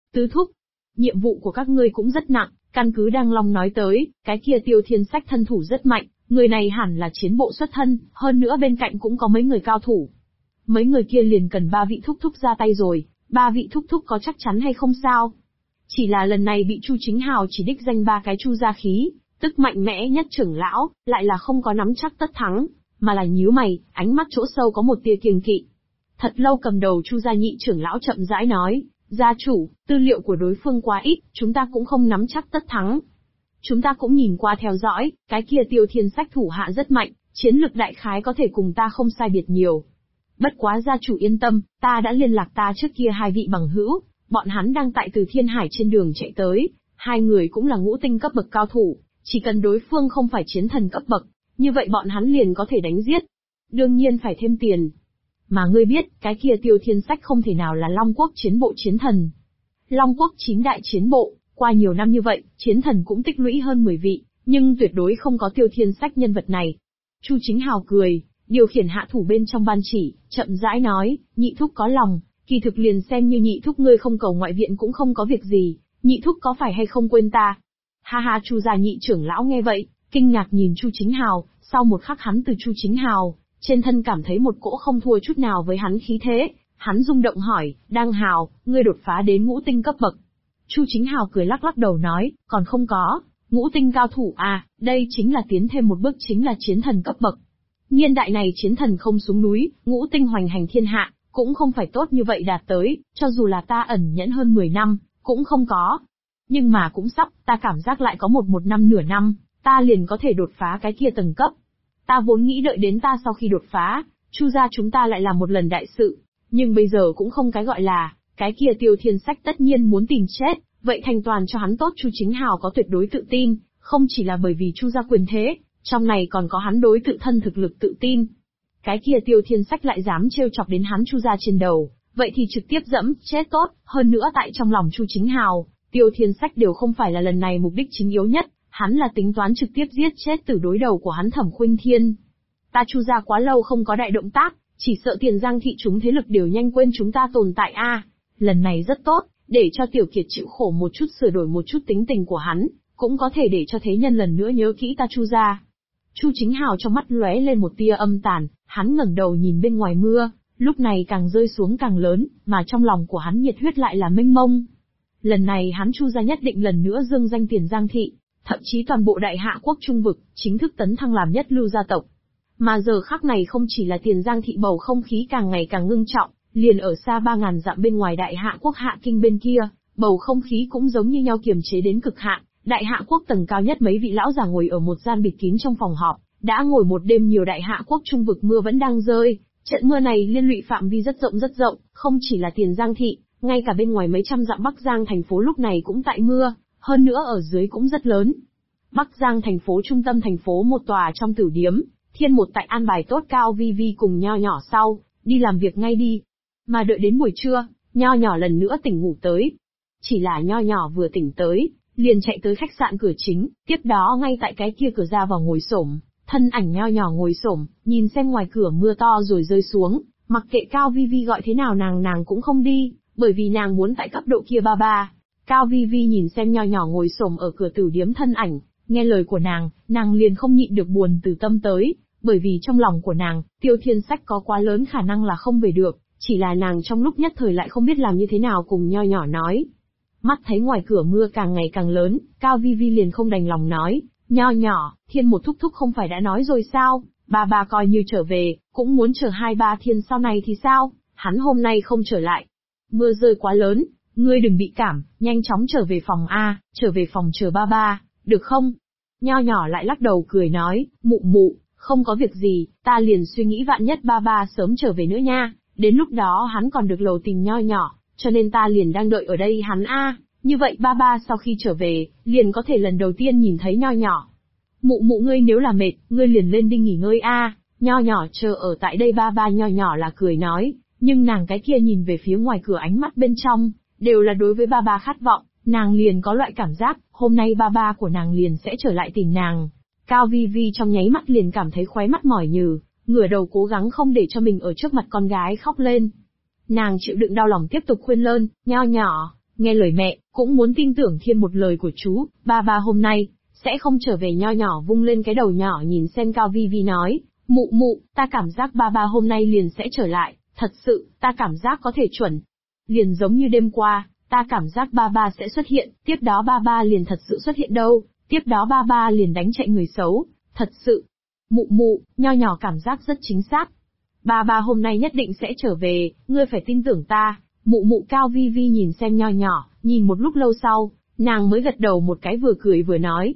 Tứ thúc, nhiệm vụ của các ngươi cũng rất nặng, căn cứ Đăng Long nói tới, cái kia Tiêu Thiên Sách thân thủ rất mạnh, người này hẳn là chiến bộ xuất thân, hơn nữa bên cạnh cũng có mấy người cao thủ. Mấy người kia liền cần 3 vị thúc thúc ra tay rồi, 3 vị thúc thúc có chắc chắn hay không sao? Chỉ là lần này bị Chu Chính Hào chỉ đích danh 3 cái Chu gia khí, tức mạnh mẽ nhất trưởng lão, lại là không có nắm chắc tất thắng, mà là nhíu mày, ánh mắt chỗ sâu có một tia kiêng kỵ. Thật lâu cầm đầu Chu gia nhị trưởng lão chậm rãi nói, gia chủ, tư liệu của đối phương quá ít, chúng ta cũng không nắm chắc tất thắng. Chúng ta cũng nhìn qua theo dõi, cái kia Tiêu Thiên Sách thủ hạ rất mạnh, chiến lực đại khái có thể cùng ta không sai biệt nhiều. Bất quá gia chủ yên tâm, ta đã liên lạc ta trước kia 2 vị bằng hữu, bọn hắn đang tại từ Thiên Hải trên đường chạy tới, 2 người cũng là ngũ tinh cấp bậc cao thủ, chỉ cần đối phương không phải chiến thần cấp bậc, như vậy bọn hắn liền có thể đánh giết. Đương nhiên phải thêm tiền. Mà ngươi biết, cái kia Tiêu Thiên Sách không thể nào là Long Quốc chiến bộ chiến thần. Long Quốc 9 đại chiến bộ, qua nhiều năm như vậy, chiến thần cũng tích lũy hơn 10 vị, nhưng tuyệt đối không có Tiêu Thiên Sách nhân vật này. Chu Chính Hào cười, điều khiển hạ thủ bên trong ban chỉ, chậm rãi nói, nhị thúc có lòng, kỳ thực liền xem như nhị thúc ngươi không cầu ngoại viện cũng không có việc gì, nhị thúc có phải hay không quên ta? Ha ha, Chu gia nhị trưởng lão nghe vậy, kinh ngạc nhìn Chu Chính Hào, sau một khắc hắn từ Chu Chính Hào, trên thân cảm thấy một cỗ không thua chút nào với hắn khí thế, hắn rung động hỏi, Đăng Hào, ngươi đột phá đến ngũ tinh cấp bậc. Chu Chính Hào cười lắc lắc đầu nói, còn không có, ngũ tinh cao thủ à, đây chính là tiến thêm một bước chính là chiến thần cấp bậc. Niên đại này chiến thần không xuống núi, ngũ tinh hoành hành thiên hạ, cũng không phải tốt như vậy đạt tới, cho dù là ta ẩn nhẫn hơn 10 năm, cũng không có. Nhưng mà cũng sắp, ta cảm giác lại có một năm nửa năm, ta liền có thể đột phá cái kia tầng cấp. Ta vốn nghĩ đợi đến ta sau khi đột phá, Chu gia chúng ta lại làm một lần đại sự, nhưng bây giờ cũng không cái gọi là, cái kia Tiêu Thiên Sách tất nhiên muốn tìm chết, vậy thành toàn cho hắn tốt. Chu Chính Hào có tuyệt đối tự tin, không chỉ là bởi vì Chu gia quyền thế, trong này còn có hắn đối tự thân thực lực tự tin. Cái kia Tiêu Thiên Sách lại dám trêu chọc đến hắn Chu gia trên đầu, vậy thì trực tiếp dẫm chết tốt, hơn nữa tại trong lòng Chu Chính Hào, Tiêu Thiên Sách đều không phải là lần này mục đích chính yếu nhất, hắn là tính toán trực tiếp giết chết từ đối đầu của hắn Thẩm Khuynh Thiên. Ta Chu gia quá lâu không có đại động tác, chỉ sợ Tiền Giang thị chúng thế lực đều nhanh quên chúng ta tồn tại a. Lần này rất tốt, để cho Tiểu Kiệt chịu khổ một chút, sửa đổi một chút tính tình của hắn, cũng có thể để cho thế nhân lần nữa nhớ kỹ ta Chu gia. Chu Chính Hào trong mắt lóe lên một tia âm tàn, hắn ngẩng đầu nhìn bên ngoài mưa, lúc này càng rơi xuống càng lớn, mà trong lòng của hắn nhiệt huyết lại là mênh mông. Lần này hắn Chu gia nhất định lần nữa dương danh Tiền Giang thị, thậm chí toàn bộ Đại Hạ quốc trung vực, chính thức tấn thăng làm nhất lưu gia tộc. Mà giờ khắc này không chỉ là Tiền Giang thị bầu không khí càng ngày càng ngưng trọng, liền ở xa 3000 dặm bên ngoài Đại Hạ quốc Hạ Kinh bên kia, bầu không khí cũng giống như nhau kiềm chế đến cực hạn. Đại Hạ quốc tầng cao nhất mấy vị lão già ngồi ở một gian bịt kín trong phòng họp, đã ngồi một đêm nhiều. Đại Hạ quốc trung vực mưa vẫn đang rơi, trận mưa này liên lụy phạm vi rất rộng, không chỉ là Tiền Giang thị, ngay cả bên ngoài mấy trăm dặm Bắc Giang thành phố lúc này cũng tại mưa, hơn nữa ở dưới cũng rất lớn. Bắc Giang thành phố trung tâm thành phố một tòa trong tử điếm, Thiên một tại an bài tốt Cao Vi Vi cùng Nho Nhỏ sau, đi làm việc ngay đi. Mà đợi đến buổi trưa, Nho Nhỏ lần nữa tỉnh ngủ tới. Chỉ là Nho Nhỏ vừa tỉnh tới, liền chạy tới khách sạn cửa chính, tiếp đó ngay tại cái kia cửa ra vào ngồi xổm, thân ảnh Nho Nhỏ ngồi xổm, nhìn xem ngoài cửa mưa to rồi rơi xuống, mặc kệ Cao Vi Vi gọi thế nào nàng cũng không đi, bởi vì nàng muốn tại cấp độ kia ba. Cao Vi Vi nhìn xem Nho Nhỏ ngồi xổm ở cửa tử điếm thân ảnh, nghe lời của nàng liền không nhịn được buồn từ tâm tới, bởi vì trong lòng của nàng, Tiêu Thiên Sách có quá lớn khả năng là không về được, chỉ là nàng trong lúc nhất thời lại không biết làm như thế nào cùng Nho Nhỏ nói. Mắt thấy ngoài cửa mưa càng ngày càng lớn, Cao Vi Vi liền không đành lòng nói, Nho Nhỏ, Thiên một thúc thúc không phải đã nói rồi sao, ba coi như trở về, cũng muốn chờ 2-3 thiên sau này thì sao, hắn hôm nay không trở lại. Mưa rơi quá lớn, ngươi đừng bị cảm, nhanh chóng trở về phòng A, trở về phòng chờ ba, được không? Nho Nhỏ lại lắc đầu cười nói, mụ, không có việc gì, ta liền suy nghĩ vạn nhất ba sớm trở về nữa nha, đến lúc đó hắn còn được lầu tìm Nho Nhỏ, cho nên ta liền đang đợi ở đây hắn A, như vậy ba sau khi trở về, liền có thể lần đầu tiên nhìn thấy Nho Nhỏ. Mụ ngươi nếu là mệt, ngươi liền lên đi nghỉ ngơi A, Nho Nhỏ chờ ở tại đây ba. Nho Nhỏ là cười nói, nhưng nàng cái kia nhìn về phía ngoài cửa ánh mắt bên trong, đều là đối với ba khát vọng, nàng liền có loại cảm giác, hôm nay ba của nàng liền sẽ trở lại tìm nàng. Cao Vi Vi trong nháy mắt liền cảm thấy khóe mắt mỏi nhừ, ngửa đầu cố gắng không để cho mình ở trước mặt con gái khóc lên. Nàng chịu đựng đau lòng tiếp tục khuyên lơn, Nho nghe lời mẹ, cũng muốn tin tưởng thiên một lời của chú, ba hôm nay, sẽ không trở về. Nho nhỏ vung lên cái đầu nhỏ nhìn xem Cao Vi Vi nói, mụ, ta cảm giác ba hôm nay liền sẽ trở lại, thật sự, ta cảm giác có thể chuẩn. Liền giống như đêm qua, ta cảm giác ba sẽ xuất hiện, tiếp đó ba liền thật sự xuất hiện đâu, tiếp đó ba liền đánh chạy người xấu, thật sự. Mụ, nho nhỏ cảm giác rất chính xác. Ba hôm nay nhất định sẽ trở về, ngươi phải tin tưởng ta. Mụ Cao Vi Vi nhìn xem nho nhỏ, nhìn một lúc lâu sau, nàng mới gật đầu một cái vừa cười vừa nói,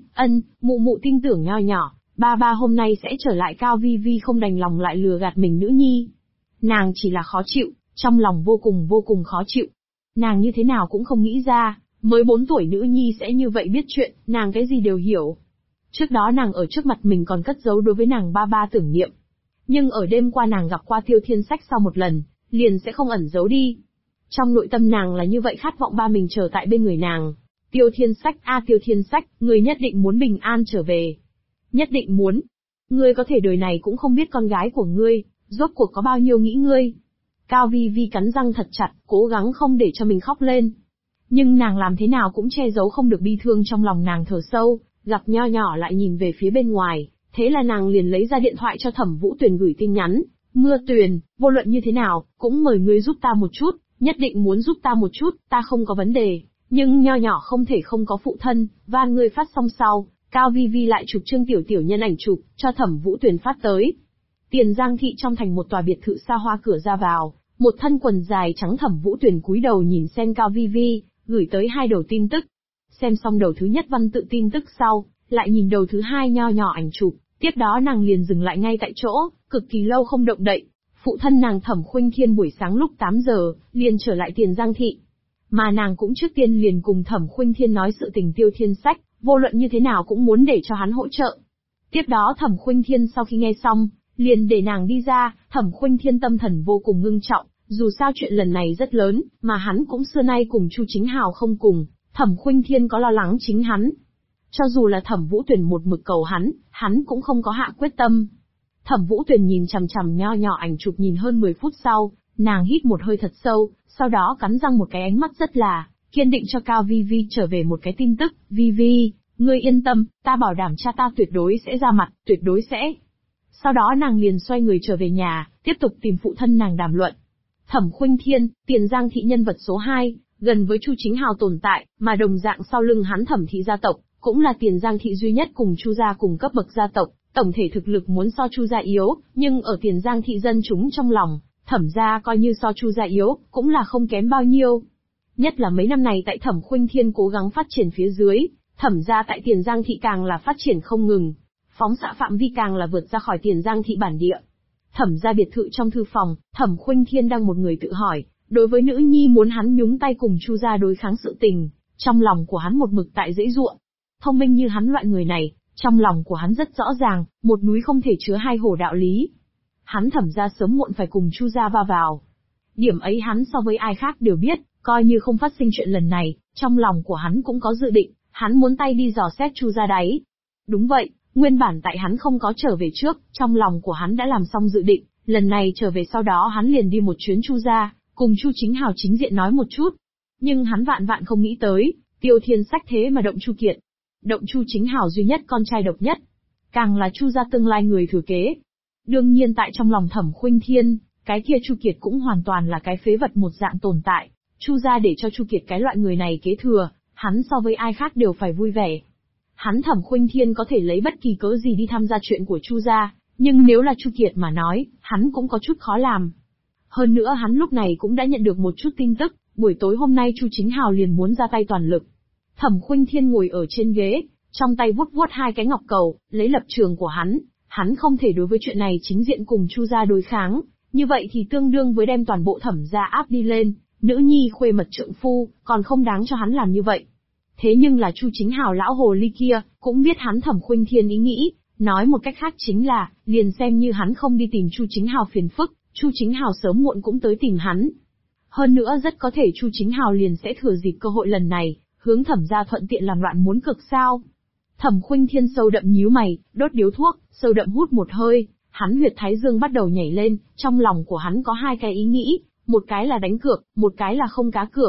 mụ tin tưởng nho nhỏ, ba hôm nay sẽ trở lại. Cao Vi Vi không đành lòng lại lừa gạt mình nữ nhi. Nàng chỉ là khó chịu, trong lòng vô cùng khó chịu. Nàng như thế nào cũng không nghĩ ra, mới 4 tuổi nữ nhi sẽ như vậy biết chuyện, nàng cái gì đều hiểu. Trước đó nàng ở trước mặt mình còn cất giấu đối với nàng ba tưởng niệm. Nhưng ở đêm qua nàng gặp qua Tiêu Thiên Sách sau một lần, liền sẽ không ẩn giấu đi. Trong nội tâm nàng là như vậy khát vọng ba mình trở tại bên người nàng. Tiêu Thiên Sách, Tiêu Thiên Sách, ngươi nhất định muốn bình an trở về. Nhất định muốn. Ngươi có thể đời này cũng không biết con gái của ngươi, rốt cuộc có bao nhiêu nghĩ ngươi. Cao Vi Vi cắn răng thật chặt, cố gắng không để cho mình khóc lên. Nhưng nàng làm thế nào cũng che giấu không được bi thương trong lòng. Nàng thở sâu, gặp nho nhỏ lại nhìn về phía bên ngoài, thế là nàng liền lấy ra điện thoại cho Thẩm Vũ Tuyền gửi tin nhắn, Mưa Tuyền, vô luận như thế nào, cũng mời ngươi giúp ta một chút, nhất định muốn giúp ta một chút, ta không có vấn đề, nhưng nho nhỏ không thể không có phụ thân, van ngươi phát xong sau, Cao Vi Vi lại chụp Trương Tiểu nhân ảnh chụp, cho Thẩm Vũ Tuyền phát tới. Tiền Giang thị trong thành một tòa biệt thự xa hoa, cửa ra vào, một thân quần dài trắng Thẩm Vũ Tuyền cúi đầu nhìn xem Cao Vi Vi, gửi tới 2 đầu tin tức. Xem xong đầu thứ nhất văn tự tin tức sau, lại nhìn đầu thứ 2 nho nhỏ ảnh chụp, tiếp đó nàng liền dừng lại ngay tại chỗ, cực kỳ lâu không động đậy. Phụ thân nàng Thẩm Khuynh Thiên buổi sáng lúc 8 giờ, liền trở lại Tiền Giang thị. Mà nàng cũng trước tiên liền cùng Thẩm Khuynh Thiên nói sự tình Tiêu Thiên Sách, vô luận như thế nào cũng muốn để cho hắn hỗ trợ. Tiếp đó Thẩm Khuynh Thiên sau khi nghe xong, liền để nàng đi ra. Thẩm Khuynh Thiên tâm thần vô cùng ngưng trọng, dù sao chuyện lần này rất lớn, mà hắn cũng xưa nay cùng Chu Chính Hào không cùng, Thẩm Khuynh Thiên có lo lắng chính hắn. Cho dù là Thẩm Vũ Tuyền một mực cầu hắn cũng không có hạ quyết tâm. Thẩm Vũ Tuyền nhìn chằm chằm nho nhỏ ảnh chụp nhìn hơn 10 phút sau, nàng hít một hơi thật sâu, sau đó cắn răng một cái ánh mắt rất là kiên định cho Cao Vi Vi trở về một cái tin tức, Vi Vi, ngươi yên tâm, ta bảo đảm cha ta tuyệt đối sẽ ra mặt, tuyệt đối sẽ. Sau đó nàng liền xoay người trở về nhà, tiếp tục tìm phụ thân nàng đàm luận. Thẩm Khuynh Thiên, Tiền Giang thị nhân vật số 2, gần với Chu Chính Hào tồn tại, mà đồng dạng sau lưng hắn Thẩm thị gia tộc, cũng là Tiền Giang thị duy nhất cùng Chu gia cùng cấp bậc gia tộc, tổng thể thực lực muốn so Chu gia yếu, nhưng ở Tiền Giang thị dân chúng trong lòng, Thẩm gia coi như so Chu gia yếu, cũng là không kém bao nhiêu. Nhất là mấy năm này tại Thẩm Khuynh Thiên cố gắng phát triển phía dưới, Thẩm gia tại Tiền Giang thị càng là phát triển không ngừng, phóng xạ phạm vi càng là vượt ra khỏi Tiền Giang thị bản địa. Thẩm gia biệt thự trong thư phòng, Thẩm Khuynh Thiên đang một người tự hỏi, đối với nữ nhi muốn hắn nhúng tay cùng Chu gia đối kháng sự tình, trong lòng của hắn một mực tại dãy giụa. Thông minh như hắn loại người này, trong lòng của hắn rất rõ ràng, một núi không thể chứa 2 hồ đạo lý. Hắn Thẩm gia sớm muộn phải cùng Chu gia va vào. Điểm ấy hắn so với ai khác đều biết, coi như không phát sinh chuyện lần này, trong lòng của hắn cũng có dự định, hắn muốn tay đi dò xét Chu gia đấy. Đúng vậy, nguyên bản tại hắn không có trở về trước, trong lòng của hắn đã làm xong dự định, lần này trở về sau đó hắn liền đi một chuyến Chu gia, cùng Chu Chính Hào chính diện nói một chút. Nhưng hắn vạn không nghĩ tới, Tiêu Thiên Sách thế mà động Chu Kiệt. Động Chu Chính Hào duy nhất con trai độc nhất, càng là Chu gia tương lai người thừa kế. Đương nhiên tại trong lòng Thẩm Khuynh Thiên, cái kia Chu Kiệt cũng hoàn toàn là cái phế vật một dạng tồn tại. Chu gia để cho Chu Kiệt cái loại người này kế thừa, hắn so với ai khác đều phải vui vẻ. Hắn Thẩm Khuynh Thiên có thể lấy bất kỳ cớ gì đi tham gia chuyện của Chu gia, nhưng nếu là Chu Kiệt mà nói, hắn cũng có chút khó làm. Hơn nữa hắn lúc này cũng đã nhận được một chút tin tức, buổi tối hôm nay Chu Chính Hào liền muốn ra tay toàn lực. Thẩm Khuynh Thiên ngồi ở trên ghế, trong tay vuốt 2 cái ngọc cầu, lấy lập trường của hắn không thể đối với chuyện này chính diện cùng Chu gia đối kháng, như vậy thì tương đương với đem toàn bộ Thẩm gia áp đi lên, nữ nhi khuê mật trượng phu, còn không đáng cho hắn làm như vậy. Thế nhưng là Chu Chính Hào lão hồ ly kia, cũng biết hắn Thẩm Khuynh Thiên ý nghĩ, nói một cách khác chính là, liền xem như hắn không đi tìm Chu Chính Hào phiền phức, Chu Chính Hào sớm muộn cũng tới tìm hắn. Hơn nữa rất có thể Chu Chính Hào liền sẽ thừa dịp cơ hội lần này, hướng Thẩm gia thuận tiện làm loạn muốn cực sao. Thẩm Khuynh Thiên sâu đậm nhíu mày, đốt điếu thuốc, sâu đậm hút một hơi, hắn huyệt thái dương bắt đầu nhảy lên, trong lòng của hắn có 2 cái ý nghĩ, một cái là đánh cược, một cái là không cá cược.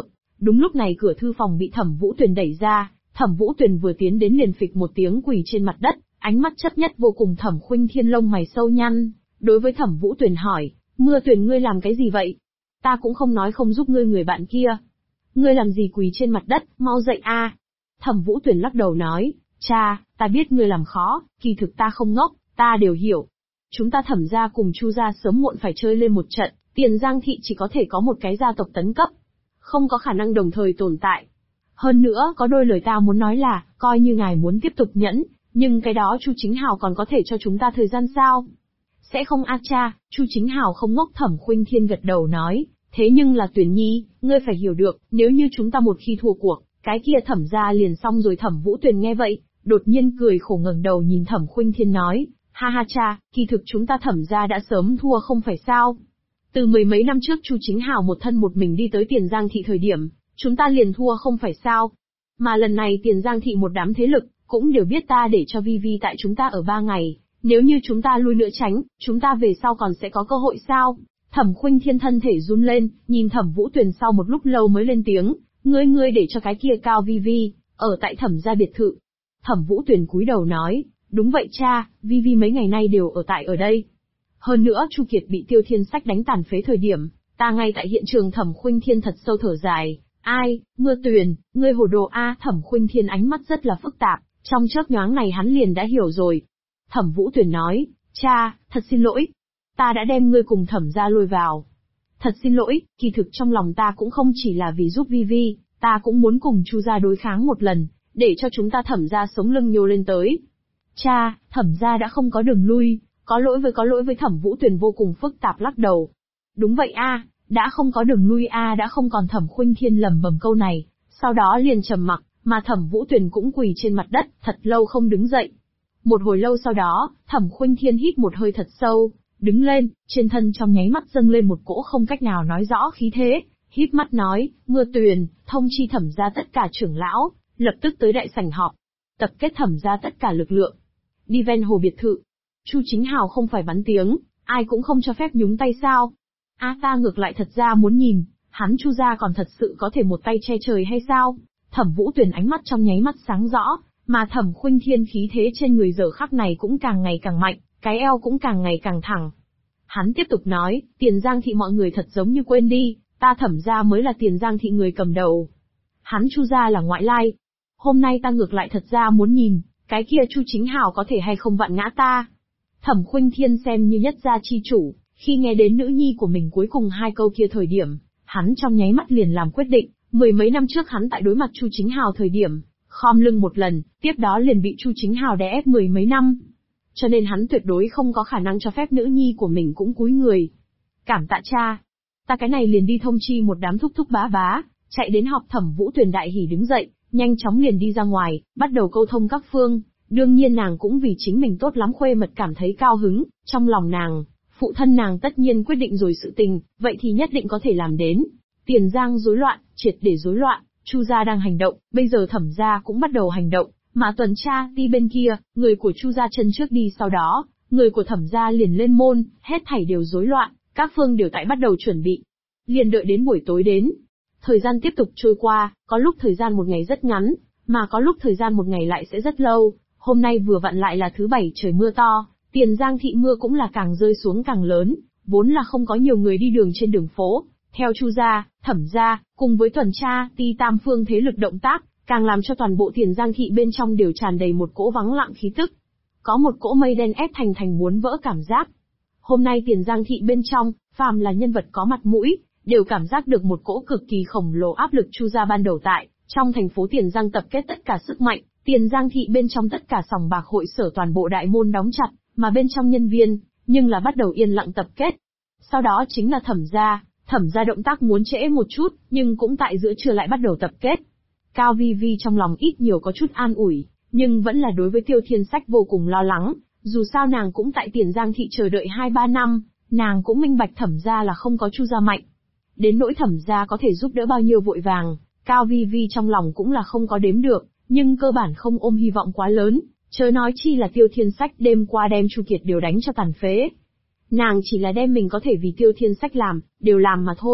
Đúng lúc này cửa thư phòng bị Thẩm Vũ Tuyền đẩy ra, Thẩm Vũ Tuyền vừa tiến đến liền phịch một tiếng quỳ trên mặt đất, ánh mắt chấp nhất vô cùng. Thẩm Khuynh Thiên lông mày sâu nhăn, đối với Thẩm Vũ Tuyền hỏi, Mưa Tuyền ngươi làm cái gì vậy? Ta cũng không nói không giúp ngươi người bạn kia. Ngươi làm gì quỳ trên mặt đất, mau dậy a. Thẩm Vũ Tuyền lắc đầu nói, cha, ta biết ngươi làm khó, kỳ thực ta không ngốc, ta đều hiểu. Chúng ta Thẩm gia cùng Chu gia sớm muộn phải chơi lên một trận, Tiền Giang thị chỉ có thể có một cái gia tộc tấn cấp, không có khả năng đồng thời tồn tại. Hơn nữa, có đôi lời ta muốn nói là, coi như ngài muốn tiếp tục nhẫn, nhưng cái đó Chu Chính Hào còn có thể cho chúng ta thời gian sao? Sẽ không a cha, Chu Chính Hào không ngốc. Thẩm Khuynh Thiên gật đầu nói, thế nhưng là Tuyền Nhi, ngươi phải hiểu được, nếu như chúng ta một khi thua cuộc, cái kia Thẩm gia liền xong rồi. Thẩm Vũ Tuyền nghe vậy, đột nhiên cười khổ ngẩng đầu nhìn Thẩm Khuynh Thiên nói, ha ha cha, kỳ thực chúng ta Thẩm gia đã sớm thua không phải sao? Từ mười mấy năm trước Chu Chính Hào một thân một mình đi tới Tiền Giang thị thời điểm, chúng ta liền thua không phải sao? Mà lần này Tiền Giang thị một đám thế lực, cũng đều biết ta để cho Vi Vi tại chúng ta ở 3 ngày, nếu như chúng ta lui nữa tránh, chúng ta về sau còn sẽ có cơ hội sao? Thẩm Khuynh Thiên thân thể run lên, nhìn Thẩm Vũ Tuyền sau một lúc lâu mới lên tiếng, ngươi để cho cái kia Cao Vi Vi ở tại Thẩm gia biệt thự. Thẩm Vũ Tuyền cúi đầu nói, đúng vậy cha, Vi Vi mấy ngày nay đều ở tại ở đây. Hơn nữa Chu Kiệt bị Tiêu Thiên Sách đánh tàn phế thời điểm, ta ngay tại hiện trường. Thẩm Khuynh Thiên thật sâu thở dài, ai, Mưa Tuyền, ngươi hồ đồ a. Thẩm Khuynh Thiên ánh mắt rất là phức tạp, trong chớp nhoáng này hắn liền đã hiểu rồi. Thẩm Vũ Tuyền nói, cha, thật xin lỗi, ta đã đem ngươi cùng Thẩm gia lôi vào. Thật xin lỗi, kỳ thực trong lòng ta cũng không chỉ là vì giúp Vi Vi, ta cũng muốn cùng Chu gia đối kháng một lần, để cho chúng ta Thẩm gia sống lưng nhô lên tới. Cha, Thẩm gia đã không có đường lui, có lỗi với. Thẩm Vũ Tuyền vô cùng phức tạp lắc đầu. Đúng vậy a, đã không có đường lui a. Đã không còn. Thẩm Khuynh Thiên lẩm bẩm câu này, sau đó liền trầm mặc, mà Thẩm Vũ Tuyền cũng quỳ trên mặt đất, thật lâu không đứng dậy. Một hồi lâu sau đó, Thẩm Khuynh Thiên hít một hơi thật sâu, đứng lên, trên thân trong nháy mắt dâng lên một cỗ không cách nào nói rõ khí thế, híp mắt nói, Mưa Tuyền, thông chi Thẩm gia tất cả trưởng lão, lập tức tới đại sảnh họp, tập kết Thẩm gia tất cả lực lượng, đi ven hồ biệt thự. Chu Chính Hào không phải bắn tiếng, ai cũng không cho phép nhúng tay sao? Ta ngược lại thật ra muốn nhìn, hắn Chu gia còn thật sự có thể một tay che trời hay sao? Thẩm Vũ Tuyền ánh mắt trong nháy mắt sáng rõ, mà Thẩm Khuynh Thiên khí thế trên người giờ khắc này cũng càng ngày càng mạnh, cái eo cũng càng ngày càng thẳng. Hắn tiếp tục nói, Tiền Giang thị mọi người thật giống như quên đi, ta Thẩm gia mới là Tiền Giang thị người cầm đầu. Hắn Chu gia là ngoại lai. Hôm nay ta ngược lại thật ra muốn nhìn, cái kia Chu Chính Hào có thể hay không vặn ngã ta. Thẩm Khuynh Thiên xem như nhất gia chi chủ, khi nghe đến nữ nhi của mình cuối cùng hai câu kia thời điểm, hắn trong nháy mắt liền làm quyết định. Mười mấy năm trước hắn tại đối mặt Chu Chính Hào thời điểm, khom lưng một lần, tiếp đó liền bị Chu Chính Hào đè ép mười mấy năm. Cho nên hắn tuyệt đối không có khả năng cho phép nữ nhi của mình cũng cúi người. Cảm tạ cha. Ta cái này liền đi thông chi một đám thúc thúc bá bá, chạy đến họp. Thẩm Vũ Tuyền đại hỉ đứng dậy, nhanh chóng liền đi ra ngoài, bắt đầu câu thông các phương. Đương nhiên nàng cũng vì chính mình tốt lắm khuê mật cảm thấy cao hứng, trong lòng nàng, phụ thân nàng tất nhiên quyết định rồi sự tình, vậy thì nhất định có thể làm đến. Tiền Giang rối loạn, triệt để rối loạn, Chu gia đang hành động, bây giờ Thẩm gia cũng bắt đầu hành động, mà tuần tra đi bên kia, người của Chu gia chân trước đi sau đó, người của Thẩm gia liền lên môn, hết thảy đều rối loạn, các phương đều tại bắt đầu chuẩn bị. Liền đợi đến buổi tối đến. Thời gian tiếp tục trôi qua, có lúc thời gian một ngày rất ngắn, mà có lúc thời gian một ngày lại sẽ rất lâu. Hôm nay vừa vặn lại là thứ Bảy, trời mưa to, Tiền Giang thị mưa cũng là càng rơi xuống càng lớn, vốn là không có nhiều người đi đường trên đường phố. Theo Chu gia, Thẩm gia, cùng với tuần tra, ti tam phương thế lực động tác, càng làm cho toàn bộ Tiền Giang thị bên trong đều tràn đầy một cỗ vắng lặng khí tức. Có một cỗ mây đen ép thành muốn vỡ cảm giác. Hôm nay Tiền Giang thị bên trong, phàm là nhân vật có mặt mũi, đều cảm giác được một cỗ cực kỳ khổng lồ áp lực. Chu gia ban đầu tại trong thành phố Tiền Giang tập kết tất cả sức mạnh, Tiền Giang thị bên trong tất cả sòng bạc hội sở toàn bộ đại môn đóng chặt, mà bên trong nhân viên, nhưng là bắt đầu yên lặng tập kết. Sau đó chính là Thẩm gia động tác muốn trễ một chút, nhưng cũng tại giữa trưa lại bắt đầu tập kết. Cao Vi Vi trong lòng ít nhiều có chút an ủi, nhưng vẫn là đối với Tiêu Thiên Sách vô cùng lo lắng, dù sao nàng cũng tại Tiền Giang thị chờ đợi 2-3 năm, nàng cũng minh bạch Thẩm gia là không có Chu gia mạnh. Đến nỗi Thẩm gia có thể giúp đỡ bao nhiêu vội vàng, Cao Vi Vi trong lòng cũng là không có đếm được, nhưng cơ bản không ôm hy vọng quá lớn, chớ nói chi là Tiêu Thiên Sách đêm qua đem Chu Kiệt đều đánh cho tàn phế. Nàng chỉ là đem mình có thể vì Tiêu Thiên Sách làm, đều làm mà thôi.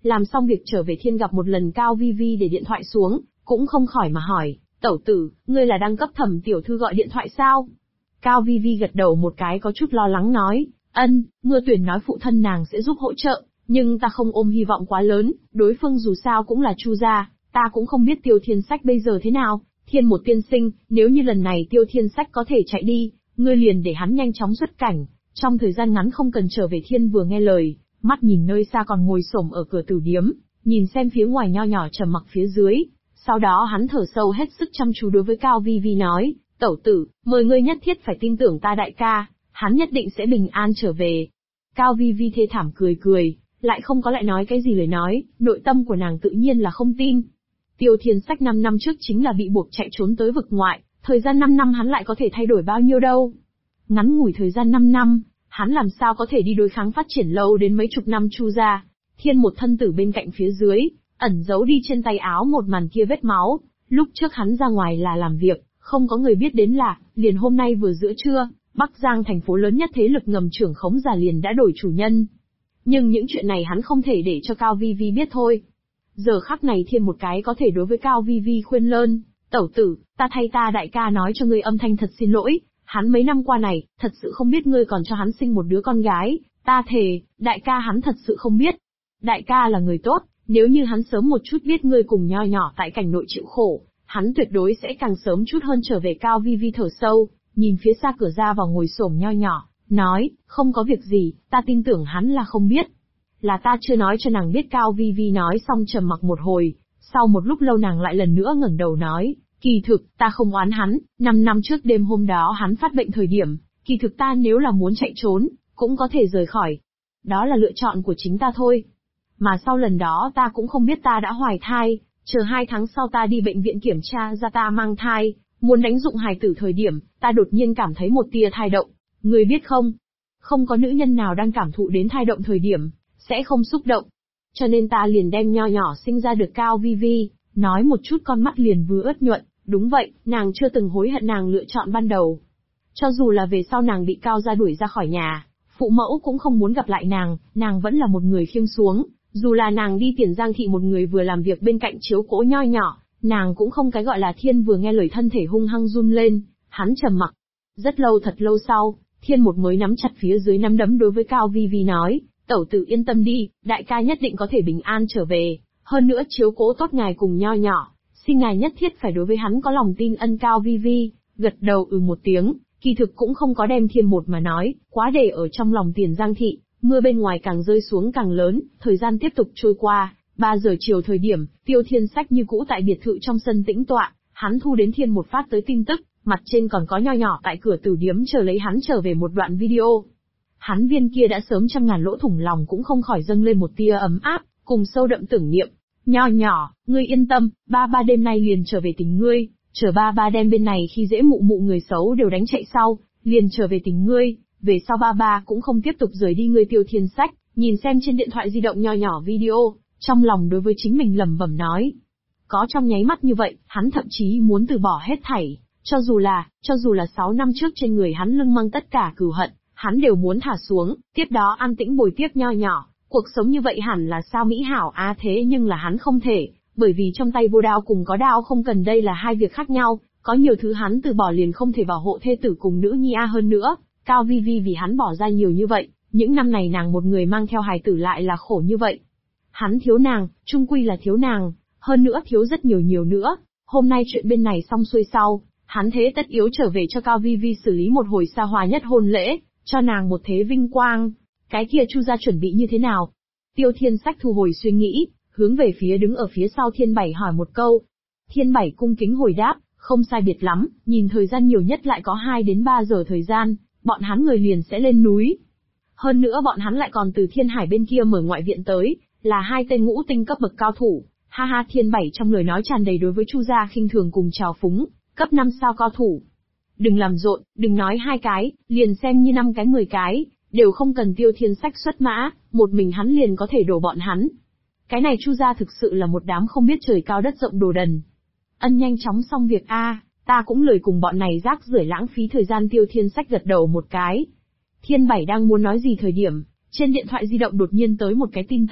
Làm xong việc trở về Thiên gặp một lần Cao Vi Vi để điện thoại xuống, cũng không khỏi mà hỏi, tẩu tử, ngươi là đang cấp Thẩm tiểu thư gọi điện thoại sao? Cao Vi Vi gật đầu một cái có chút lo lắng nói, Mưa Tuyển nói phụ thân nàng sẽ giúp hỗ trợ, nhưng ta không ôm hy vọng quá lớn, đối phương dù sao cũng là Chu gia, ta cũng không biết Tiêu Thiên Sách bây giờ thế nào. Thiên một tiên sinh, nếu như lần này Tiêu Thiên Sách có thể chạy đi, ngươi liền để hắn nhanh chóng xuất cảnh, trong thời gian ngắn không cần trở về. Thiên vừa nghe lời, mắt nhìn nơi xa còn ngồi xổm ở cửa tử điếm, nhìn xem phía ngoài nho nhỏ trầm mặc phía dưới. Sau đó hắn thở sâu hết sức chăm chú đối với Cao Vi Vi nói, tẩu tử, mời ngươi nhất thiết phải tin tưởng ta đại ca, hắn nhất định sẽ bình an trở về. Cao Vi Vi thê thảm cười cười, lại không có lại nói cái gì lời nói, nội tâm của nàng tự nhiên là không tin. Tiêu Thiên Sách 5 năm trước chính là bị buộc chạy trốn tới vực ngoại, thời gian 5 năm hắn lại có thể thay đổi bao nhiêu đâu. Ngắn ngủi thời gian 5 năm, hắn làm sao có thể đi đối kháng phát triển lâu đến mấy chục năm Chu gia. Thiên một thân tử bên cạnh phía dưới, ẩn giấu đi trên tay áo một màn kia vết máu, lúc trước hắn ra ngoài là làm việc, không có người biết đến là, liền hôm nay vừa giữa trưa, Bắc Giang thành phố lớn nhất thế lực ngầm trưởng khống giả liền đã đổi chủ nhân. Nhưng những chuyện này hắn không thể để cho Cao Vi Vi biết thôi. Giờ khắc này Thiên một cái có thể đối với Cao Vi Vi khuyên lơn, tẩu tử, ta thay ta đại ca nói cho ngươi âm thanh thật xin lỗi, hắn mấy năm qua này, thật sự không biết ngươi còn cho hắn sinh một đứa con gái, ta thề, đại ca hắn thật sự không biết. Đại ca là người tốt, nếu như hắn sớm một chút biết ngươi cùng nho nhỏ tại cảnh nội chịu khổ, hắn tuyệt đối sẽ càng sớm chút hơn trở về. Cao Vi Vi thở sâu, nhìn phía xa cửa ra vào ngồi xổm nho nhỏ, nói, không có việc gì, ta tin tưởng hắn là không biết. Là ta chưa nói cho nàng biết. Cao Vi Vi nói xong trầm mặc một hồi, sau một lúc lâu nàng lại lần nữa ngẩng đầu nói, kỳ thực, ta không oán hắn, 5 năm trước đêm hôm đó hắn phát bệnh thời điểm, kỳ thực ta nếu là muốn chạy trốn, cũng có thể rời khỏi. Đó là lựa chọn của chính ta thôi. Mà sau lần đó ta cũng không biết ta đã hoài thai, chờ 2 tháng sau ta đi bệnh viện kiểm tra ra ta mang thai, muốn đánh dụng hài tử thời điểm, ta đột nhiên cảm thấy một tia thai động. Ngươi biết không? Không có nữ nhân nào đang cảm thụ đến thai động thời điểm, sẽ không xúc động. Cho nên ta liền đem nho nhỏ sinh ra được. Cao Vi Vi nói một chút con mắt liền vừa ướt nhuận, đúng vậy, nàng chưa từng hối hận nàng lựa chọn ban đầu. Cho dù là về sau nàng bị Cao gia đuổi ra khỏi nhà, phụ mẫu cũng không muốn gặp lại nàng vẫn là một người khiêng xuống, dù là nàng đi Tiền Giang thị một người vừa làm việc bên cạnh chiếu cố nho nhỏ, nàng cũng không cái gọi là. Thiên vừa nghe lời thân thể hung hăng run lên, hắn trầm mặc. Rất lâu thật lâu sau, Thiên một mới nắm chặt phía dưới nắm đấm đối với Cao Vi Vi nói, tẩu tử yên tâm đi, đại ca nhất định có thể bình an trở về, hơn nữa chiếu cố tốt ngài cùng nho nhỏ, xin ngài nhất thiết phải đối với hắn có lòng tin ân. Cao Vi Vi gật đầu một tiếng, kỳ thực cũng không có đem Thiên một mà nói quá để ở trong lòng. Tiền Giang thị, mưa bên ngoài càng rơi xuống càng lớn, thời gian tiếp tục trôi qua. 3 giờ chiều thời điểm, Tiêu Thiên Sách như cũ tại biệt thự trong sân tĩnh tọa, hắn thu đến Thiên một phát tới tin tức, mặt trên còn có nho nhỏ tại cửa tử điếm chờ lấy hắn trở về một đoạn video. Hắn viên kia đã sớm trăm ngàn lỗ thủng lòng cũng không khỏi dâng lên một tia ấm áp, cùng sâu đậm tưởng niệm. Nho nhỏ, ngươi yên tâm, ba ba đêm nay liền trở về tìm ngươi, chờ ba ba đem bên này khi dễ mụ mụ người xấu đều đánh chạy sau, liền trở về tìm ngươi, về sau ba ba cũng không tiếp tục rời đi ngươi. Tiêu Thiên Sách nhìn xem trên điện thoại di động nho nhỏ video, trong lòng đối với chính mình lẩm bẩm nói. Có trong nháy mắt như vậy, hắn thậm chí muốn từ bỏ hết thảy, cho dù là 6 năm trước trên người hắn lưng mang tất cả cừu hận, hắn đều muốn thả xuống, tiếp đó an tĩnh bồi tiếp nho nhỏ. Cuộc sống như vậy hẳn là sao mỹ hảo thế nhưng là hắn không thể, bởi vì trong tay vô đao cùng có đao không cần đây là hai việc khác nhau, có nhiều thứ hắn từ bỏ liền không thể bảo hộ thê tử cùng nữ nhi hơn nữa. Cao Vi Vi vì hắn bỏ ra nhiều như vậy, những năm này nàng một người mang theo hài tử lại là khổ như vậy. Hắn thiếu nàng, chung quy là thiếu nàng, hơn nữa thiếu rất nhiều nữa. Hôm nay chuyện bên này xong xuôi sau, hắn thế tất yếu trở về cho Cao Vi Vi xử lý một hồi xa hoa nhất hôn lễ, cho nàng một thế vinh quang. Cái kia Chu gia chuẩn bị như thế nào? Tiêu Thiên Sách thu hồi suy nghĩ, hướng về phía đứng ở phía sau Thiên Bảy hỏi một câu. Thiên Bảy cung kính hồi đáp, không sai biệt lắm, nhìn thời gian nhiều nhất lại có 2 đến 3 giờ thời gian, bọn hắn người liền sẽ lên núi. Hơn nữa bọn hắn lại còn từ Thiên Hải bên kia mở ngoại viện tới, là 2 tên ngũ tinh cấp bậc cao thủ. Ha ha, Thiên Bảy trong lời nói tràn đầy đối với Chu gia khinh thường cùng trào phúng, cấp 5 sao cao thủ. Đừng làm rộn, đừng nói 2 cái, liền xem như 5 cái 10 cái, đều không cần Tiêu Thiên Sách xuất mã, một mình hắn liền có thể đổ bọn hắn. Cái này Chu gia thực sự là một đám không biết trời cao đất rộng đồ đần. Nhanh chóng xong việc ta cũng lười cùng bọn này rác rưởi lãng phí thời gian. Tiêu Thiên Sách gật đầu một cái. Thiên Bảy đang muốn nói gì thời điểm, trên điện thoại di động đột nhiên tới một cái tin tức,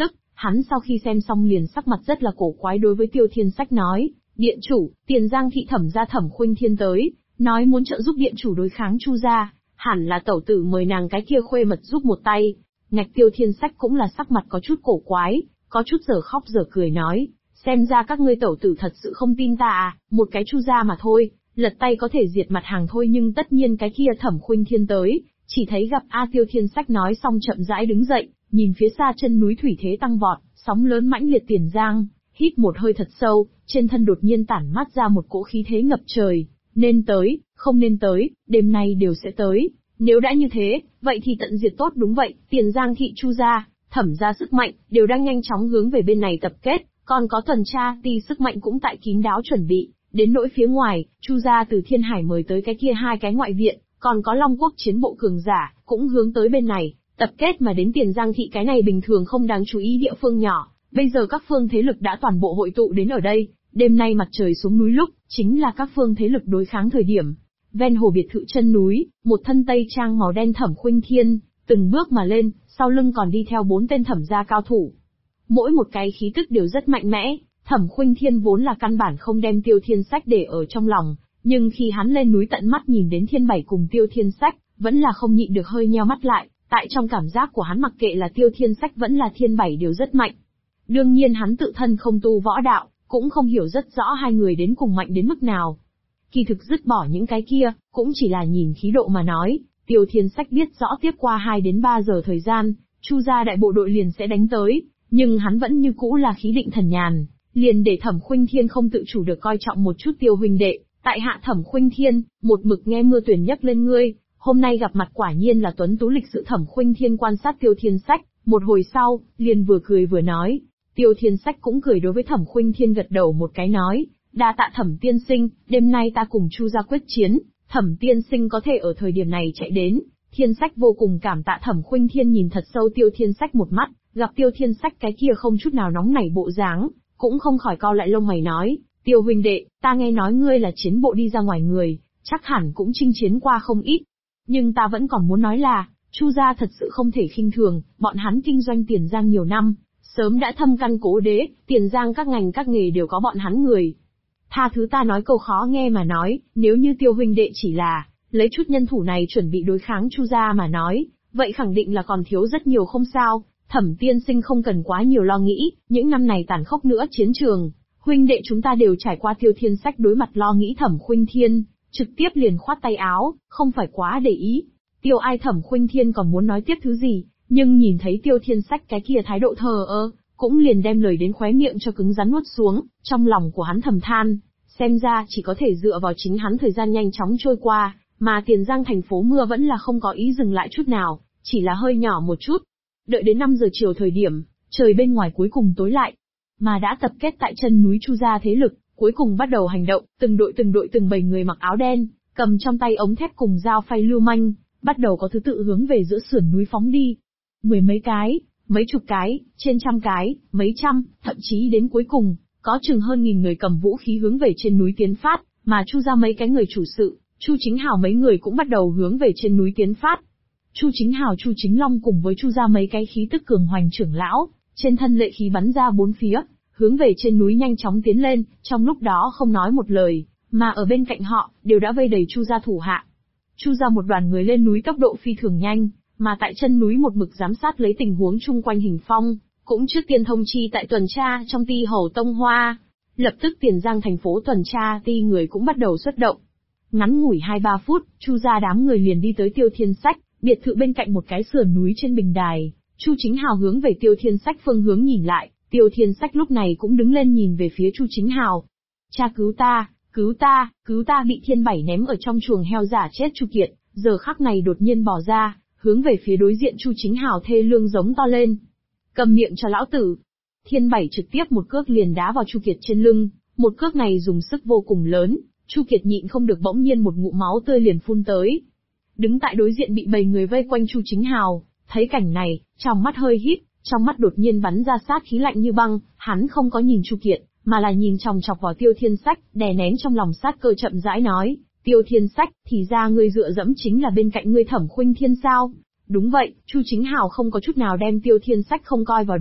Hắn sau khi xem xong liền sắc mặt rất là cổ quái đối với Tiêu Thiên Sách nói, điện chủ, Tiền Giang thị thẩm gia Thẩm Khuynh Thiên tới, nói muốn trợ giúp điện chủ đối kháng Chu gia, hẳn là tẩu tử mời nàng cái kia khuê mật giúp một tay. Ngạch Tiêu Thiên Sách cũng là sắc mặt có chút cổ quái, có chút giờ khóc giờ cười nói, xem ra các ngươi tẩu tử thật sự không tin ta à, một cái Chu gia mà thôi, lật tay có thể diệt mặt hàng thôi nhưng tất nhiên cái kia Thẩm Khuynh Thiên tới, chỉ thấy gặp Tiêu Thiên Sách nói xong chậm rãi đứng dậy, nhìn phía xa chân núi thủy thế tăng vọt, sóng lớn mãnh liệt Tiền Giang, hít một hơi thật sâu, trên thân đột nhiên tản mát ra một cỗ khí thế ngập trời, nên tới, không nên tới, đêm nay đều sẽ tới, nếu đã như thế, vậy thì tận diệt tốt đúng vậy, Tiền Giang thị Chu gia, Thẩm gia sức mạnh, đều đang nhanh chóng hướng về bên này tập kết, còn có tuần tra ti sức mạnh cũng tại kín đáo chuẩn bị, đến nỗi phía ngoài, Chu gia từ Thiên Hải mời tới cái kia hai cái ngoại viện, còn có Long Quốc chiến bộ cường giả, cũng hướng tới bên này, tập kết mà đến Tiền Giang thị cái này bình thường không đáng chú ý địa phương nhỏ, bây giờ các phương thế lực đã toàn bộ hội tụ đến ở đây, đêm nay mặt trời xuống núi lúc, chính là các phương thế lực đối kháng thời điểm. Ven hồ biệt thự chân núi, một thân tây trang màu đen Thẩm Khuynh Thiên, từng bước mà lên, sau lưng còn đi theo 4 tên thẩm gia cao thủ. Mỗi một cái khí tức đều rất mạnh mẽ, Thẩm Khuynh Thiên vốn là căn bản không đem Tiêu Thiên Sách để ở trong lòng, nhưng khi hắn lên núi tận mắt nhìn đến Thiên Bảy cùng Tiêu Thiên Sách, vẫn là không nhịn được hơi nheo mắt lại, tại trong cảm giác của hắn mặc kệ là Tiêu Thiên Sách vẫn là Thiên Bảy đều rất mạnh. Đương nhiên hắn tự thân không tu võ đạo, cũng không hiểu rất rõ hai người đến cùng mạnh đến mức nào. Kỳ thực dứt bỏ những cái kia, cũng chỉ là nhìn khí độ mà nói, Tiêu Thiên Sách biết rõ tiếp qua 2 đến 3 giờ thời gian, Chu gia đại bộ đội liền sẽ đánh tới, nhưng hắn vẫn như cũ là khí định thần nhàn, liền để Thẩm Khuynh Thiên không tự chủ được coi trọng một chút Tiêu huynh đệ, tại hạ Thẩm Khuynh Thiên, một mực nghe mưa tuyển nhắc lên ngươi, hôm nay gặp mặt quả nhiên là tuấn tú lịch sự. Thẩm Khuynh Thiên quan sát Tiêu Thiên Sách, một hồi sau, liền vừa cười vừa nói. Tiêu Thiên Sách cũng cười đối với Thẩm Khuynh Thiên gật đầu một cái nói, đa tạ Thẩm tiên sinh, đêm nay ta cùng Chu gia quyết chiến, Thẩm tiên sinh có thể ở thời điểm này chạy đến, Thiên Sách vô cùng cảm tạ. Thẩm Khuynh Thiên nhìn thật sâu Tiêu Thiên Sách một mắt, gặp Tiêu Thiên Sách cái kia không chút nào nóng nảy bộ dáng, cũng không khỏi cau lại lông mày nói, Tiêu huynh đệ, ta nghe nói ngươi là chiến bộ đi ra ngoài người, chắc hẳn cũng chinh chiến qua không ít, nhưng ta vẫn còn muốn nói là, Chu gia thật sự không thể khinh thường, bọn hắn kinh doanh Tiền Giang nhiều năm, sớm đã thâm căn cố đế, Tiền Giang các ngành các nghề đều có bọn hắn người. Tha thứ ta nói câu khó nghe mà nói, nếu như Tiêu huynh đệ chỉ là lấy chút nhân thủ này chuẩn bị đối kháng Chu gia mà nói, vậy khẳng định là còn thiếu rất nhiều không sao. Thẩm tiên sinh không cần quá nhiều lo nghĩ, những năm này tàn khốc nữa chiến trường, huynh đệ chúng ta đều trải qua. Tiêu Thiên Sách đối mặt lo nghĩ Thẩm Khuynh Thiên, trực tiếp liền khoát tay áo, không phải quá để ý. Tiêu Ai Thẩm Khuynh Thiên còn muốn nói tiếp thứ gì, nhưng nhìn thấy Tiêu Thiên Sách cái kia thái độ thờ ơ, cũng liền đem lời đến khóe miệng cho cứng rắn nuốt xuống, trong lòng của hắn thầm than, xem ra chỉ có thể dựa vào chính hắn. Thời gian nhanh chóng trôi qua, mà Tiền Giang thành phố mưa vẫn là không có ý dừng lại chút nào, chỉ là hơi nhỏ một chút. Đợi đến 5 giờ chiều thời điểm, trời bên ngoài cuối cùng tối lại, mà đã tập kết tại chân núi Chu gia thế lực, cuối cùng bắt đầu hành động, từng đội từng bầy người mặc áo đen, cầm trong tay ống thép cùng dao phay lưu manh, bắt đầu có thứ tự hướng về giữa sườn núi phóng đi. 10 mấy cái, mấy chục cái, trên trăm cái, mấy trăm, thậm chí đến cuối cùng, có chừng hơn 1000 người cầm vũ khí hướng về trên núi tiến phát, mà Chu gia mấy cái người chủ sự, Chu Chính Hào mấy người cũng bắt đầu hướng về trên núi tiến phát. Chu Chính Hào, Chu Chính Long cùng với Chu gia mấy cái khí tức cường hoành trưởng lão, trên thân lệ khí bắn ra bốn phía, hướng về trên núi nhanh chóng tiến lên, trong lúc đó không nói một lời, mà ở bên cạnh họ, đều đã vây đầy Chu gia thủ hạ. Chu gia một đoàn người lên núi tốc độ phi thường nhanh, mà tại chân núi một mực giám sát lấy tình huống chung quanh hình phong, cũng trước tiên thông chi tại tuần tra trong ti hầu Tông Hoa. Lập tức Tiền Giang thành phố tuần tra ti người cũng bắt đầu xuất động. Ngắn ngủi 2-3 phút, Chu gia đám người liền đi tới Tiêu Thiên Sách, biệt thự bên cạnh một cái sườn núi trên bình đài. Chu Chính Hào hướng về Tiêu Thiên Sách phương hướng nhìn lại, Tiêu Thiên Sách lúc này cũng đứng lên nhìn về phía Chu Chính Hào. Cha cứu ta, cứu ta, cứu ta! Bị Thiên Bảy ném ở trong chuồng heo giả chết Chu Kiệt, giờ khắc này đột nhiên bỏ ra, hướng về phía đối diện Chu Chính Hào thê lương giống to lên. Cầm miệng cho lão tử! Thiên Bảy trực tiếp một cước liền đá vào Chu Kiệt trên lưng, một cước này dùng sức vô cùng lớn, Chu Kiệt nhịn không được bỗng nhiên một ngụm máu tươi liền phun tới. Đứng tại đối diện bị bầy người vây quanh Chu Chính Hào, thấy cảnh này, trong mắt hơi híp, trong mắt đột nhiên bắn ra sát khí lạnh như băng, hắn không có nhìn Chu Kiệt, mà là nhìn chòng chọc vào Tiêu Thiên Sách, đè nén trong lòng sát cơ chậm rãi nói, Tiêu Thiên Sách, thì ra ngươi dựa dẫm chính là bên cạnh ngươi Thẩm Khuynh Thiên sao? Đúng vậy, Chu Chính Hào không có chút nào đem Tiêu Thiên Sách không coi vào đâu,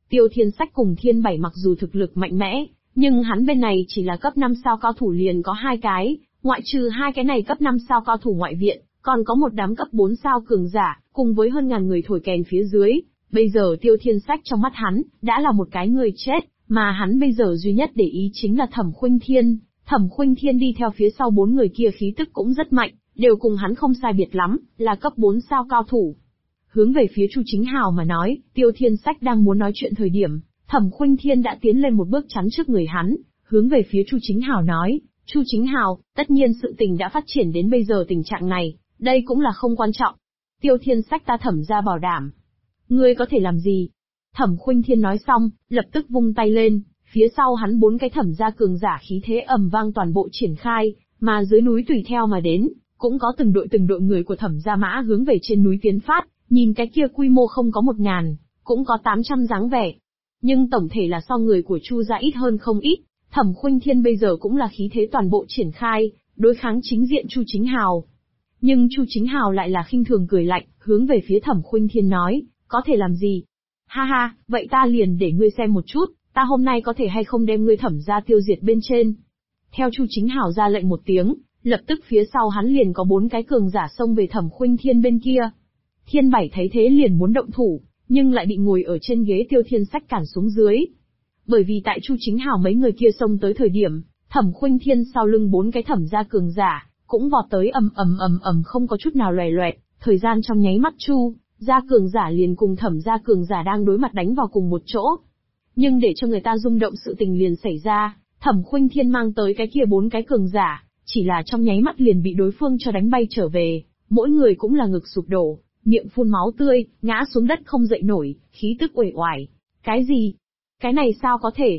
Tiêu Thiên Sách cùng Thiên Bảy mặc dù thực lực mạnh mẽ, nhưng hắn bên này chỉ là cấp 5 sao cao thủ liền có 2 cái, ngoại trừ 2 cái này cấp 5 sao cao thủ ngoại viện, còn có một đám cấp 4 sao cường giả, cùng với hơn ngàn người thổi kèn phía dưới. Bây giờ Tiêu Thiên Sách trong mắt hắn, đã là một cái người chết, mà hắn bây giờ duy nhất để ý chính là Thẩm Khuynh Thiên. Thẩm Khuynh Thiên đi theo phía sau 4 người kia khí tức cũng rất mạnh, đều cùng hắn không sai biệt lắm, là cấp 4 sao cao thủ. Hướng về phía Chu Chính Hào mà nói, Tiêu Thiên Sách đang muốn nói chuyện thời điểm, Thẩm Khuynh Thiên đã tiến lên một bước chắn trước người hắn, hướng về phía Chu Chính Hào nói, Chu Chính Hào, tất nhiên sự tình đã phát triển đến bây giờ tình trạng này, đây cũng là không quan trọng. Tiêu Thiên Sách ta Thẩm ra bảo đảm. Ngươi có thể làm gì? Thẩm Khuynh Thiên nói xong, lập tức vung tay lên, phía sau hắn 4 cái Thẩm gia cường giả khí thế ầm vang toàn bộ triển khai, mà dưới núi tùy theo mà đến, cũng có từng đội người của Thẩm gia mã hướng về trên núi tiến phát, nhìn cái kia quy mô không có 1000, cũng có 800 dáng vẻ. Nhưng tổng thể là so người của Chu gia ít hơn không ít, Thẩm Khuynh Thiên bây giờ cũng là khí thế toàn bộ triển khai, đối kháng chính diện Chu Chính Hào. Nhưng Chu Chính Hào lại là khinh thường cười lạnh, hướng về phía Thẩm Khuynh Thiên nói, có thể làm gì? Ha ha, vậy ta liền để ngươi xem một chút, ta hôm nay có thể hay không đem ngươi Thẩm gia tiêu diệt bên trên. Theo Chu Chính Hào ra lệnh một tiếng, lập tức phía sau hắn liền có 4 cái cường giả xông về Thẩm Khuynh Thiên bên kia. Thiên Bảy thấy thế liền muốn động thủ, nhưng lại bị ngồi ở trên ghế Tiêu Thiên Sách cản xuống dưới. Bởi vì tại Chu Chính Hào mấy người kia xông tới thời điểm, Thẩm Khuynh Thiên sau lưng 4 cái Thẩm gia cường giả, cũng vọt tới ầm không có chút nào loè loẹt, thời gian trong nháy mắt Chu gia cường giả liền cùng Thẩm gia cường giả đang đối mặt đánh vào cùng một chỗ. Nhưng để cho người ta rung động sự tình liền xảy ra, Thẩm Khuynh Thiên mang tới cái kia 4 cái cường giả, chỉ là trong nháy mắt liền bị đối phương cho đánh bay trở về, mỗi người cũng là ngực sụp đổ, miệng phun máu tươi, ngã xuống đất không dậy nổi, khí tức uể oải. Cái gì? Cái này sao có thể?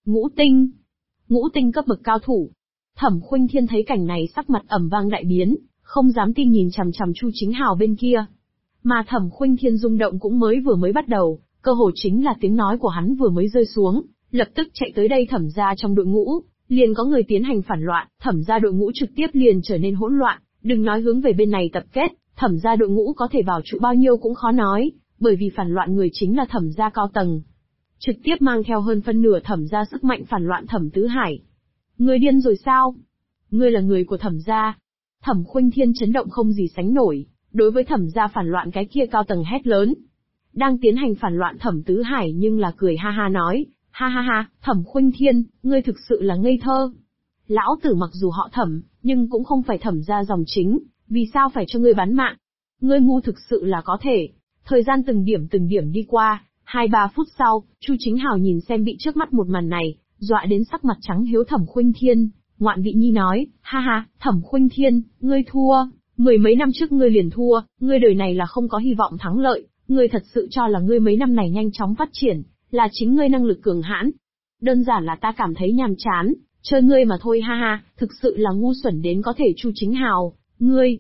Ngũ tinh cấp bậc cao thủ. Thẩm Khuynh Thiên thấy cảnh này sắc mặt ầm vang đại biến, không dám tin nhìn chằm chằm Chu Chính Hào bên kia. Mà Thẩm Khuynh Thiên rung động cũng vừa mới bắt đầu, cơ hồ chính là tiếng nói của hắn vừa mới rơi xuống, lập tức chạy tới đây Thẩm gia trong đội ngũ, liền có người tiến hành phản loạn, Thẩm gia đội ngũ trực tiếp liền trở nên hỗn loạn, đừng nói hướng về bên này tập kết, Thẩm gia đội ngũ có thể vào trụ bao nhiêu cũng khó nói, bởi vì phản loạn người chính là Thẩm gia cao tầng. Trực tiếp mang theo hơn phân nửa Thẩm gia sức mạnh phản loạn Thẩm Tứ Hải. Ngươi điên rồi sao? Ngươi là người của Thẩm gia. Thẩm Khuynh Thiên chấn động không gì sánh nổi, đối với Thẩm gia phản loạn cái kia cao tầng hét lớn. Đang tiến hành phản loạn Thẩm Tứ Hải nhưng là cười ha ha nói, ha ha ha, Thẩm Khuynh Thiên, ngươi thực sự là ngây thơ. Lão tử mặc dù họ Thẩm, nhưng cũng không phải Thẩm gia dòng chính, vì sao phải cho ngươi bán mạng? Ngươi ngu thực sự là có thể. Thời gian từng điểm đi qua, 2-3 phút sau, Chu Chính Hào nhìn xem bị trước mắt một màn này, dọa đến sắc mặt trắng hiếu Thẩm Khuynh Thiên, ngoạn vị nhi nói, ha ha, Thẩm Khuynh Thiên, ngươi thua, 10 mấy năm trước ngươi liền thua, ngươi đời này là không có hy vọng thắng lợi, ngươi thật sự cho là ngươi mấy năm này nhanh chóng phát triển, là chính ngươi năng lực cường hãn. Đơn giản là ta cảm thấy nhàm chán, chơi ngươi mà thôi ha ha, thực sự là ngu xuẩn đến có thể. Chu Chính Hào, ngươi.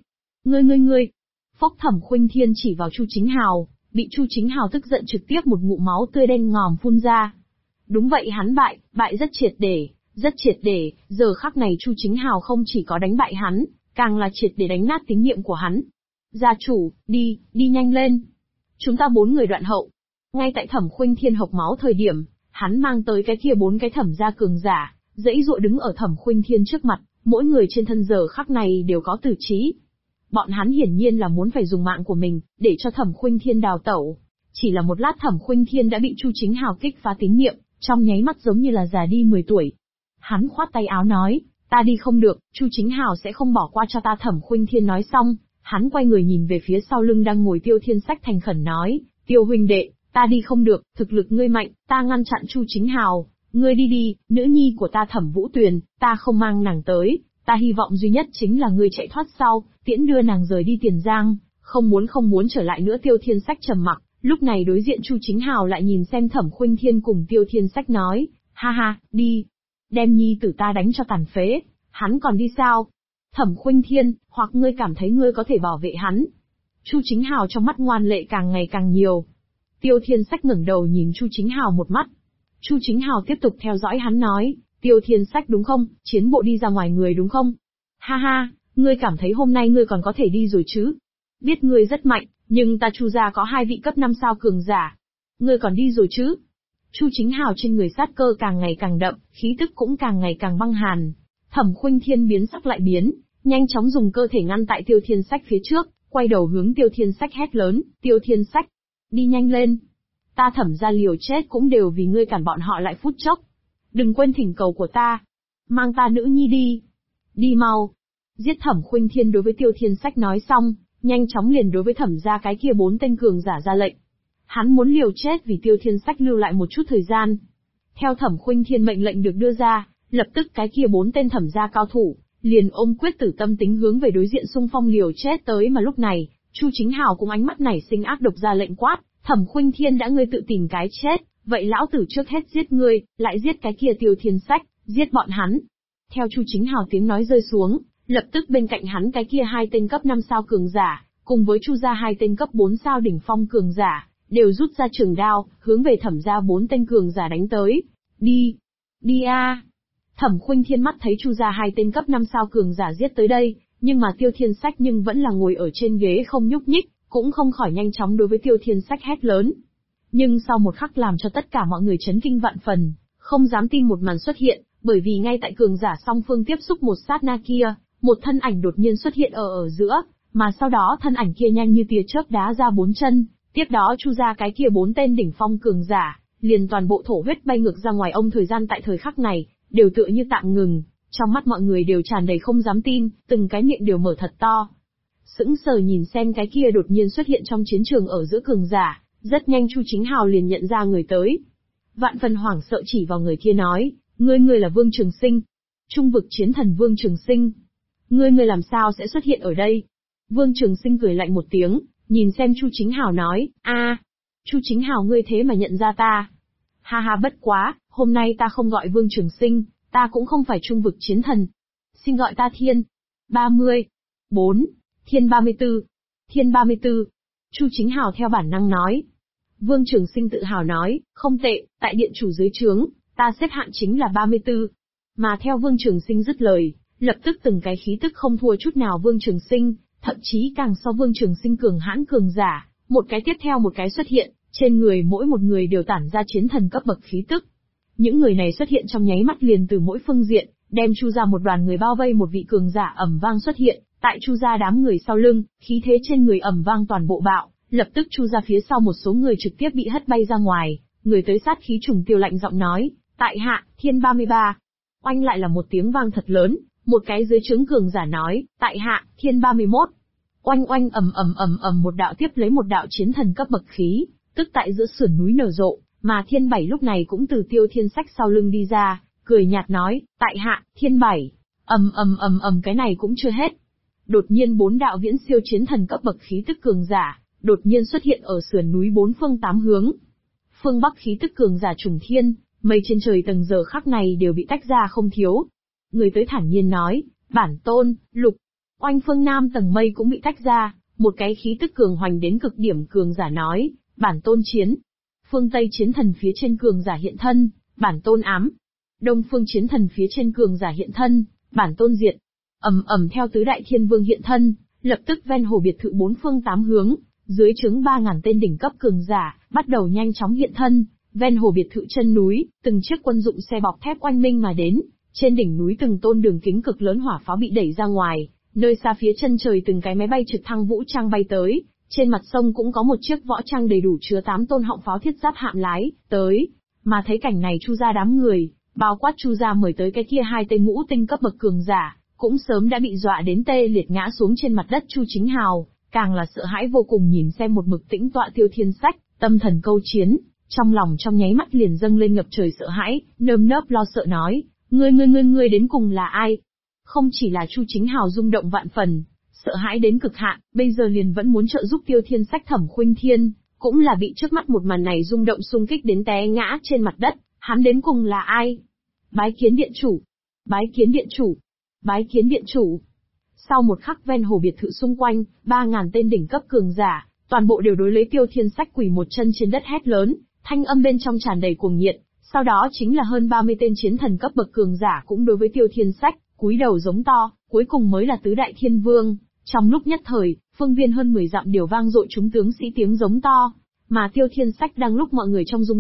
Phốc Thẩm Khuynh Thiên chỉ vào Chu Chính Hào, bị Chu Chính Hào tức giận trực tiếp một ngụm máu tươi đen ngòm phun ra. Đúng vậy, hắn bại rất triệt để, giờ khắc này Chu Chính Hào không chỉ có đánh bại hắn, càng là triệt để đánh nát tín niệm của hắn. Gia chủ, đi nhanh lên. Chúng ta 4 người đoạn hậu. Ngay tại Thẩm Khuynh Thiên hộc máu thời điểm, hắn mang tới cái kia 4 cái Thẩm gia cường giả, dãy dụa đứng ở Thẩm Khuynh Thiên trước mặt, mỗi người trên thân giờ khắc này đều có tử trí. Bọn hắn hiển nhiên là muốn phải dùng mạng của mình, để cho Thẩm Khuynh Thiên đào tẩu. Chỉ là một lát Thẩm Khuynh Thiên đã bị Chu Chính Hào kích phá tín niệm, trong nháy mắt giống như là già đi 10 tuổi. Hắn khoát tay áo nói, ta đi không được, Chu Chính Hào sẽ không bỏ qua cho ta. Thẩm Khuynh Thiên nói xong, hắn quay người nhìn về phía sau lưng đang ngồi Tiêu Thiên Sách thành khẩn nói, Tiêu huynh đệ, ta đi không được, thực lực ngươi mạnh, ta ngăn chặn Chu Chính Hào, ngươi đi, nữ nhi của ta Thẩm Vũ Tuyền, ta không mang nàng tới, ta hy vọng duy nhất chính là ngươi chạy thoát sau, tiễn đưa nàng rời đi Tiền Giang, không muốn trở lại nữa. Tiêu Thiên Sách trầm mặc, lúc này đối diện Chu Chính Hào lại nhìn xem Thẩm Khuynh Thiên cùng Tiêu Thiên Sách nói, ha ha, đi, đem nhi tử ta đánh cho tàn phế, hắn còn đi sao? Thẩm Khuynh Thiên, hoặc ngươi cảm thấy ngươi có thể bảo vệ hắn? Chu Chính Hào trong mắt ngoan lệ càng ngày càng nhiều. Tiêu Thiên Sách ngẩng đầu nhìn Chu Chính Hào một mắt. Chu Chính Hào tiếp tục theo dõi hắn nói, Tiêu Thiên Sách đúng không, chiến bộ đi ra ngoài người đúng không? Ha ha, ngươi cảm thấy hôm nay ngươi còn có thể đi rồi chứ? Biết ngươi rất mạnh, nhưng ta Chu gia có 2 vị cấp 5 sao cường giả. Ngươi còn đi rồi chứ? Chu Chính Hào trên người sát cơ càng ngày càng đậm, khí tức cũng càng ngày càng băng hàn. Thẩm Khuynh Thiên biến sắc lại biến, nhanh chóng dùng cơ thể ngăn tại Tiêu Thiên Sách phía trước, quay đầu hướng Tiêu Thiên Sách hét lớn, Tiêu Thiên Sách, đi nhanh lên. Ta Thẩm gia liều chết cũng đều vì ngươi cản bọn họ lại phút chốc. Đừng quên thỉnh cầu của ta. Mang ta nữ nhi đi. Đi mau. Giết Thẩm Khuynh Thiên đối với Tiêu Thiên Sách nói xong, nhanh chóng liền đối với Thẩm gia cái kia 4 tên cường giả ra lệnh. Hắn muốn liều chết vì Tiêu Thiên Sách lưu lại một chút thời gian. Theo Thẩm Khuynh Thiên mệnh lệnh được đưa ra, lập tức cái kia 4 tên Thẩm gia cao thủ, liền ôm quyết tử tâm tính hướng về đối diện xung phong liều chết tới mà lúc này, Chu Chính Hào cũng ánh mắt nảy sinh ác độc ra lệnh quát, Thẩm Khuynh Thiên đã ngươi tự tìm cái chết, vậy lão tử trước hết giết ngươi, lại giết cái kia Tiêu Thiên Sách, giết bọn hắn. Theo Chu Chính Hào tiếng nói rơi xuống, lập tức bên cạnh hắn cái kia 2 tên cấp 5 sao cường giả, cùng với Chu gia 2 tên cấp 4 sao đỉnh phong cường giả, đều rút ra trường đao, hướng về Thẩm gia 4 tên cường giả đánh tới. Đi! Đi a! Thẩm Khuynh Thiên mắt thấy Chu gia 2 tên cấp 5 sao cường giả giết tới đây, nhưng mà Tiêu Thiên Sách nhưng vẫn là ngồi ở trên ghế không nhúc nhích, cũng không khỏi nhanh chóng đối với Tiêu Thiên Sách hét lớn. Nhưng sau một khắc làm cho tất cả mọi người chấn kinh vạn phần, không dám tin một màn xuất hiện, bởi vì ngay tại cường giả song phương tiếp xúc một sát na kia, một thân ảnh đột nhiên xuất hiện ở giữa, mà sau đó thân ảnh kia nhanh như tia chớp đá ra 4 chân, tiếp đó Chu gia cái kia 4 tên đỉnh phong cường giả, liền toàn bộ thổ huyết bay ngược ra ngoài. Ông thời gian tại thời khắc này, đều tựa như tạm ngừng, trong mắt mọi người đều tràn đầy không dám tin, từng cái miệng đều mở thật to. Sững sờ nhìn xem cái kia đột nhiên xuất hiện trong chiến trường ở giữa cường giả, rất nhanh Chu Chính Hào liền nhận ra người tới. Vạn phần hoảng sợ chỉ vào người kia nói, ngươi là Vương Trường Sinh. Trung vực chiến thần Vương Trường Sinh. Ngươi làm sao sẽ xuất hiện ở đây? Vương Trường Sinh cười lạnh một tiếng, nhìn xem Chu Chính Hào nói, Chu Chính Hào ngươi thế mà nhận ra ta. Ha ha bất quá, hôm nay ta không gọi Vương Trường Sinh, ta cũng không phải trung vực chiến thần. Xin gọi ta Thiên. 34. Thiên 34. Thiên 34. Chu Chính Hào theo bản năng nói. Vương Trường Sinh tự hào nói, không tệ, tại điện chủ dưới trướng, ta xếp hạng chính là 34. Mà theo Vương Trường Sinh dứt lời, lập tức từng cái khí tức không thua chút nào Vương Trường Sinh, thậm chí càng so Vương Trường Sinh cường hãn cường giả, một cái tiếp theo một cái xuất hiện, trên người mỗi một người đều tản ra chiến thần cấp bậc khí tức. Những người này xuất hiện trong nháy mắt liền từ mỗi phương diện, đem Chu gia một đoàn người bao vây. Một vị cường giả ầm vang xuất hiện, tại Chu gia đám người sau lưng, khí thế trên người ầm vang toàn bộ bạo, lập tức Chu gia phía sau một số người trực tiếp bị hất bay ra ngoài, người tới sát khí trùng tiêu lạnh giọng nói, tại hạ, Thiên 33. Oanh lại là một tiếng vang thật lớn, một cái dưới trướng cường giả nói, tại hạ, Thiên 31. Oanh oanh ầm một đạo tiếp lấy một đạo chiến thần cấp bậc khí, tức tại giữa sườn núi nở rộ, mà Thiên 7 lúc này cũng từ Tiêu Thiên Sách sau lưng đi ra, cười nhạt nói, tại hạ, Thiên 7. Cái này cũng chưa hết. Đột nhiên 4 đạo viễn siêu chiến thần cấp bậc khí tức cường giả, đột nhiên xuất hiện ở sườn núi 4 phương 8 hướng. Phương Bắc khí tức cường giả trùng thiên, mây trên trời tầng giờ khắc này đều bị tách ra không thiếu. Người tới thản nhiên nói, bản tôn, Lục. Oanh phương Nam tầng mây cũng bị tách ra, một cái khí tức cường hoành đến cực điểm cường giả nói, bản tôn Chiến. Phương Tây chiến thần phía trên cường giả hiện thân, bản tôn Ám. Đông phương chiến thần phía trên cường giả hiện thân, bản tôn Diệt. Theo tứ đại thiên vương hiện thân, lập tức ven hồ biệt thự 4 phương 8 hướng, dưới trướng 3000 tên đỉnh cấp cường giả, bắt đầu nhanh chóng hiện thân, ven hồ biệt thự chân núi, từng chiếc quân dụng xe bọc thép oanh minh mà đến, trên đỉnh núi từng tôn đường kính cực lớn hỏa pháo bị đẩy ra ngoài, nơi xa phía chân trời từng cái máy bay trực thăng vũ trang bay tới, trên mặt sông cũng có một chiếc võ trang đầy đủ chứa 8 tôn họng pháo thiết giáp hạm lái tới, mà thấy cảnh này Chu gia đám người, bao quát Chu gia mời tới cái kia 2 tên ngũ tinh cấp bậc cường giả, cũng sớm đã bị dọa đến tê liệt ngã xuống trên mặt đất. Chu Chính Hào càng là sợ hãi vô cùng nhìn xem một mực tĩnh tọa Tiêu Thiên Sách, tâm thần câu chiến, trong lòng trong nháy mắt liền dâng lên ngập trời sợ hãi, nơm nớp lo sợ nói, ngươi đến cùng là ai? Không chỉ là Chu Chính Hào rung động vạn phần, sợ hãi đến cực hạn, bây giờ liền vẫn muốn trợ giúp Tiêu Thiên Sách. Thẩm Khuynh Thiên cũng là bị trước mắt một màn này rung động xung kích đến té ngã trên mặt đất, hắn đến cùng là ai? Bái kiến điện chủ, bái kiến điện chủ, bái kiến điện chủ. Sau một khắc ven hồ biệt thự xung quanh, 3000 tên đỉnh cấp cường giả, toàn bộ đều đối lấy Tiêu Thiên Sách quỳ một chân trên đất hét lớn, thanh âm bên trong tràn đầy cuồng nhiệt. Sau đó chính là hơn 30 tên chiến thần cấp bậc cường giả cũng đối với Tiêu Thiên Sách cúi đầu giống to, cuối cùng mới là tứ đại thiên vương. Trong lúc nhất thời, phương viên hơn 10 dặm đều vang dội chúng tướng sĩ tiếng giống to, mà Tiêu Thiên Sách đang lúc mọi người trong rung động,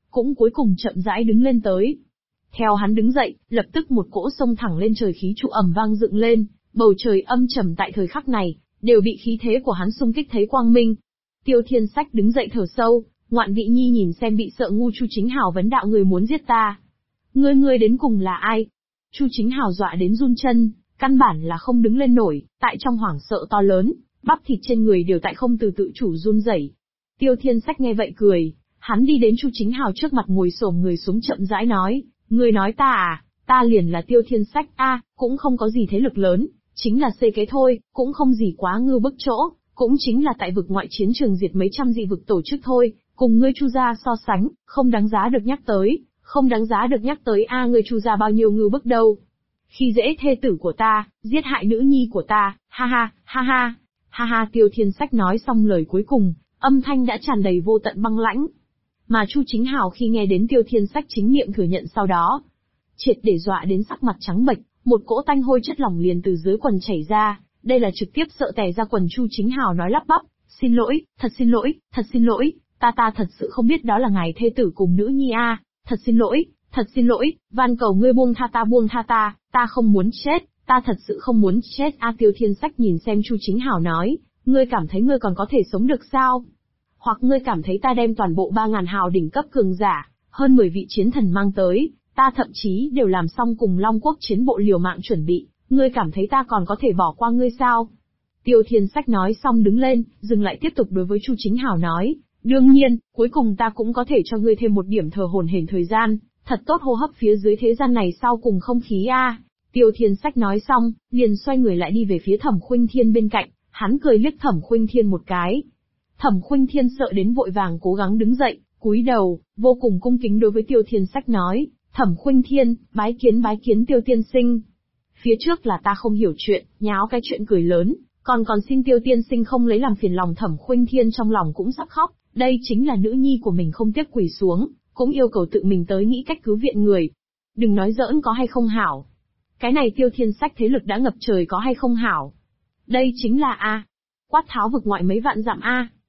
cũng cuối cùng chậm rãi đứng lên tới. Theo hắn đứng dậy, lập tức một cỗ xông thẳng lên trời khí trụ ầm vang dựng lên, bầu trời âm trầm tại thời khắc này, đều bị khí thế của hắn xung kích thấy quang minh. Tiêu Thiên Sách đứng dậy thở sâu, Ngoạn Vị Nhi nhìn xem bị sợ ngu Chu Chính Hào vấn đạo người muốn giết ta. Ngươi đến cùng là ai? Chu Chính Hào dọa đến run chân, căn bản là không đứng lên nổi, tại trong hoảng sợ to lớn, bắp thịt trên người đều tại không từ tự chủ run rẩy. Tiêu Thiên Sách nghe vậy cười, hắn đi đến Chu Chính Hào trước mặt ngồi xổm người xuống chậm rãi nói, ngươi nói ta à, ta liền là Tiêu Thiên Sách cũng không có gì thế lực lớn, chính là xê kế thôi, cũng không gì quá ngưu bức chỗ, cũng chính là tại vực ngoại chiến trường diệt mấy trăm dị vực tổ chức thôi, cùng ngươi Chu gia so sánh, không đáng giá được nhắc tới, không đáng giá được nhắc tới ngươi Chu gia bao nhiêu ngưu bức đâu. Khi dễ thê tử của ta, giết hại nữ nhi của ta, ha ha, ha ha, ha ha. Tiêu Thiên Sách nói xong lời cuối cùng, âm thanh đã tràn đầy vô tận băng lãnh. Mà Chu Chính Hào khi nghe đến Tiêu Thiên Sách chính miệng thừa nhận sau đó, triệt để dọa đến sắc mặt trắng bệch, một cỗ tanh hôi chất lỏng liền từ dưới quần chảy ra, đây là trực tiếp sợ tè ra quần. Chu Chính Hào nói lắp bắp, xin lỗi, thật xin lỗi, ta thật sự không biết đó là ngài thê tử cùng nữ nhi thật xin lỗi, van cầu ngươi buông tha ta không muốn chết, ta thật sự không muốn chết Tiêu Thiên Sách nhìn xem Chu Chính Hào nói, ngươi cảm thấy ngươi còn có thể sống được sao? Hoặc ngươi cảm thấy ta đem toàn bộ 3.000 hào đỉnh cấp cường giả, hơn 10 vị chiến thần mang tới, ta thậm chí đều làm xong cùng Long Quốc chiến bộ liều mạng chuẩn bị, ngươi cảm thấy ta còn có thể bỏ qua ngươi sao? Tiêu Thiên Sách nói xong đứng lên, dừng lại tiếp tục đối với Chu Chính Hào nói, đương nhiên, cuối cùng ta cũng có thể cho ngươi thêm một điểm thờ hồn hển thời gian, thật tốt hô hấp phía dưới thế gian này sau cùng không khí Tiêu Thiên Sách nói xong, liền xoay người lại đi về phía Thẩm Khuynh Thiên bên cạnh, hắn cười liếc Thẩm Khuynh Thiên một cái. Thẩm Khuynh Thiên sợ đến vội vàng cố gắng đứng dậy, cúi đầu, vô cùng cung kính đối với Tiêu Thiên Sách nói, Thẩm Khuynh Thiên, bái kiến Tiêu tiên sinh. Phía trước là ta không hiểu chuyện, nháo cái chuyện cười lớn, còn xin Tiêu tiên sinh không lấy làm phiền lòng. Thẩm Khuynh Thiên trong lòng cũng sắp khóc, đây chính là nữ nhi của mình không tiếc quỳ xuống, cũng yêu cầu tự mình tới nghĩ cách cứu viện người. Đừng nói giỡn có hay không hảo. Cái này Tiêu Thiên Sách thế lực đã ngập trời có hay không hảo. Đây chính là quát tháo vực ngoại mấy vạn dặm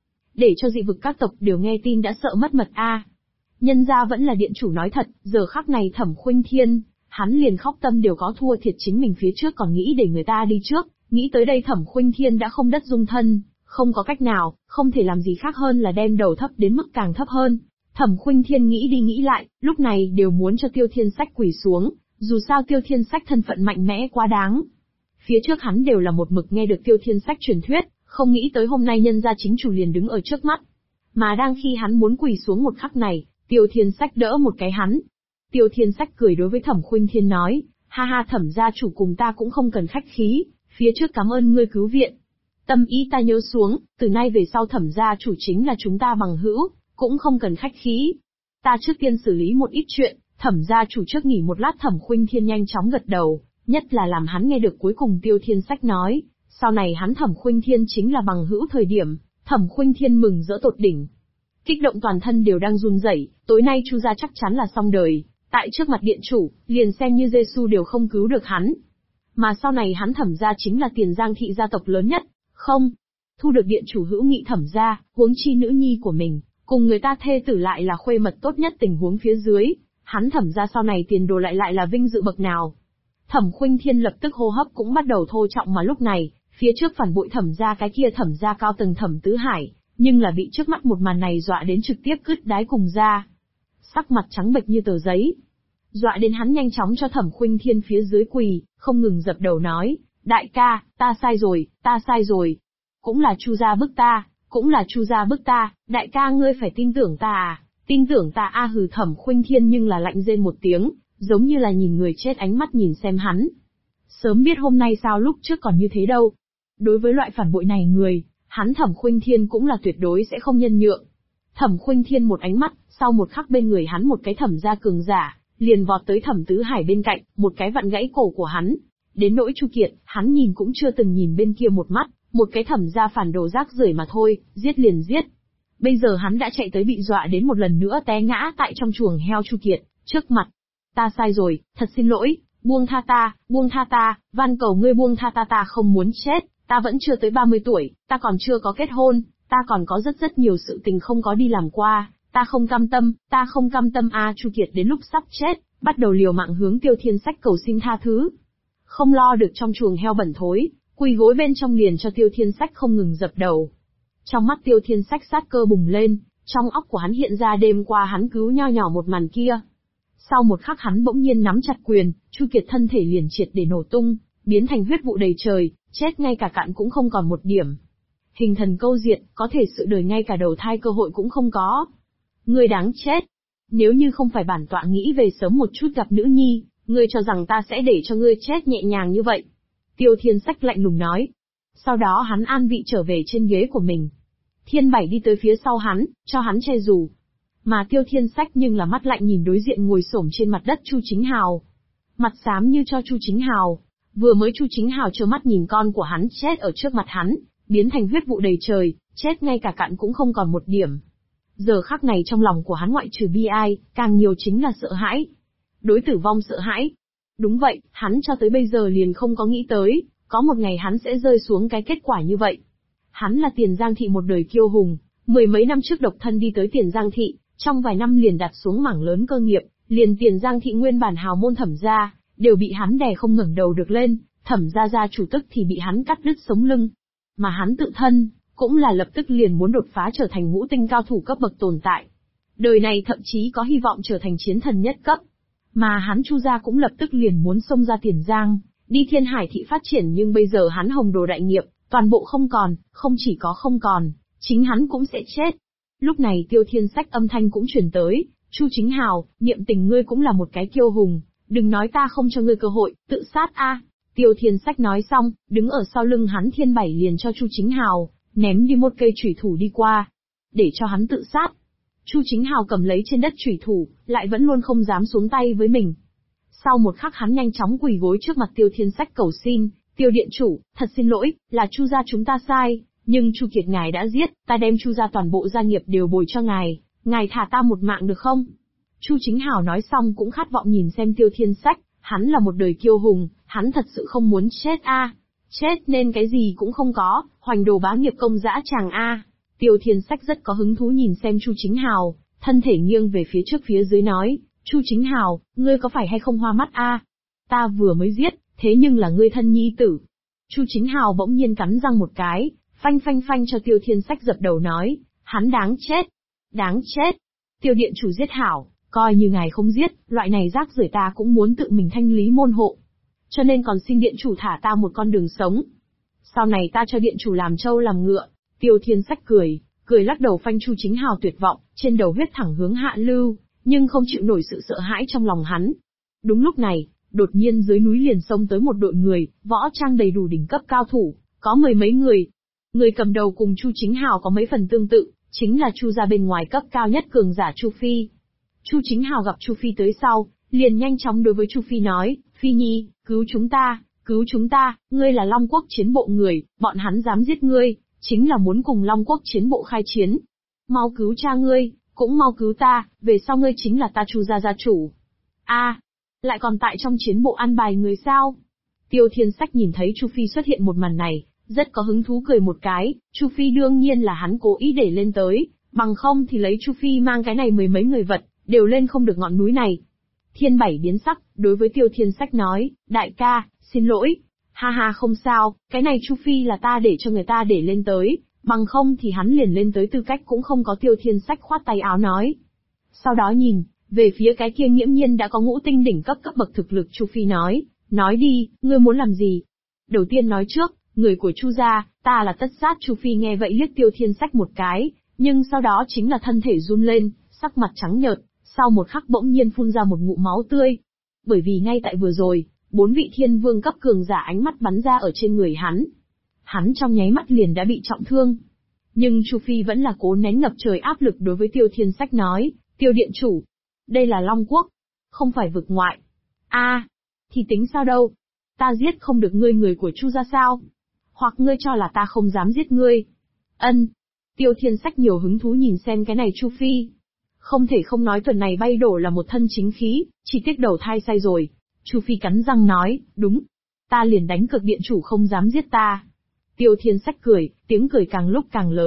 để cho dị vực các tộc đều nghe tin đã sợ mất mật Nhân gia vẫn là điện chủ nói thật, giờ khắc này Thẩm Khuynh Thiên, hắn liền khóc tâm đều có thua thiệt chính mình phía trước còn nghĩ để người ta đi trước, nghĩ tới đây Thẩm Khuynh Thiên đã không đất dung thân, không có cách nào, không thể làm gì khác hơn là đem đầu thấp đến mức càng thấp hơn. Thẩm Khuynh Thiên nghĩ đi nghĩ lại, lúc này đều muốn cho Tiêu Thiên Sách quỳ xuống, dù sao Tiêu Thiên Sách thân phận mạnh mẽ quá đáng. Phía trước hắn đều là một mực nghe được Tiêu Thiên Sách truyền thuyết, không nghĩ tới hôm nay nhân gia chính chủ liền đứng ở trước mắt. Mà đang khi hắn muốn quỳ xuống một khắc này, Tiêu Thiên Sách đỡ một cái hắn. Tiêu Thiên Sách cười đối với Thẩm Khuynh Thiên nói, ha ha Thẩm gia chủ cùng ta cũng không cần khách khí, phía trước cảm ơn ngươi cứu viện. Tâm ý ta nhớ xuống, từ nay về sau Thẩm gia chủ chính là chúng ta bằng hữu, cũng không cần khách khí. Ta trước tiên xử lý một ít chuyện, Thẩm gia chủ trước nghỉ một lát. Thẩm Khuynh Thiên nhanh chóng gật đầu, nhất là làm hắn nghe được cuối cùng Tiêu Thiên Sách nói, sau này hắn Thẩm Khuynh Thiên chính là bằng hữu thời điểm, Thẩm Khuynh Thiên mừng rỡ tột đỉnh. Kích động toàn thân đều đang run rẩy, tối nay Chu gia chắc chắn là xong đời, tại trước mặt điện chủ, liền xem như Giê-xu đều không cứu được hắn. Mà sau này hắn Thẩm gia chính là Tiền Giang thị gia tộc lớn nhất, không thu được điện chủ hữu nghị Thẩm gia, huống chi nữ nhi của mình, cùng người ta thê tử lại là khuê mật tốt nhất tình huống phía dưới, hắn Thẩm gia sau này tiền đồ lại là vinh dự bậc nào. Thẩm Khuynh Thiên lập tức hô hấp cũng bắt đầu thô trọng mà lúc này, phía trước phản bội Thẩm gia cái kia Thẩm gia cao tầng Thẩm Tứ Hải, nhưng là bị trước mắt một màn này dọa đến trực tiếp cứt đáy cùng ra. Sắc mặt trắng bệch như tờ giấy. Dọa đến hắn nhanh chóng cho Thẩm Khuynh Thiên phía dưới quỳ, không ngừng dập đầu nói, đại ca, ta sai rồi. Cũng là Chu gia bức ta, đại ca ngươi phải tin tưởng ta hừ. Thẩm Khuynh Thiên nhưng là lạnh rên một tiếng, giống như là nhìn người chết ánh mắt nhìn xem hắn. Sớm biết hôm nay sao lúc trước còn như thế đâu. Đối với loại phản bội này người, hắn Thẩm Khuynh Thiên cũng là tuyệt đối sẽ không nhân nhượng. Thẩm Khuynh Thiên một ánh mắt, sau một khắc bên người hắn một cái Thẩm gia cường giả, liền vọt tới Thẩm Tứ Hải bên cạnh, một cái vặn gãy cổ của hắn. Đến nỗi Chu Kiệt, hắn nhìn cũng chưa từng nhìn bên kia một mắt, một cái Thẩm gia phản đồ rác rưởi mà thôi, giết liền giết. Bây giờ hắn đã chạy tới bị dọa đến một lần nữa té ngã tại trong chuồng heo Chu Kiệt, trước mặt. Ta sai rồi, thật xin lỗi, buông tha ta, van cầu ngươi buông tha ta không muốn chết, ta vẫn chưa tới 30 tuổi, ta còn chưa có kết hôn, ta còn có rất nhiều sự tình không có đi làm qua, Ta không cam tâm a. Chu Kiệt đến lúc sắp chết, bắt đầu liều mạng hướng Tiêu Thiên Sách cầu xin tha thứ. Không lo được trong chuồng heo bẩn thối, quỳ gối bên trong liền cho Tiêu Thiên Sách không ngừng dập đầu. Trong mắt Tiêu Thiên Sách sát cơ bùng lên, trong óc của hắn hiện ra đêm qua hắn cứu nho nhỏ một màn kia. Sau một khắc hắn bỗng nhiên nắm chặt quyền, Chu Kiệt thân thể liền triệt để nổ tung, biến thành huyết vụ đầy trời, chết ngay cả cặn cũng không còn một điểm. Hình thần câu diện, có thể sự đời ngay cả đầu thai cơ hội cũng không có. Ngươi đáng chết. Nếu như không phải bản tọa nghĩ về sớm một chút gặp nữ nhi, ngươi cho rằng ta sẽ để cho ngươi chết nhẹ nhàng như vậy. Tiêu Thiên Sách lạnh lùng nói. Sau đó hắn an vị trở về trên ghế của mình. Thiên Bảy đi tới phía sau hắn, cho hắn che dù. Mà Tiêu Thiên Sách nhưng là mắt lạnh nhìn đối diện ngồi xổm trên mặt đất Chu Chính Hào. Mặt xám như cho Chu Chính Hào. Vừa mới Chu Chính Hào trơ mắt nhìn con của hắn chết ở trước mặt hắn, biến thành huyết vụ đầy trời, chết ngay cả cặn cũng không còn một điểm. Giờ khắc này trong lòng của hắn ngoại trừ bi ai, càng nhiều chính là sợ hãi. Đối tử vong sợ hãi. Đúng vậy, hắn cho tới bây giờ liền không có nghĩ tới, có một ngày hắn sẽ rơi xuống cái kết quả như vậy. Hắn là Tiền Giang Thị một đời kiêu hùng, mười mấy năm trước độc thân đi tới Tiền Giang Thị, trong vài năm liền đặt xuống mảng lớn cơ nghiệp, liền Tiền Giang Thị nguyên bản hào môn Thẩm gia, đều bị hắn đè không ngẩng đầu được lên, Thẩm gia gia chủ tức thì bị hắn cắt đứt sống lưng. Mà hắn tự thân, cũng là lập tức liền muốn đột phá trở thành ngũ tinh cao thủ cấp bậc tồn tại. Đời này thậm chí có hy vọng trở thành chiến thần nhất cấp. Mà hắn Chu gia cũng lập tức liền muốn xông ra Tiền Giang, đi Thiên Hải Thị phát triển, nhưng bây giờ hắn hồng đồ đại nghiệp, toàn bộ không còn, không chỉ có không còn, chính hắn cũng sẽ chết. Lúc này Tiêu Thiên Sách âm thanh cũng truyền tới, Chu Chính Hào, niệm tình ngươi cũng là một cái kiêu hùng, đừng nói ta không cho ngươi cơ hội, tự sát a. Tiêu Thiên Sách nói xong, đứng ở sau lưng hắn Thiên Bảy liền cho Chu Chính Hào, ném đi một cây chủy thủ đi qua, để cho hắn tự sát. Chu Chính Hào cầm lấy trên đất chủy thủ, lại vẫn luôn không dám xuống tay với mình. Sau một khắc hắn nhanh chóng quỳ gối trước mặt Tiêu Thiên Sách cầu xin, Tiêu điện chủ, thật xin lỗi, là Chu gia chúng ta sai, nhưng Chu Kiệt ngài đã giết, ta đem Chu gia toàn bộ gia nghiệp đều bồi cho ngài thả ta một mạng được không? Chu Chính Hào nói xong cũng khát vọng nhìn xem Tiêu Thiên Sách, hắn là một đời kiêu hùng, hắn thật sự không muốn chết a. Chết nên cái gì cũng không có, hoành đồ bá nghiệp công dã tràng a. Tiêu Thiên Sách rất có hứng thú nhìn xem Chu Chính Hào, thân thể nghiêng về phía trước phía dưới nói, Chu Chính Hào, ngươi có phải hay không hoa mắt a? Ta vừa mới giết, thế nhưng là ngươi thân nhi tử. Chu Chính Hào bỗng nhiên cắn răng một cái, phanh phanh phanh cho Tiêu Thiên Sách dập đầu nói, hắn đáng chết. Đáng chết. Tiêu điện chủ giết hảo, coi như ngài không giết, loại này rác rưởi ta cũng muốn tự mình thanh lý môn hộ. Cho nên còn xin điện chủ thả ta một con đường sống. Sau này ta cho điện chủ làm trâu làm ngựa. Tiêu Thiên Sách cười lắc đầu phanh Chu Chính Hào tuyệt vọng, trên đầu huyết thẳng hướng hạ lưu, nhưng không chịu nổi sự sợ hãi trong lòng hắn. Đúng lúc này, đột nhiên dưới núi liền xông tới một đội người, võ trang đầy đủ đỉnh cấp cao thủ, có mười mấy người. Người cầm đầu cùng Chu Chính Hào có mấy phần tương tự, chính là Chu gia bên ngoài cấp cao nhất cường giả Chu Phi. Chu Chính Hào gặp Chu Phi tới sau, liền nhanh chóng đối với Chu Phi nói, Phi Nhi, cứu chúng ta, ngươi là Long Quốc chiến bộ người, bọn hắn dám giết ngươi, chính là muốn cùng Long Quốc chiến bộ khai chiến. Mau cứu cha ngươi, cũng mau cứu ta, về sau ngươi chính là ta Chu gia gia chủ. A, lại còn tại trong chiến bộ an bài người sao? Tiêu Thiên Sách nhìn thấy Chu Phi xuất hiện một màn này, rất có hứng thú cười một cái, Chu Phi đương nhiên là hắn cố ý để lên tới, bằng không thì lấy Chu Phi mang cái này mười mấy người vật, đều lên không được ngọn núi này. Thiên Bảy biến sắc, đối với Tiêu Thiên Sách nói, đại ca, xin lỗi. Ha ha không sao, cái này Chu Phi là ta để cho người ta để lên tới, bằng không thì hắn liền lên tới tư cách cũng không có. Tiêu Thiên Sách khoát tay áo nói. Sau đó nhìn, về phía cái kia nghiễm nhiên đã có ngũ tinh đỉnh cấp bậc thực lực Chu Phi nói đi, ngươi muốn làm gì? Đầu tiên nói trước, người của Chu gia, ta là tất sát. Chu Phi nghe vậy liếc Tiêu Thiên Sách một cái, nhưng sau đó chính là thân thể run lên, sắc mặt trắng nhợt, sau một khắc bỗng nhiên phun ra một ngụm máu tươi. Bởi vì ngay tại vừa rồi, 4 vị thiên vương cấp cường giả ánh mắt bắn ra ở trên người hắn. Hắn trong nháy mắt liền đã bị trọng thương. Nhưng Chu Phi vẫn là cố nén ngập trời áp lực đối với Tiêu Thiên Sách nói, Tiêu điện chủ, đây là Long Quốc, không phải vực ngoại. A, thì tính sao đâu? Ta giết không được ngươi người của Chu gia sao? Hoặc ngươi cho là ta không dám giết ngươi? Ân. Tiêu Thiên Sách nhiều hứng thú nhìn xem cái này Chu Phi. Không thể không nói tuần này bay đổ là một thân chính khí, chỉ tiếc đầu thai sai rồi. Chu Phi cắn răng nói, đúng. Ta liền đánh cược điện chủ không dám giết ta. Tiêu Thiên Sách cười, tiếng cười càng lúc càng lớn,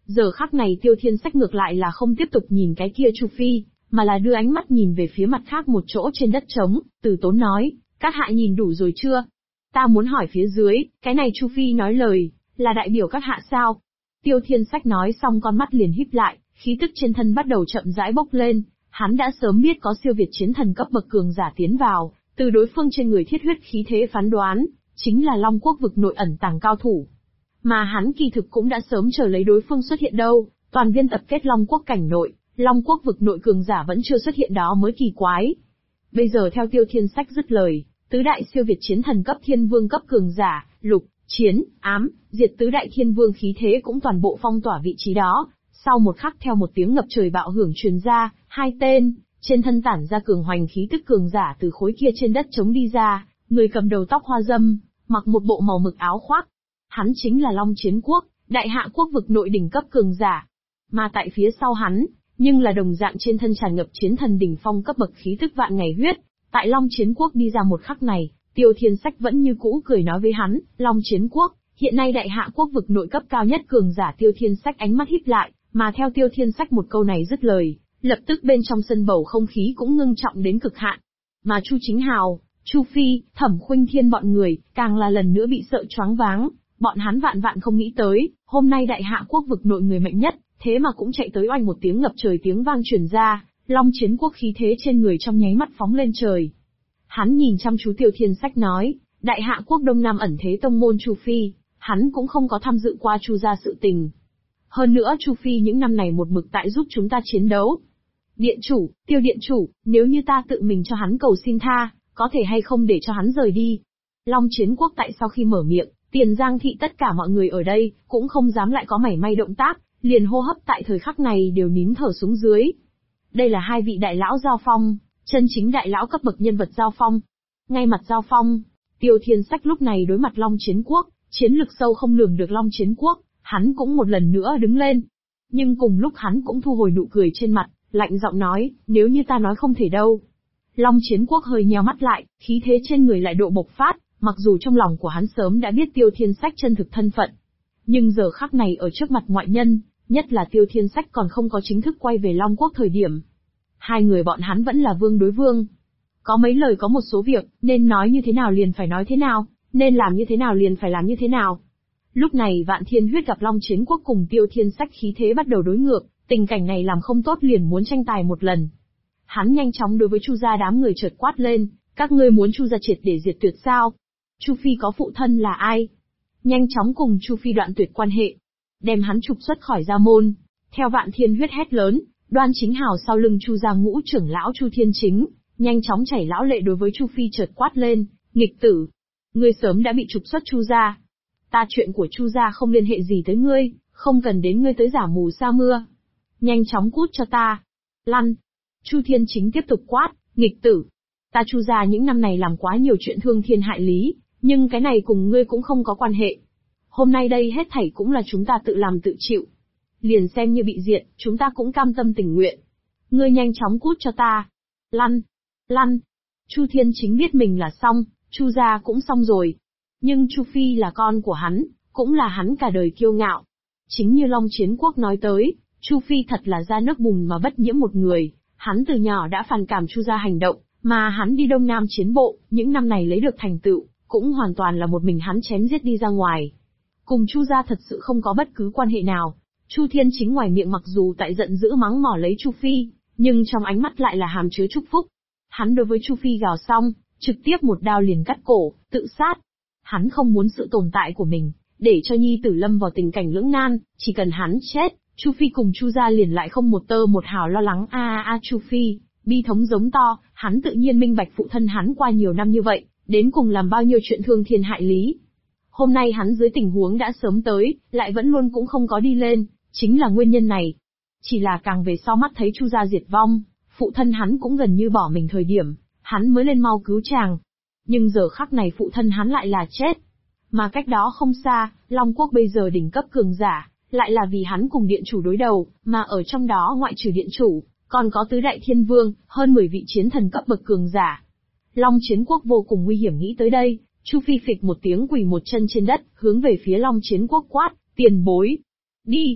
Giờ khắc này Tiêu Thiên Sách ngược lại là không tiếp tục nhìn cái kia Chu Phi, mà là đưa ánh mắt nhìn về phía mặt khác một chỗ trên đất trống, từ tốn nói, các hạ nhìn đủ rồi chưa? Ta muốn hỏi phía dưới, cái này Chu Phi nói lời, là đại biểu các hạ sao? Tiêu Thiên Sách nói xong con mắt liền híp lại, khí tức trên thân bắt đầu chậm rãi bốc lên, hắn đã sớm biết có siêu việt chiến thần cấp bậc cường giả tiến vào, từ đối phương trên người thiết huyết khí thế phán đoán, chính là Long Quốc vực nội ẩn tàng cao thủ. Mà hắn kỳ thực cũng đã sớm chờ lấy đối phương xuất hiện đâu, toàn viên tập kết Long Quốc cảnh nội, Long Quốc vực nội cường giả vẫn chưa xuất hiện đó mới kỳ quái. Bây giờ theo Tiêu Thiên Sách dứt lời, tứ đại siêu việt chiến thần cấp thiên vương cấp cường giả, lục, chiến, ám, diệt tứ đại thiên vương khí thế cũng toàn bộ phong tỏa vị trí đó. Sau một khắc theo một tiếng ngập trời bạo hưởng truyền ra, hai tên, trên thân tản ra cường hoành khí tức cường giả từ khối kia trên đất trống đi ra, người cầm đầu tóc hoa dâm, mặc một bộ màu mực áo khoác. Hắn chính là Long Chiến Quốc, đại hạ quốc vực nội đỉnh cấp cường giả. Mà tại phía sau hắn, nhưng là đồng dạng trên thân tràn ngập chiến thần đỉnh phong cấp bậc khí tức vạn ngày huyết. Tại Long Chiến Quốc đi ra một khắc này, Tiêu Thiên Sách vẫn như cũ cười nói với hắn, Long Chiến Quốc, hiện nay đại hạ quốc vực nội cấp cao nhất cường giả. Tiêu Thiên Sách ánh mắt híp lại, mà theo Tiêu Thiên Sách một câu này dứt lời, lập tức bên trong sân bầu không khí cũng ngưng trọng đến cực hạn. Mà Chu Chính Hào, Chu Phi, Thẩm Khuynh Thiên bọn người, càng là lần nữa bị sợ choáng váng, bọn hắn vạn vạn không nghĩ tới, hôm nay đại hạ quốc vực nội người mạnh nhất, thế mà cũng chạy tới oanh một tiếng ngập trời tiếng vang truyền ra, Long Chiến Quốc khí thế trên người trong nháy mắt phóng lên trời. Hắn nhìn chăm chú Tiêu Thiên Sách nói, đại hạ quốc Đông Nam ẩn thế tông môn Chu Phi, hắn cũng không có tham dự qua Chu gia sự tình. Hơn nữa Chu Phi những năm này một mực tại giúp chúng ta chiến đấu. Điện chủ, Tiêu điện chủ, nếu như ta tự mình cho hắn cầu xin tha, có thể hay không để cho hắn rời đi? Long Chiến Quốc tại sau khi mở miệng, Tiền Giang thị tất cả mọi người ở đây, cũng không dám lại có mảy may động tác, liền hô hấp tại thời khắc này đều nín thở xuống dưới. Đây là hai vị đại lão giao phong, chân chính đại lão cấp bậc nhân vật giao phong. Ngay mặt giao phong, Tiêu Thiên Sách lúc này đối mặt Long Chiến Quốc, chiến lực sâu không lường được Long Chiến Quốc, hắn cũng một lần nữa đứng lên. Nhưng cùng lúc hắn cũng thu hồi nụ cười trên mặt, lạnh giọng nói, nếu như ta nói không thể đâu. Long Chiến Quốc hơi nheo mắt lại, khí thế trên người lại độ bộc phát, mặc dù trong lòng của hắn sớm đã biết Tiêu Thiên Sách chân thực thân phận. Nhưng giờ khắc này ở trước mặt ngoại nhân, nhất là Tiêu Thiên Sách còn không có chính thức quay về Long Quốc thời điểm. Hai người bọn hắn vẫn là vương đối vương. Có mấy lời có một số việc, nên nói như thế nào liền phải nói thế nào, nên làm như thế nào liền phải làm như thế nào. Lúc này Vạn Thiên Huyết gặp Long Chiến Quốc cùng Tiêu Thiên Sách khí thế bắt đầu đối ngược, tình cảnh này làm không tốt liền muốn tranh tài một lần. Hắn nhanh chóng đối với Chu gia đám người chợt quát lên, các ngươi muốn Chu gia triệt để diệt tuyệt sao? Chu Phi có phụ thân là ai? Nhanh chóng cùng Chu Phi đoạn tuyệt quan hệ, đem hắn trục xuất khỏi gia môn. Theo Vạn Thiên Huyết hét lớn, Đoan Chính Hào sau lưng Chu gia ngũ trưởng lão Chu Thiên Chính, nhanh chóng chảy lão lệ đối với Chu Phi chợt quát lên, nghịch tử, ngươi sớm đã bị trục xuất Chu gia. Ta chuyện của Chu gia không liên hệ gì tới ngươi, không cần đến ngươi tới giả mù sa mưa. Nhanh chóng cút cho ta. Lăn. Chu Thiên Chính tiếp tục quát, nghịch tử. Ta Chu gia những năm này làm quá nhiều chuyện thương thiên hại lý, nhưng cái này cùng ngươi cũng không có quan hệ. Hôm nay đây hết thảy cũng là chúng ta tự làm tự chịu. Liền xem như bị diệt, chúng ta cũng cam tâm tình nguyện. Ngươi nhanh chóng cút cho ta. Lăn. Lăn. Chu Thiên Chính biết mình là xong, Chu gia cũng xong rồi. Nhưng Chu Phi là con của hắn, cũng là hắn cả đời kiêu ngạo. Chính như Long Chiến Quốc nói tới, Chu Phi thật là ra nước bùn mà bất nhiễm một người, hắn từ nhỏ đã phản cảm Chu gia hành động, mà hắn đi Đông Nam chiến bộ, những năm này lấy được thành tựu, cũng hoàn toàn là một mình hắn chém giết đi ra ngoài. Cùng Chu gia thật sự không có bất cứ quan hệ nào. Chu Thiên Chính ngoài miệng mặc dù tại giận dữ mắng mỏ lấy Chu Phi, nhưng trong ánh mắt lại là hàm chứa chúc phúc. Hắn đối với Chu Phi gào xong, trực tiếp một đao liền cắt cổ, tự sát. Hắn không muốn sự tồn tại của mình, để cho nhi tử lâm vào tình cảnh lưỡng nan, chỉ cần hắn chết, Chu Phi cùng Chu gia liền lại không một tơ một hào lo lắng. Chu Phi, bi thống giống to, hắn tự nhiên minh bạch phụ thân hắn qua nhiều năm như vậy, đến cùng làm bao nhiêu chuyện thương thiên hại lý. Hôm nay hắn dưới tình huống đã sớm tới, lại vẫn luôn cũng không có đi lên, chính là nguyên nhân này. Chỉ là càng về sau mắt thấy Chu gia diệt vong, phụ thân hắn cũng gần như bỏ mình thời điểm, hắn mới lên mau cứu chàng. Nhưng giờ khắc này phụ thân hắn lại là chết. Mà cách đó không xa, Long Quốc bây giờ đỉnh cấp cường giả, lại là vì hắn cùng điện chủ đối đầu, mà ở trong đó ngoại trừ điện chủ, còn có tứ đại thiên vương, hơn 10 vị chiến thần cấp bậc cường giả. Long Chiến Quốc vô cùng nguy hiểm nghĩ tới đây, Chu Phi phịch một tiếng quỳ một chân trên đất, hướng về phía Long Chiến Quốc quát, tiền bối. Đi.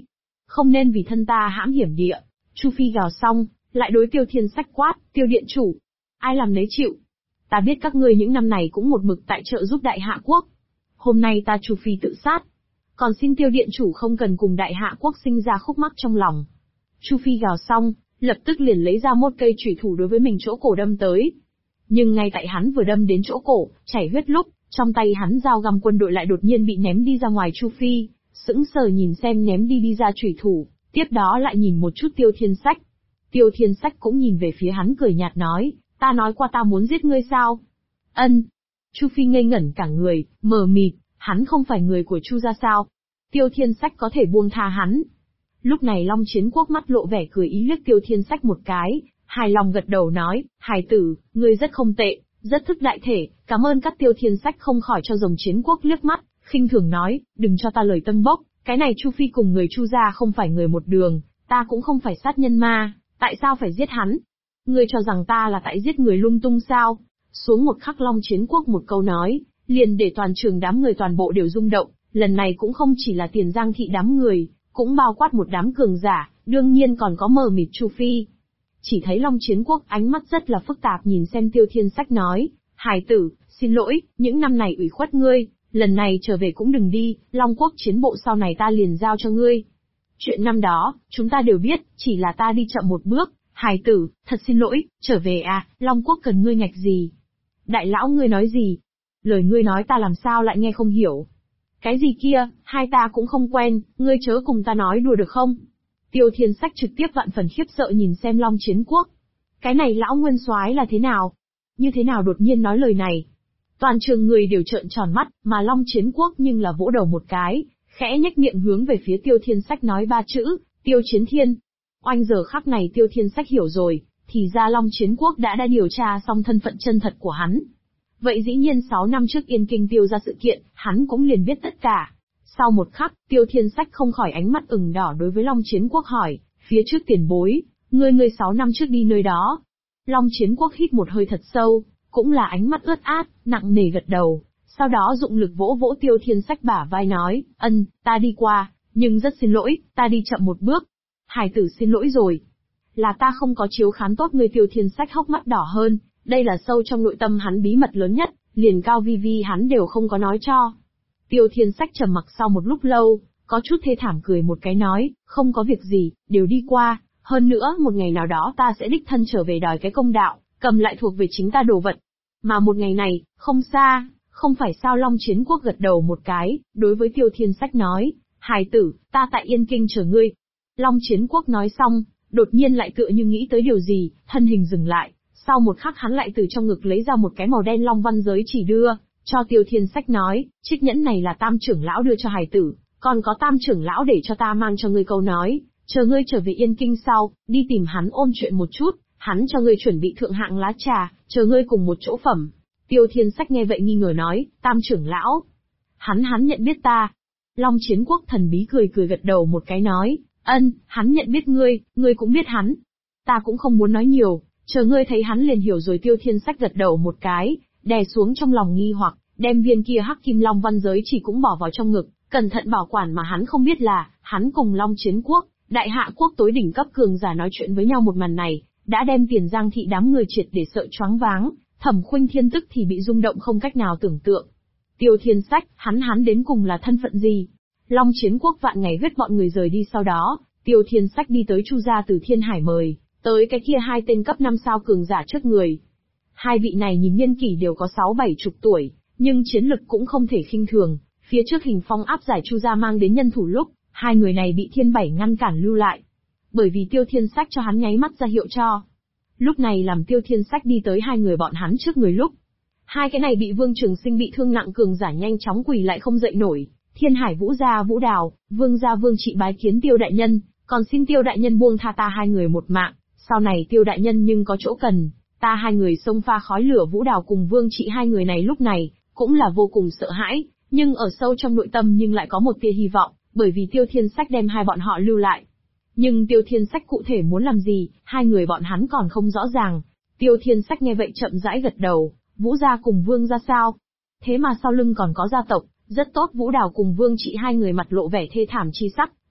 không nên vì thân ta hãm hiểm địa. Chu Phi gào xong, lại đối Tiêu Thiên Sách quát, Tiêu điện chủ. Ai làm nấy chịu. Ta biết các ngươi những năm này cũng một mực tại trợ giúp đại hạ quốc. Hôm nay ta Chu Phi tự sát. Còn xin Tiêu điện chủ không cần cùng đại hạ quốc sinh ra khúc mắc trong lòng. Chu Phi gào xong, lập tức liền lấy ra một cây chủy thủ đối với mình chỗ cổ đâm tới. Nhưng ngay tại hắn vừa đâm đến chỗ cổ, chảy huyết lúc, trong tay hắn dao găm quân đội lại đột nhiên bị ném đi ra ngoài. Chu Phi sững sờ nhìn xem ném đi ra chủy thủ, tiếp đó lại nhìn một chút Tiêu Thiên Sách. Tiêu Thiên Sách cũng nhìn về phía hắn cười nhạt nói, ta nói qua ta muốn giết ngươi sao? Ân. Chu Phi ngây ngẩn cả người, mờ mịt, hắn không phải người của Chu gia sao? Tiêu Thiên Sách có thể buông tha hắn. Lúc này Long Chiến Quốc mắt lộ vẻ cười ý liếc Tiêu Thiên Sách một cái, hài lòng gật đầu nói, hài tử, ngươi rất không tệ, rất thức đại thể, cảm ơn các. Tiêu Thiên Sách không khỏi cho Rồng Chiến Quốc liếc mắt, khinh thường nói, đừng cho ta lời tâm bốc, cái này Chu Phi cùng người Chu gia không phải người một đường, ta cũng không phải sát nhân ma, tại sao phải giết hắn? Ngươi cho rằng ta là tại giết người lung tung sao? Xuống một khắc Long Chiến Quốc một câu nói, liền để toàn trường đám người toàn bộ đều rung động, lần này cũng không chỉ là Tiền Giang thị đám người, cũng bao quát một đám cường giả, đương nhiên còn có mờ mịt Chu Phi. Chỉ thấy Long Chiến Quốc ánh mắt rất là phức tạp nhìn xem Tiêu Thiên Sách nói, hài tử, xin lỗi, những năm này ủy khuất ngươi, lần này trở về cũng đừng đi, Long Quốc chiến bộ sau này ta liền giao cho ngươi. Chuyện năm đó, chúng ta đều biết, chỉ là ta đi chậm một bước, hài tử, thật xin lỗi, trở về à, Long Quốc cần ngươi ngạch gì? Đại lão ngươi nói gì? Lời ngươi nói ta làm sao lại nghe không hiểu? Cái gì kia, hai ta cũng không quen, ngươi chớ cùng ta nói đùa được không? Tiêu Thiên Sách trực tiếp vạn phần khiếp sợ nhìn xem Long Chiến Quốc. Cái này lão nguyên soái là thế nào? Như thế nào đột nhiên nói lời này? Toàn trường người đều trợn tròn mắt, mà Long Chiến Quốc nhưng là vỗ đầu một cái, khẽ nhếch miệng hướng về phía Tiêu Thiên Sách nói ba chữ, Tiêu Chiến Thiên. Oanh giờ khắc này Tiêu Thiên Sách hiểu rồi, thì ra Long Chiến Quốc đã điều tra xong thân phận chân thật của hắn. Vậy dĩ nhiên 6 năm trước Yên Kinh Tiêu ra sự kiện, hắn cũng liền biết tất cả. Sau một khắc, Tiêu Thiên Sách không khỏi ánh mắt ửng đỏ đối với Long Chiến Quốc hỏi, phía trước tiền bối, ngươi 6 năm trước đi nơi đó. Long Chiến Quốc hít một hơi thật sâu, cũng là ánh mắt ướt át, nặng nề gật đầu, sau đó dụng lực vỗ vỗ Tiêu Thiên Sách bả vai nói, ta đi qua, nhưng rất xin lỗi, ta đi chậm một bước. Hải tử xin lỗi rồi. Là ta không có chiếu khán tốt ngươi. Tiêu Thiên Sách hốc mắt đỏ hơn, đây là sâu trong nội tâm hắn bí mật lớn nhất, liền Cao Vi Vi hắn đều không có nói cho. Tiêu Thiên Sách trầm mặc sau một lúc lâu, có chút thê thảm cười một cái nói, không có việc gì, đều đi qua, hơn nữa một ngày nào đó ta sẽ đích thân trở về đòi cái công đạo, cầm lại thuộc về chính ta đồ vật. Mà một ngày này, không xa, không phải sao? Long Chiến Quốc gật đầu một cái, đối với Tiêu Thiên Sách nói, hài tử, ta tại Yên Kinh chờ ngươi. Long Chiến Quốc nói xong, đột nhiên lại tựa như nghĩ tới điều gì, thân hình dừng lại, sau một khắc hắn lại từ trong ngực lấy ra một cái màu đen long văn giới chỉ đưa, cho Tiêu Thiên Sách nói, chiếc nhẫn này là Tam trưởng lão đưa cho hài tử, còn có Tam trưởng lão để cho ta mang cho ngươi câu nói, chờ ngươi trở về Yên Kinh sau, đi tìm hắn ôn chuyện một chút, hắn cho ngươi chuẩn bị thượng hạng lá trà, chờ ngươi cùng một chỗ phẩm. Tiêu Thiên Sách nghe vậy nghi ngờ nói, Tam trưởng lão, hắn nhận biết ta. Long Chiến Quốc thần bí cười gật đầu một cái nói, hắn nhận biết ngươi cũng biết hắn. Ta cũng không muốn nói nhiều, chờ ngươi thấy hắn liền hiểu rồi. Tiêu Thiên Sách gật đầu một cái, đè xuống trong lòng nghi hoặc, đem viên kia hắc kim long văn giới chỉ cũng bỏ vào trong ngực, cẩn thận bảo quản. Mà hắn không biết là, hắn cùng Long Chiến Quốc, đại hạ quốc tối đỉnh cấp cường giả nói chuyện với nhau một màn này, đã đem Tiền Giang thị đám người triệt để sợ choáng váng. Thẩm Khuynh Thiên tức thì bị rung động không cách nào tưởng tượng. Tiêu Thiên Sách, hắn đến cùng là thân phận gì? Long Chiến Quốc vạn ngày huyết bọn người rời đi sau đó, Tiêu Thiên Sách đi tới Chu gia từ Thiên Hải mời, tới cái kia hai tên cấp 5 sao cường giả trước người. Hai vị này nhìn niên kỷ đều có 6-7 chục tuổi, nhưng chiến lực cũng không thể khinh thường. Phía trước Hình Phong áp giải Chu gia mang đến nhân thủ lúc, hai người này bị Thiên Bảy ngăn cản lưu lại. Bởi vì Tiêu Thiên Sách cho hắn nháy mắt ra hiệu cho. Lúc này làm Tiêu Thiên Sách đi tới hai người bọn hắn trước người lúc, hai cái này bị Vương Trường Sinh bị thương nặng cường giả nhanh chóng quỳ lại không dậy nổi. Thiên Hải Vũ gia Vũ Đào, Vương gia Vương Trị bái kiến Tiêu đại nhân, còn xin Tiêu đại nhân buông tha ta hai người một mạng, sau này Tiêu đại nhân nhưng có chỗ cần, ta hai người xông pha khói lửa. Vũ Đào cùng Vương Trị hai người này lúc này cũng là vô cùng sợ hãi, nhưng ở sâu trong nội tâm nhưng lại có một tia hy vọng, bởi vì Tiêu Thiên Sách đem hai bọn họ lưu lại. Nhưng Tiêu Thiên Sách cụ thể muốn làm gì, hai người bọn hắn còn không rõ ràng. Tiêu Thiên Sách nghe vậy chậm rãi gật đầu, Vũ gia cùng Vương gia sao? Thế mà sau lưng còn có gia tộc, rất tốt. Vũ Đào cùng Vương Trị hai người mặt lộ vẻ thê thảm chi sắc,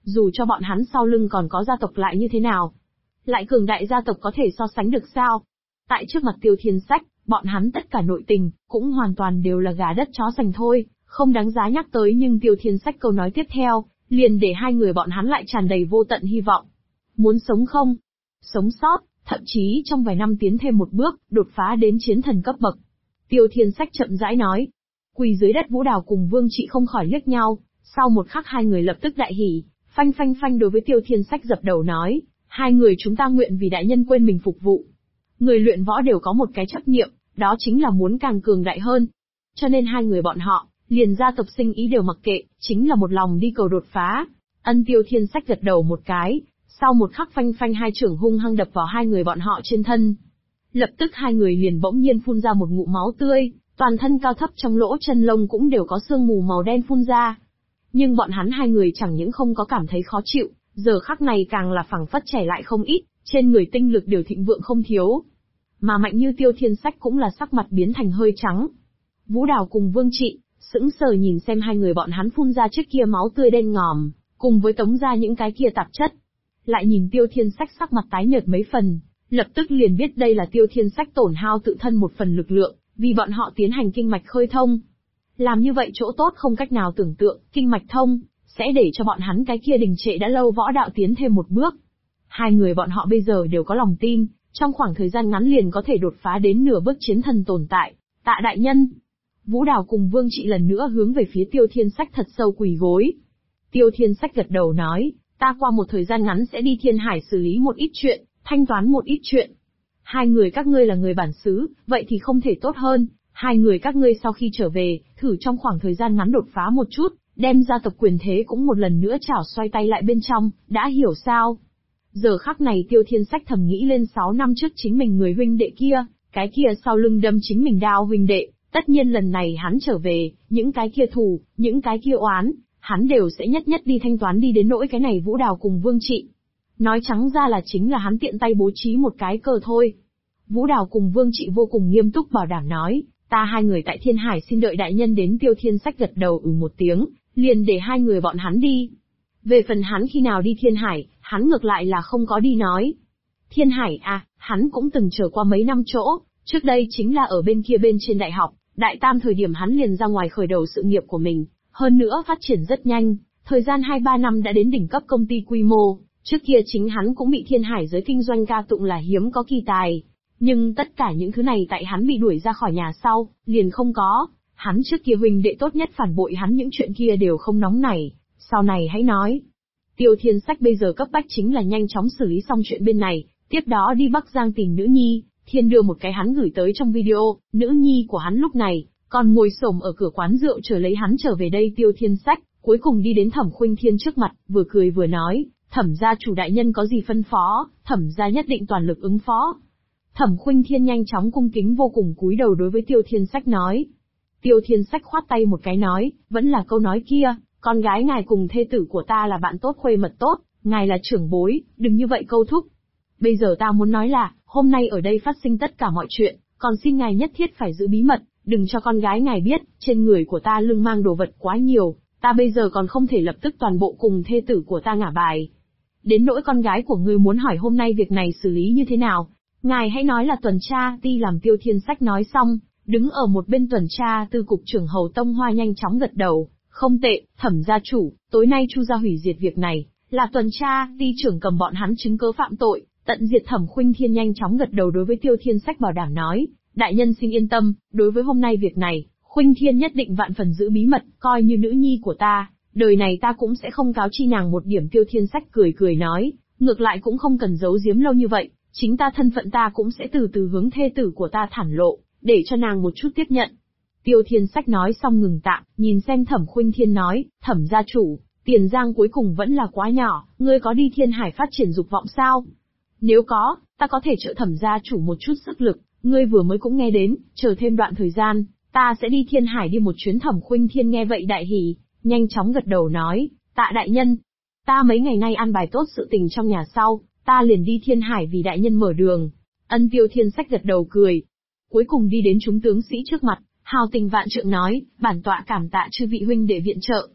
dù cho bọn hắn sau lưng còn có gia tộc lại như thế nào. Lại cường đại gia tộc có thể so sánh được sao? Tại trước mặt Tiêu Thiên Sách, bọn hắn tất cả nội tình, cũng hoàn toàn đều là gà đất chó sành thôi, không đáng giá nhắc tới, nhưng Tiêu Thiên Sách câu nói tiếp theo, liền để hai người bọn hắn lại tràn đầy vô tận hy vọng. Muốn sống không? Sống sót, thậm chí trong vài năm tiến thêm một bước, đột phá đến chiến thần cấp bậc. Tiêu Thiên Sách chậm rãi nói. Quỳ dưới đất Vũ Đào cùng Vương Trị không khỏi liếc nhau, sau một khắc hai người lập tức đại hỉ, phanh phanh phanh đối với Tiêu Thiên Sách dập đầu nói, hai người chúng ta nguyện vì đại nhân quên mình phục vụ. Người luyện võ đều có một cái chấp niệm, đó chính là muốn càng cường đại hơn. Cho nên hai người bọn họ, liền gia tộc sinh ý đều mặc kệ, chính là một lòng đi cầu đột phá. Tiêu Thiên Sách gật đầu một cái, sau một khắc phanh phanh hai chưởng hung hăng đập vào hai người bọn họ trên thân. Lập tức hai người liền bỗng nhiên phun ra một ngụm máu tươi, toàn thân cao thấp trong lỗ chân lông cũng đều có sương mù màu đen phun ra. Nhưng bọn hắn hai người chẳng những không có cảm thấy khó chịu, giờ khắc này càng là phảng phất trẻ lại không ít, trên người tinh lực đều thịnh vượng không thiếu. Mà mạnh như Tiêu Thiên Sách cũng là sắc mặt biến thành hơi trắng. Vũ Đào cùng Vương Trị, sững sờ nhìn xem hai người bọn hắn phun ra trước kia máu tươi đen ngòm, cùng với tống ra những cái kia tạp chất. Lại nhìn Tiêu Thiên Sách sắc mặt tái nhợt mấy phần, lập tức liền biết đây là Tiêu Thiên Sách tổn hao tự thân một phần lực lượng, vì bọn họ tiến hành kinh mạch khơi thông. Làm như vậy chỗ tốt không cách nào tưởng tượng, kinh mạch thông, sẽ để cho bọn hắn cái kia đình trệ đã lâu võ đạo tiến thêm một bước. Hai người bọn họ bây giờ đều có lòng tin, trong khoảng thời gian ngắn liền có thể đột phá đến nửa bước chiến thần tồn tại. Tạ đại nhân. Vũ Đào cùng Vương Trị lần nữa hướng về phía Tiêu Thiên Sách thật sâu quỳ gối. Tiêu Thiên Sách gật đầu nói, ta qua một thời gian ngắn sẽ đi Thiên Hải xử lý một ít chuyện, thanh toán một ít chuyện. Hai người các ngươi là người bản xứ, vậy thì không thể tốt hơn. Hai người các ngươi sau khi trở về, thử trong khoảng thời gian ngắn đột phá một chút, đem gia tộc quyền thế cũng một lần nữa chảo xoay tay lại bên trong, đã hiểu sao? Giờ khắc này Tiêu Thiên Sách thầm nghĩ lên 6 năm trước chính mình người huynh đệ kia, cái kia sau lưng đâm chính mình đao huynh đệ, tất nhiên lần này hắn trở về, những cái kia thù, những cái kia oán, hắn đều sẽ nhất nhất đi thanh toán đi đến nỗi cái này Vũ Đào cùng Vương Trị. Nói trắng ra là chính là hắn tiện tay bố trí một cái cờ thôi. Vũ Đào cùng Vương Trị vô cùng nghiêm túc bảo đảm nói, ta hai người tại Thiên Hải xin đợi đại nhân đến. Tiêu Thiên Sách gật đầu một tiếng, liền để hai người bọn hắn đi. Về phần hắn khi nào đi Thiên Hải, hắn ngược lại là không có đi nói. Thiên Hải à, hắn cũng từng trở qua mấy năm chỗ, trước đây chính là ở bên kia bên trên đại học, đại tam thời điểm hắn liền ra ngoài khởi đầu sự nghiệp của mình, hơn nữa phát triển rất nhanh, thời gian 2-3 năm đã đến đỉnh cấp công ty quy mô, trước kia chính hắn cũng bị Thiên Hải giới kinh doanh ca tụng là hiếm có kỳ tài. Nhưng tất cả những thứ này tại hắn bị đuổi ra khỏi nhà sau, liền không có, hắn trước kia huynh đệ tốt nhất phản bội hắn những chuyện kia đều không nóng nảy, sau này hãy nói. Tiêu Thiên Sách bây giờ cấp bách chính là nhanh chóng xử lý xong chuyện bên này, tiếp đó đi Bắc Giang tìm nữ nhi, Thiên đưa một cái hắn gửi tới trong video, nữ nhi của hắn lúc này, còn ngồi xổm ở cửa quán rượu chờ lấy hắn trở về đây. Tiêu Thiên Sách, cuối cùng đi đến Thẩm Khuynh Thiên trước mặt, vừa cười vừa nói, Thẩm gia chủ đại nhân có gì phân phó, Thẩm gia nhất định toàn lực ứng phó. Thẩm Khuynh Thiên nhanh chóng cung kính vô cùng cúi đầu đối với Tiêu Thiên Sách nói. Tiêu Thiên Sách khoát tay một cái nói, vẫn là câu nói kia, con gái ngài cùng thê tử của ta là bạn tốt khuê mật tốt, ngài là trưởng bối, đừng như vậy câu thúc. Bây giờ ta muốn nói là, hôm nay ở đây phát sinh tất cả mọi chuyện, còn xin ngài nhất thiết phải giữ bí mật, đừng cho con gái ngài biết, trên người của ta lưng mang đồ vật quá nhiều, ta bây giờ còn không thể lập tức toàn bộ cùng thê tử của ta ngả bài. Đến nỗi con gái của ngươi muốn hỏi hôm nay việc này xử lý như thế nào, ngài hãy nói là tuần tra ti làm. Tiêu Thiên Sách nói xong, đứng ở một bên tuần tra tư cục trưởng Hầu Tông Hoa nhanh chóng gật đầu, không tệ, Thẩm gia chủ, tối nay Chu gia hủy diệt việc này, là tuần tra ti trưởng cầm bọn hắn chứng cớ phạm tội, tận diệt. Thẩm Khuynh Thiên nhanh chóng gật đầu đối với Tiêu Thiên Sách bảo đảm nói, đại nhân xin yên tâm, đối với hôm nay việc này, Khuynh Thiên nhất định vạn phần giữ bí mật, coi như nữ nhi của ta, đời này ta cũng sẽ không cáo chi nàng một điểm. Tiêu Thiên Sách cười cười nói, ngược lại cũng không cần giấu giếm lâu như vậy, chính ta thân phận ta cũng sẽ từ từ hướng thê tử của ta thản lộ, để cho nàng một chút tiếp nhận. Tiêu Thiên Sách nói xong ngừng tạm, nhìn xem Thẩm Khuynh Thiên nói, Thẩm gia chủ, Tiền Giang cuối cùng vẫn là quá nhỏ, ngươi có đi Thiên Hải phát triển dục vọng sao? Nếu có, ta có thể trợ Thẩm gia chủ một chút sức lực, ngươi vừa mới cũng nghe đến, chờ thêm đoạn thời gian, ta sẽ đi Thiên Hải đi một chuyến. Thẩm Khuynh Thiên nghe vậy đại hỉ, nhanh chóng gật đầu nói, tạ đại nhân, ta mấy ngày nay an bài tốt sự tình trong nhà sau, ta liền đi Thiên Hải vì đại nhân mở đường. Tiêu Thiên Sách gật đầu cười, cuối cùng đi đến chúng tướng sĩ trước mặt, hào tình vạn trượng nói, bản tọa cảm tạ chư vị huynh đệ viện trợ.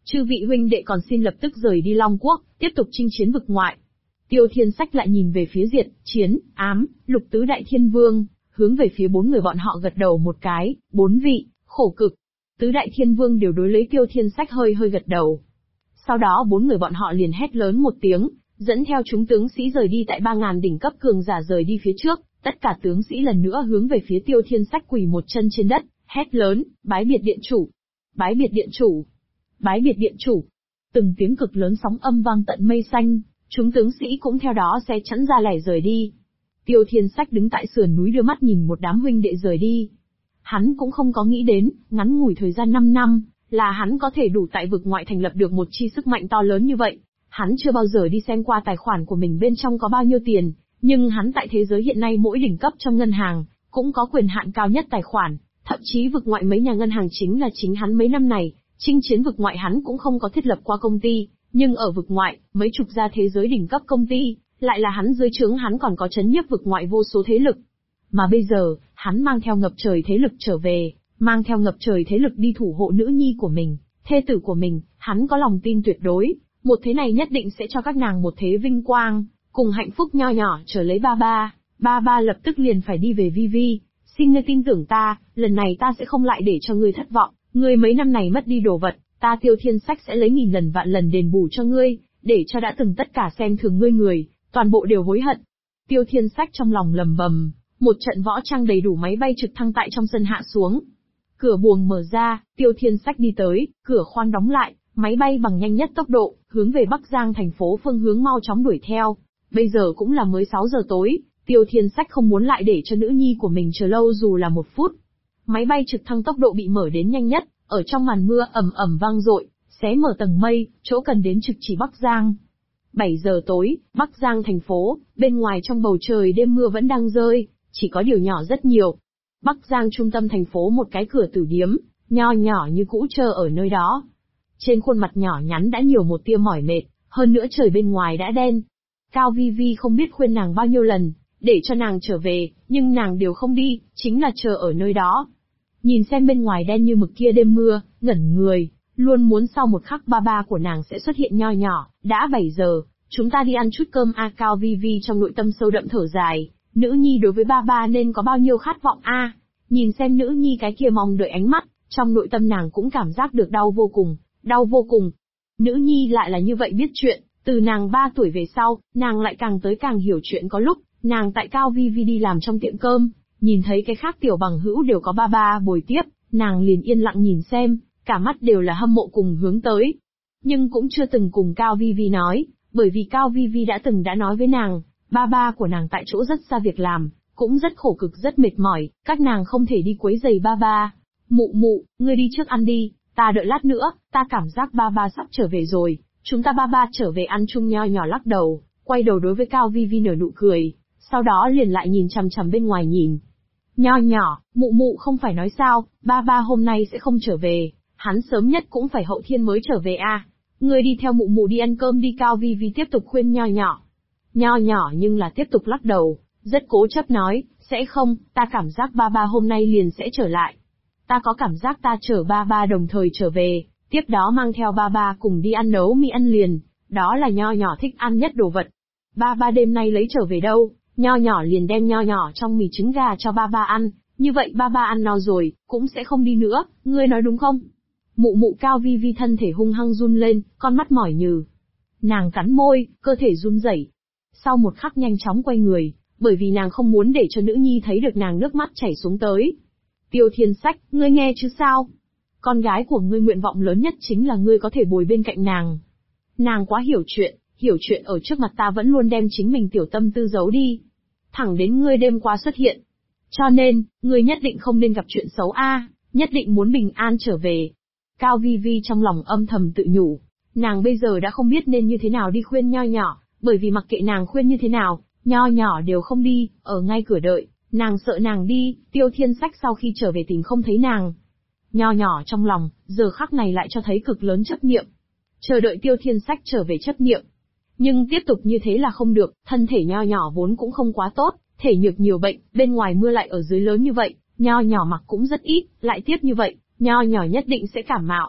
Chư vị huynh đệ còn xin lập tức rời đi Long Quốc, tiếp tục chinh chiến vực ngoại. Tiêu Thiên Sách lại nhìn về phía Diệt, Chiến, Ám, Lục tứ đại thiên vương, hướng về phía 4 người bọn họ gật đầu một cái, 4 vị, khổ cực. Tứ đại thiên vương đều đối lấy Tiêu Thiên Sách hơi gật đầu. Sau đó 4 người bọn họ liền hét lớn một tiếng, dẫn theo chúng tướng sĩ rời đi tại 3.000 đỉnh cấp cường giả rời đi phía trước, tất cả tướng sĩ lần nữa hướng về phía Tiêu Thiên Sách quỳ một chân trên đất, hét lớn, bái biệt điện chủ, bái biệt điện chủ, bái biệt điện chủ. Từng tiếng cực lớn sóng âm vang tận mây xanh, chúng tướng sĩ cũng theo đó sẽ chắn ra lẻ rời đi. Tiêu Thiên Sách đứng tại sườn núi đưa mắt nhìn một đám huynh đệ rời đi. Hắn cũng không có nghĩ đến, ngắn ngủi thời gian 5 năm, là hắn có thể đủ tại vực ngoại thành lập được một chi sức mạnh to lớn như vậy. Hắn chưa bao giờ đi xem qua tài khoản của mình bên trong có bao nhiêu tiền, nhưng hắn tại thế giới hiện nay mỗi đỉnh cấp trong ngân hàng, cũng có quyền hạn cao nhất tài khoản, thậm chí vực ngoại mấy nhà ngân hàng chính là chính hắn mấy năm này, chinh chiến vực ngoại hắn cũng không có thiết lập qua công ty, nhưng ở vực ngoại, mấy chục gia thế giới đỉnh cấp công ty, lại là hắn dưới trướng hắn còn có chấn nhiếp vực ngoại vô số thế lực. Mà bây giờ, hắn mang theo ngập trời thế lực trở về, mang theo ngập trời thế lực đi thủ hộ nữ nhi của mình, thê tử của mình, hắn có lòng tin tuyệt đối, một thế này nhất định sẽ cho các nàng một thế vinh quang, cùng hạnh phúc nho nhỏ chờ lấy ba ba. Ba ba lập tức liền phải đi về Vi Vi, xin ngươi tin tưởng ta, lần này ta sẽ không lại để cho ngươi thất vọng, ngươi mấy năm này mất đi đồ vật, ta Tiêu Thiên Sách sẽ lấy nghìn lần vạn lần đền bù cho ngươi, để cho đã từng tất cả xem thường ngươi người, toàn bộ đều hối hận. Tiêu Thiên Sách trong lòng lầm bầm, một trận võ trang đầy đủ máy bay trực thăng tại trong sân hạ xuống. Cửa buồng mở ra, Tiêu Thiên Sách đi tới, cửa khoang đóng lại, máy bay bằng nhanh nhất tốc độ, hướng về Bắc Giang thành phố phương hướng mau chóng đuổi theo. Bây giờ cũng là mới 6 giờ tối, Tiêu Thiên Sách không muốn lại để cho nữ nhi của mình chờ lâu dù là 1 phút. Máy bay trực thăng tốc độ bị mở đến nhanh nhất, ở trong màn mưa ầm ầm vang dội, xé mở tầng mây, chỗ cần đến trực chỉ Bắc Giang. 7 giờ tối, Bắc Giang thành phố, bên ngoài trong bầu trời đêm mưa vẫn đang rơi, chỉ có điều nhỏ rất nhiều. Bắc Giang trung tâm thành phố một cái cửa tử điếm, nho nhỏ như cũ chờ ở nơi đó. Trên khuôn mặt nhỏ nhắn đã nhiều một tia mỏi mệt, hơn nữa trời bên ngoài đã đen. Cao Vi Vi không biết khuyên nàng bao nhiêu lần, để cho nàng trở về, nhưng nàng đều không đi, chính là chờ ở nơi đó. Nhìn xem bên ngoài đen như mực kia đêm mưa, ngẩn người, luôn muốn sau một khắc ba ba của nàng sẽ xuất hiện nho nhỏ, đã 7 giờ, chúng ta đi ăn chút cơm a. Cao Vi Vi trong nội tâm sâu đậm thở dài, nữ nhi đối với ba ba nên có bao nhiêu khát vọng a. Nhìn xem nữ nhi cái kia mong đợi ánh mắt, trong nội tâm nàng cũng cảm giác được đau vô cùng, đau vô cùng. Nữ nhi lại là như vậy biết chuyện, từ nàng 3 tuổi về sau, nàng lại càng tới càng hiểu chuyện. Có lúc, nàng tại Cao Vi Vi đi làm trong tiệm cơm, nhìn thấy cái khác tiểu bằng hữu đều có ba ba bồi tiếp, nàng liền yên lặng nhìn xem, cả mắt đều là hâm mộ cùng hướng tới. Nhưng cũng chưa từng cùng Cao Vi Vi nói, bởi vì Cao Vi Vi đã nói với nàng, ba ba của nàng tại chỗ rất xa việc làm, cũng rất khổ cực rất mệt mỏi, các nàng không thể đi quấy rầy ba ba. Mụ mụ, ngươi đi trước ăn đi, ta đợi lát nữa, ta cảm giác ba ba sắp trở về rồi, chúng ta ba ba trở về ăn chung. Nho nhỏ lắc đầu, quay đầu đối với Cao Vi Vi nở nụ cười, sau đó liền lại nhìn chằm chằm bên ngoài nhìn. Nho nhỏ, mụ mụ không phải nói sao, ba ba hôm nay sẽ không trở về, hắn sớm nhất cũng phải hậu thiên mới trở về a. Ngươi đi theo mụ mụ đi ăn cơm đi. Cao Vi Vi tiếp tục khuyên nho nhỏ. Nho nhỏ nhưng là tiếp tục lắc đầu, rất cố chấp nói, sẽ không, ta cảm giác ba ba hôm nay liền sẽ trở lại. Ta có cảm giác ta chở ba ba đồng thời trở về, tiếp đó mang theo ba ba cùng đi ăn nấu mì ăn liền, đó là nho nhỏ thích ăn nhất đồ vật. Ba ba đêm nay lấy trở về đâu, nho nhỏ liền đem nho nhỏ trong mì trứng gà cho ba ba ăn, như vậy ba ba ăn no rồi, cũng sẽ không đi nữa, ngươi nói đúng không? Mụ mụ. Cao Vi Vi thân thể hung hăng run lên, con mắt mỏi nhừ. Nàng cắn môi, cơ thể run rẩy. Sau một khắc nhanh chóng quay người, bởi vì nàng không muốn để cho nữ nhi thấy được nàng nước mắt chảy xuống tới. Tiêu Thiên Sách, ngươi nghe chứ sao? Con gái của ngươi nguyện vọng lớn nhất chính là ngươi có thể bồi bên cạnh nàng. Nàng quá hiểu chuyện ở trước mặt ta vẫn luôn đem chính mình tiểu tâm tư giấu đi. Thẳng đến ngươi đêm qua xuất hiện. Cho nên, ngươi nhất định không nên gặp chuyện xấu a, nhất định muốn bình an trở về. Cao Vi Vi trong lòng âm thầm tự nhủ, nàng bây giờ đã không biết nên như thế nào đi khuyên nho nhỏ, bởi vì mặc kệ nàng khuyên như thế nào, nho nhỏ đều không đi, ở ngay cửa đợi, nàng sợ nàng đi. Tiêu Thiên Sách sau khi trở về tìm không thấy nàng. Nho nhỏ trong lòng, giờ khắc này lại cho thấy cực lớn chấp niệm. Chờ đợi Tiêu Thiên Sách trở về chấp niệm. Nhưng tiếp tục như thế là không được, thân thể nho nhỏ vốn cũng không quá tốt, thể nhược nhiều bệnh, bên ngoài mưa lại ở dưới lớn như vậy, nho nhỏ mặc cũng rất ít, lại tiếp như vậy, nho nhỏ nhất định sẽ cảm mạo.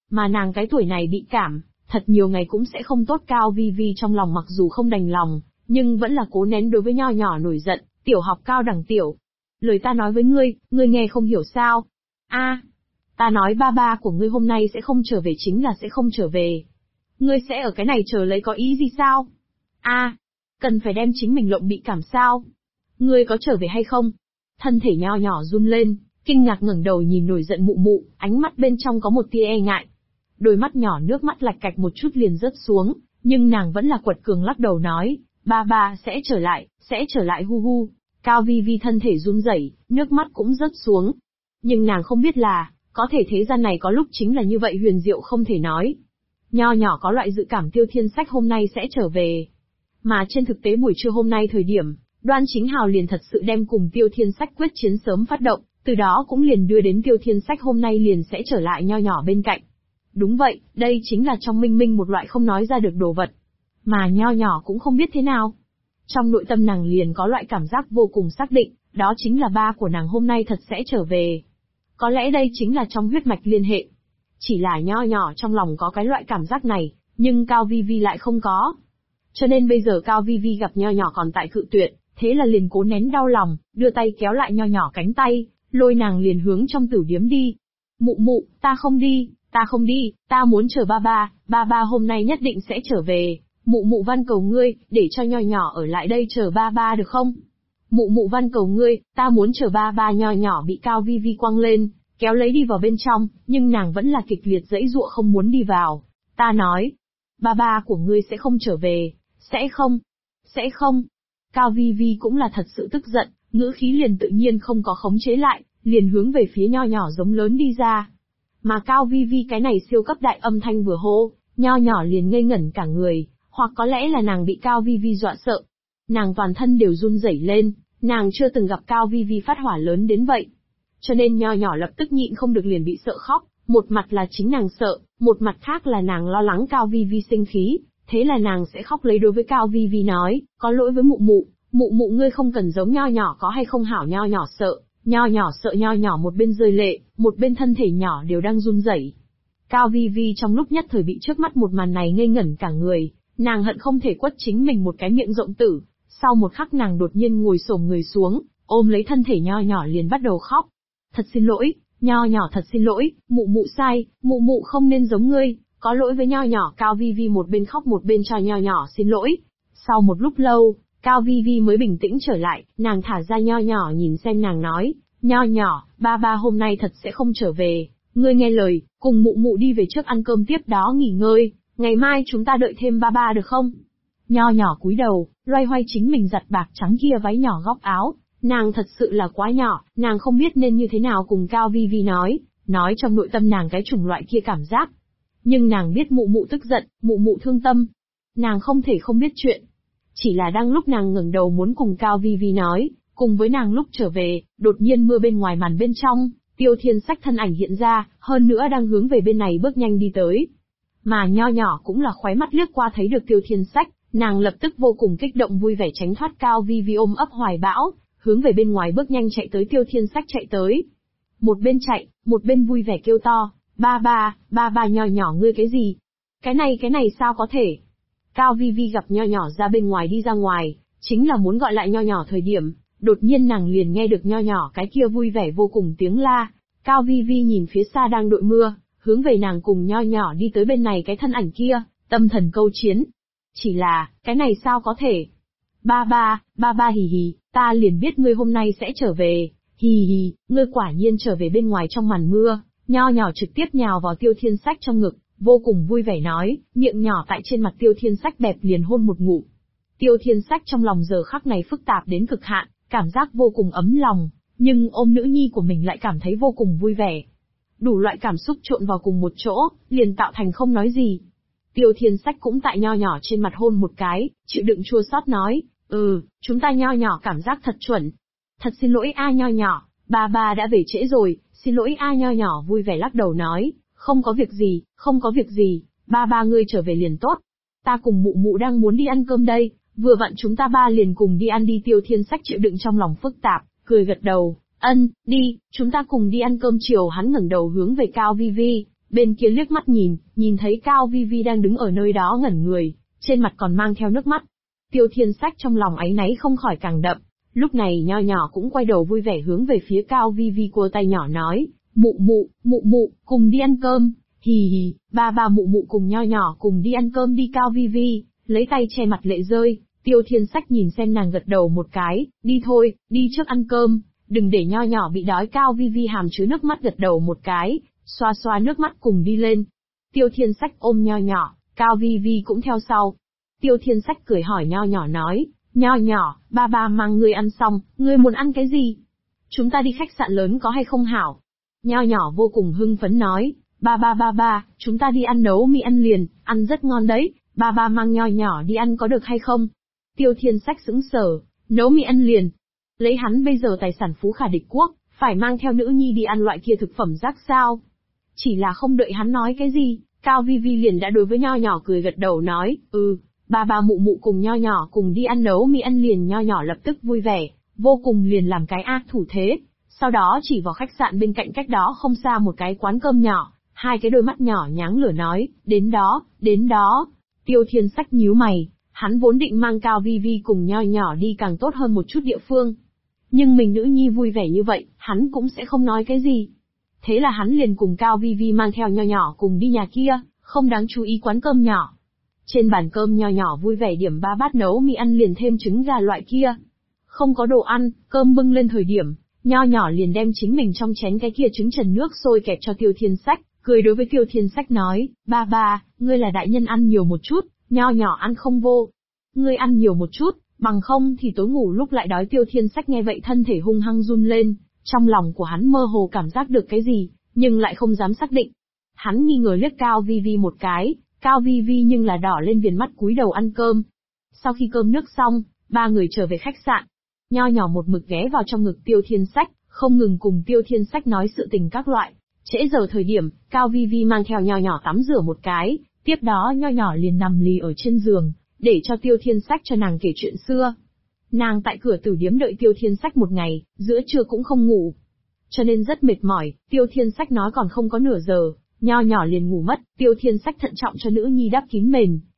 Mà nàng cái tuổi này bị cảm, thật nhiều ngày cũng sẽ không tốt. Cao Vi Vi trong lòng mặc dù không đành lòng, nhưng vẫn là cố nén đối với nho nhỏ nổi giận, tiểu học cao đẳng tiểu. Lời ta nói với ngươi nghe không hiểu sao? Ta nói ba ba của ngươi hôm nay sẽ không trở về chính là sẽ không trở về. Ngươi sẽ ở cái này chờ lấy có ý gì sao? Cần phải đem chính mình lộng bị cảm sao? Ngươi có trở về hay không? Thân thể nho nhỏ run lên, kinh ngạc ngẩng đầu nhìn nổi giận mụ mụ, ánh mắt bên trong có một tia e ngại. Đôi mắt nhỏ nước mắt lạch cạch một chút liền rớt xuống, nhưng nàng vẫn là quật cường lắc đầu nói, ba sẽ trở lại hu hu. Cao Vi Vi thân thể run rẩy, nước mắt cũng rớt xuống. Nhưng nàng không biết là, có thể thế gian này có lúc chính là như vậy huyền diệu không thể nói. Nho nhỏ có loại dự cảm Tiêu Thiên Sách hôm nay sẽ trở về. Mà trên thực tế buổi trưa hôm nay thời điểm, Đoan Chính Hào liền thật sự đem cùng Tiêu Thiên Sách quyết chiến sớm phát động, từ đó cũng liền đưa đến Tiêu Thiên Sách hôm nay liền sẽ trở lại nho nhỏ bên cạnh. Đúng vậy, đây chính là trong minh minh một loại không nói ra được đồ vật. Mà nho nhỏ cũng không biết thế nào. Trong nội tâm nàng liền có loại cảm giác vô cùng xác định, đó chính là ba của nàng hôm nay thật sẽ trở về. Có lẽ đây chính là trong huyết mạch liên hệ. Chỉ là nho nhỏ trong lòng có cái loại cảm giác này, nhưng Cao Vi Vi lại không có. Cho nên bây giờ Cao Vi Vi gặp nho nhỏ còn tại cự tuyệt, thế là liền cố nén đau lòng, đưa tay kéo lại nho nhỏ cánh tay, lôi nàng liền hướng trong tử điếm đi. Mụ, ta không đi, ta muốn chờ ba ba hôm nay nhất định sẽ trở về. Mụ van cầu ngươi, để cho nho nhỏ ở lại đây chờ ba được không? Mụ van cầu ngươi, ta muốn chờ ba. Nho nhỏ bị Cao Vi Vi quăng lên, kéo lấy đi vào bên trong, nhưng nàng vẫn là kịch liệt giãy giụa không muốn đi vào. Ta nói, ba của ngươi sẽ không trở về, sẽ không. Cao Vi Vi cũng là thật sự tức giận, ngữ khí liền tự nhiên không có khống chế lại, liền hướng về phía nho nhỏ giống lớn đi ra. Mà Cao Vi Vi cái này siêu cấp đại âm thanh vừa hô, nho nhỏ liền ngây ngẩn cả người, hoặc có lẽ là nàng bị Cao Vi Vi dọa sợ. Nàng toàn thân đều run rẩy lên, nàng chưa từng gặp Cao Vi Vi phát hỏa lớn đến vậy. Cho nên nho nhỏ lập tức nhịn không được liền bị sợ khóc, một mặt là chính nàng sợ, một mặt khác là nàng lo lắng Cao Vi Vi sinh khí, thế là nàng sẽ khóc lấy đối với Cao Vi Vi nói, có lỗi với mụ ngươi không cần giống nho nhỏ có hay không hảo. Nho nhỏ sợ, nho nhỏ một bên rơi lệ, một bên thân thể nhỏ đều đang run rẩy. Cao Vi Vi trong lúc nhất thời bị trước mắt một màn này ngây ngẩn cả người, nàng hận không thể quất chính mình một cái miệng rộng tử, sau một khắc nàng đột nhiên ngồi xổm người xuống, ôm lấy thân thể nho nhỏ liền bắt đầu khóc. Thật xin lỗi, nho nhỏ thật xin lỗi, mụ sai, mụ không nên giống ngươi, có lỗi với nho nhỏ. Cao Vi Vi một bên khóc một bên cho nho nhỏ xin lỗi. Sau một lúc lâu, Cao Vi Vi mới bình tĩnh trở lại, nàng thả ra nho nhỏ nhìn xem nàng nói, nho nhỏ, ba hôm nay thật sẽ không trở về, ngươi nghe lời, cùng mụ đi về trước ăn cơm tiếp đó nghỉ ngơi, ngày mai chúng ta đợi thêm ba được không? Nho nhỏ cúi đầu, loay hoay chính mình giặt bạc trắng kia váy nhỏ góc áo, nàng thật sự là quá nhỏ, nàng không biết nên như thế nào cùng Cao Vi Vi nói trong nội tâm nàng cái chủng loại kia cảm giác. Nhưng nàng biết mụ tức giận, mụ thương tâm. Nàng không thể không biết chuyện. Chỉ là đang lúc nàng ngẩng đầu muốn cùng Cao Vi Vi nói, cùng với nàng lúc trở về, đột nhiên mưa bên ngoài màn bên trong, Tiêu Thiên Sách thân ảnh hiện ra, hơn nữa đang hướng về bên này bước nhanh đi tới. Mà nho nhỏ cũng là khóe mắt liếc qua thấy được Tiêu Thiên Sách, nàng lập tức vô cùng kích động vui vẻ tránh thoát Cao Vi Vi ôm ấp hoài bão, hướng về bên ngoài bước nhanh chạy tới. Tiêu Thiên Sách chạy tới. Một bên chạy, một bên vui vẻ kêu to, ba nho nhỏ ngươi cái gì? Cái này sao có thể? Cao Vi Vi gặp nho nhỏ ra bên ngoài đi ra ngoài, chính là muốn gọi lại nho nhỏ thời điểm, đột nhiên nàng liền nghe được nho nhỏ cái kia vui vẻ vô cùng tiếng la. Cao Vi Vi nhìn phía xa đang đội mưa, hướng về nàng cùng nho nhỏ đi tới bên này cái thân ảnh kia, tâm thần câu chiến. Chỉ là, cái này sao có thể? Ba hì hì, ta liền biết ngươi hôm nay sẽ trở về, hì hì, ngươi quả nhiên trở về. Bên ngoài trong màn mưa, nho nhỏ trực tiếp nhào vào Tiêu Thiên Sách trong ngực, vô cùng vui vẻ nói, miệng nhỏ tại trên mặt Tiêu Thiên Sách bẹp liền hôn một ngụm. Tiêu Thiên Sách trong lòng giờ khắc này phức tạp đến cực hạn, cảm giác vô cùng ấm lòng, nhưng ôm nữ nhi của mình lại cảm thấy vô cùng vui vẻ. Đủ loại cảm xúc trộn vào cùng một chỗ, liền tạo thành không nói gì. Tiêu Thiên Sách cũng tại nho nhỏ trên mặt hôn một cái, chịu đựng chua xót nói, chúng ta nho nhỏ cảm giác thật chuẩn. Thật xin lỗi a nho nhỏ, ba đã về trễ rồi, xin lỗi a. Nho nhỏ vui vẻ lắc đầu nói, không có việc gì, ba ngươi trở về liền tốt. Ta cùng mụ đang muốn đi ăn cơm đây, vừa vặn chúng ta ba liền cùng đi ăn đi. Tiêu Thiên Sách chịu đựng trong lòng phức tạp, cười gật đầu, đi, chúng ta cùng đi ăn cơm chiều. Hắn ngẩng đầu hướng về Cao Vi Vi, Bên kia liếc mắt nhìn thấy Cao Vi Vi đang đứng ở nơi đó ngẩn người, trên mặt còn mang theo nước mắt. Tiêu Thiên Sách trong lòng áy náy không khỏi càng đậm. Lúc này Nho Nhỏ cũng quay đầu vui vẻ hướng về phía Cao Vi Vi cua tay nhỏ nói, mụ mụ, cùng đi ăn cơm, hì hì, ba mụ mụ cùng Nho Nhỏ cùng đi ăn cơm đi. Cao Vi Vi lấy tay che mặt lệ rơi. Tiêu Thiên Sách nhìn xem nàng gật đầu một cái, đi thôi, đi trước ăn cơm, đừng để Nho Nhỏ bị đói. Cao Vi Vi hàm chứa nước mắt gật đầu một cái, xoa xoa nước mắt cùng đi lên. Tiêu Thiên Sách ôm Nho Nhỏ, Cao Vi Vi cũng theo sau. Tiêu Thiên Sách cười hỏi Nho Nhỏ nói, Nho Nhỏ, ba mang ngươi ăn xong, ngươi muốn ăn cái gì? Chúng ta đi khách sạn lớn có hay không hảo? Nho Nhỏ vô cùng hưng phấn nói, ba, chúng ta đi ăn nấu mì ăn liền, ăn rất ngon đấy, ba mang Nho Nhỏ đi ăn có được hay không? Tiêu Thiên Sách sững sờ, nấu mì ăn liền. Lấy hắn bây giờ tài sản phú khả địch quốc, phải mang theo nữ nhi đi ăn loại kia thực phẩm rác sao? Chỉ là không đợi hắn nói cái gì, Cao Vi Vi liền đã đối với Nho Nhỏ cười gật đầu nói, ba mụ mụ cùng Nho Nhỏ cùng đi ăn nấu mì ăn liền. Nho Nhỏ lập tức vui vẻ, vô cùng liền làm cái ác thủ thế. Sau đó chỉ vào khách sạn bên cạnh cách đó không xa một cái quán cơm nhỏ, hai cái đôi mắt nhỏ nháng lửa nói, đến đó. Tiêu Thiên Sách nhíu mày, hắn vốn định mang Cao Vi Vi cùng Nho Nhỏ đi càng tốt hơn một chút địa phương. Nhưng mình nữ nhi vui vẻ như vậy, hắn cũng sẽ không nói cái gì. Thế là hắn liền cùng Cao Vi Vi mang theo Nho Nhỏ cùng đi nhà kia, không đáng chú ý quán cơm nhỏ. Trên bàn cơm Nho Nhỏ vui vẻ điểm 3 bát nấu mì ăn liền thêm trứng gà loại kia. Không có đồ ăn, cơm bưng lên thời điểm, Nho Nhỏ liền đem chính mình trong chén cái kia trứng trần nước sôi kẹp cho Tiêu Thiên Sách, cười đối với Tiêu Thiên Sách nói, ba, ngươi là đại nhân ăn nhiều một chút, Nho Nhỏ ăn không vô. Ngươi ăn nhiều một chút, bằng không thì tối ngủ lúc lại đói. Tiêu Thiên Sách nghe vậy thân thể hung hăng run lên, trong lòng của hắn mơ hồ cảm giác được cái gì, nhưng lại không dám xác định. Hắn nghi ngờ liếc Cao Vi Vi một cái, Cao Vi Vi nhưng là đỏ lên viền mắt cúi đầu ăn cơm. Sau khi cơm nước xong, ba người trở về khách sạn. Nho Nhỏ một mực ghé vào trong ngực Tiêu Thiên Sách, không ngừng cùng Tiêu Thiên Sách nói sự tình các loại. Trễ giờ thời điểm, Cao Vi Vi mang theo Nho Nhỏ tắm rửa một cái, tiếp đó Nho Nhỏ liền nằm lì ở trên giường, để cho Tiêu Thiên Sách cho nàng kể chuyện xưa. Nàng tại cửa tử điếm đợi Tiêu Thiên Sách một ngày, giữa trưa cũng không ngủ. Cho nên rất mệt mỏi, Tiêu Thiên Sách nói còn không có nửa giờ, Nho Nhỏ liền ngủ mất. Tiêu Thiên Sách thận trọng cho nữ nhi đắp kín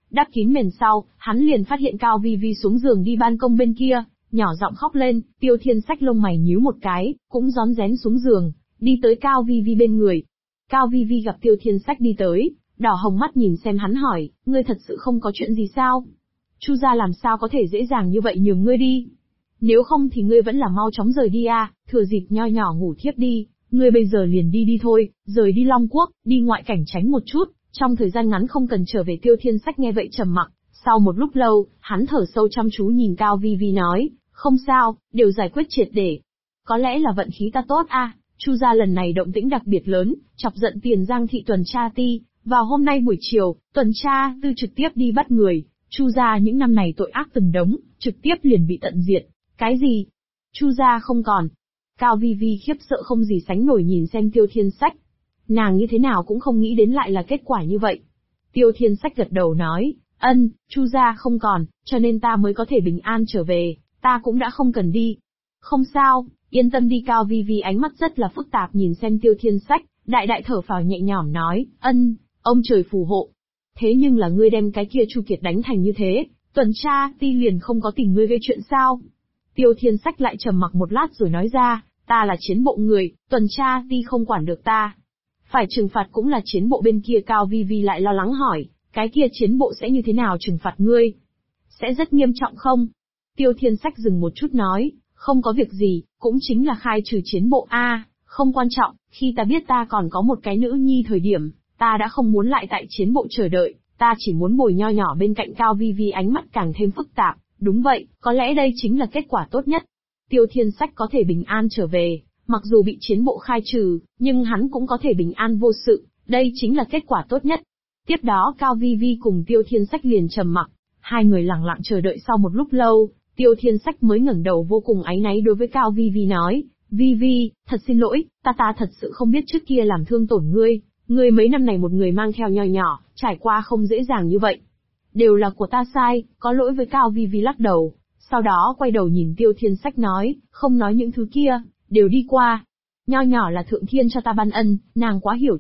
mền sau, hắn liền phát hiện Cao Vi Vi xuống giường đi ban công bên kia, nhỏ giọng khóc lên. Tiêu Thiên Sách lông mày nhíu một cái, cũng rón rén xuống giường, đi tới Cao Vi Vi bên người. Cao Vi Vi gặp Tiêu Thiên Sách đi tới, đỏ hồng mắt nhìn xem hắn hỏi, ngươi thật sự không có chuyện gì sao? Chu gia làm sao có thể dễ dàng như vậy nhường ngươi đi? Nếu không thì ngươi vẫn là mau chóng rời đi à, thừa dịp Nho Nhỏ ngủ thiếp đi, ngươi bây giờ liền đi thôi, rời đi Long Quốc, đi ngoại cảnh tránh một chút, trong thời gian ngắn không cần trở về. Tiêu Thiên Sách nghe vậy trầm mặc, sau một lúc lâu, hắn thở sâu chăm chú nhìn Cao Vi Vi nói, không sao, đều giải quyết triệt để. Có lẽ là vận khí ta tốt à, Chu gia lần này động tĩnh đặc biệt lớn, chọc giận Tiền Giang thị tuần tra ti, vào hôm nay buổi chiều, tuần tra tư trực tiếp đi bắt người. Chu gia những năm này tội ác từng đống, trực tiếp liền bị tận diệt. Cái gì? Chu gia không còn. Cao Vi Vi khiếp sợ không gì sánh nổi nhìn xem Tiêu Thiên Sách. Nàng như thế nào cũng không nghĩ đến lại là kết quả như vậy. Tiêu Thiên Sách gật đầu nói, Chu gia không còn, cho nên ta mới có thể bình an trở về, ta cũng đã không cần đi. Không sao, yên tâm đi. Cao Vi Vi ánh mắt rất là phức tạp nhìn xem Tiêu Thiên Sách, đại thở phào nhẹ nhõm nói, ông trời phù hộ. Thế nhưng là ngươi đem cái kia Chu Kiệt đánh thành như thế, tuần tra ti liền không có tìm ngươi gây chuyện sao? Tiêu Thiên Sách lại trầm mặc một lát rồi nói ra, ta là chiến bộ người, tuần tra ti không quản được ta. Phải trừng phạt cũng là chiến bộ bên kia. Cao Vi Vi lại lo lắng hỏi, cái kia chiến bộ sẽ như thế nào trừng phạt ngươi? Sẽ rất nghiêm trọng không? Tiêu Thiên Sách dừng một chút nói, không có việc gì, cũng chính là khai trừ chiến bộ a, không quan trọng. Khi ta biết ta còn có một cái nữ nhi thời điểm, ta đã không muốn lại tại chiến bộ chờ đợi, ta chỉ muốn bồi Nho Nhỏ bên cạnh. Cao Vi Vi ánh mắt càng thêm phức tạp, đúng vậy, có lẽ đây chính là kết quả tốt nhất. Tiêu Thiên Sách có thể bình an trở về, mặc dù bị chiến bộ khai trừ, nhưng hắn cũng có thể bình an vô sự, đây chính là kết quả tốt nhất. Tiếp đó Cao Vi Vi cùng Tiêu Thiên Sách liền trầm mặc, hai người lặng lặng chờ đợi. Sau một lúc lâu, Tiêu Thiên Sách mới ngẩng đầu vô cùng áy náy đối với Cao Vi Vi nói, Vi Vi, thật xin lỗi, ta thật sự không biết trước kia làm thương tổn ngươi. Ngươi mấy năm này một người mang theo Nho Nhỏ, trải qua không dễ dàng như vậy. Đều là của ta sai, có lỗi với. Cao Vi Vi lắc đầu, sau đó quay đầu nhìn Tiêu Thiên Sách nói, không nói những thứ kia, đều đi qua. Nho Nhỏ là thượng thiên cho ta ban ân, nàng quá hiểu chuyện,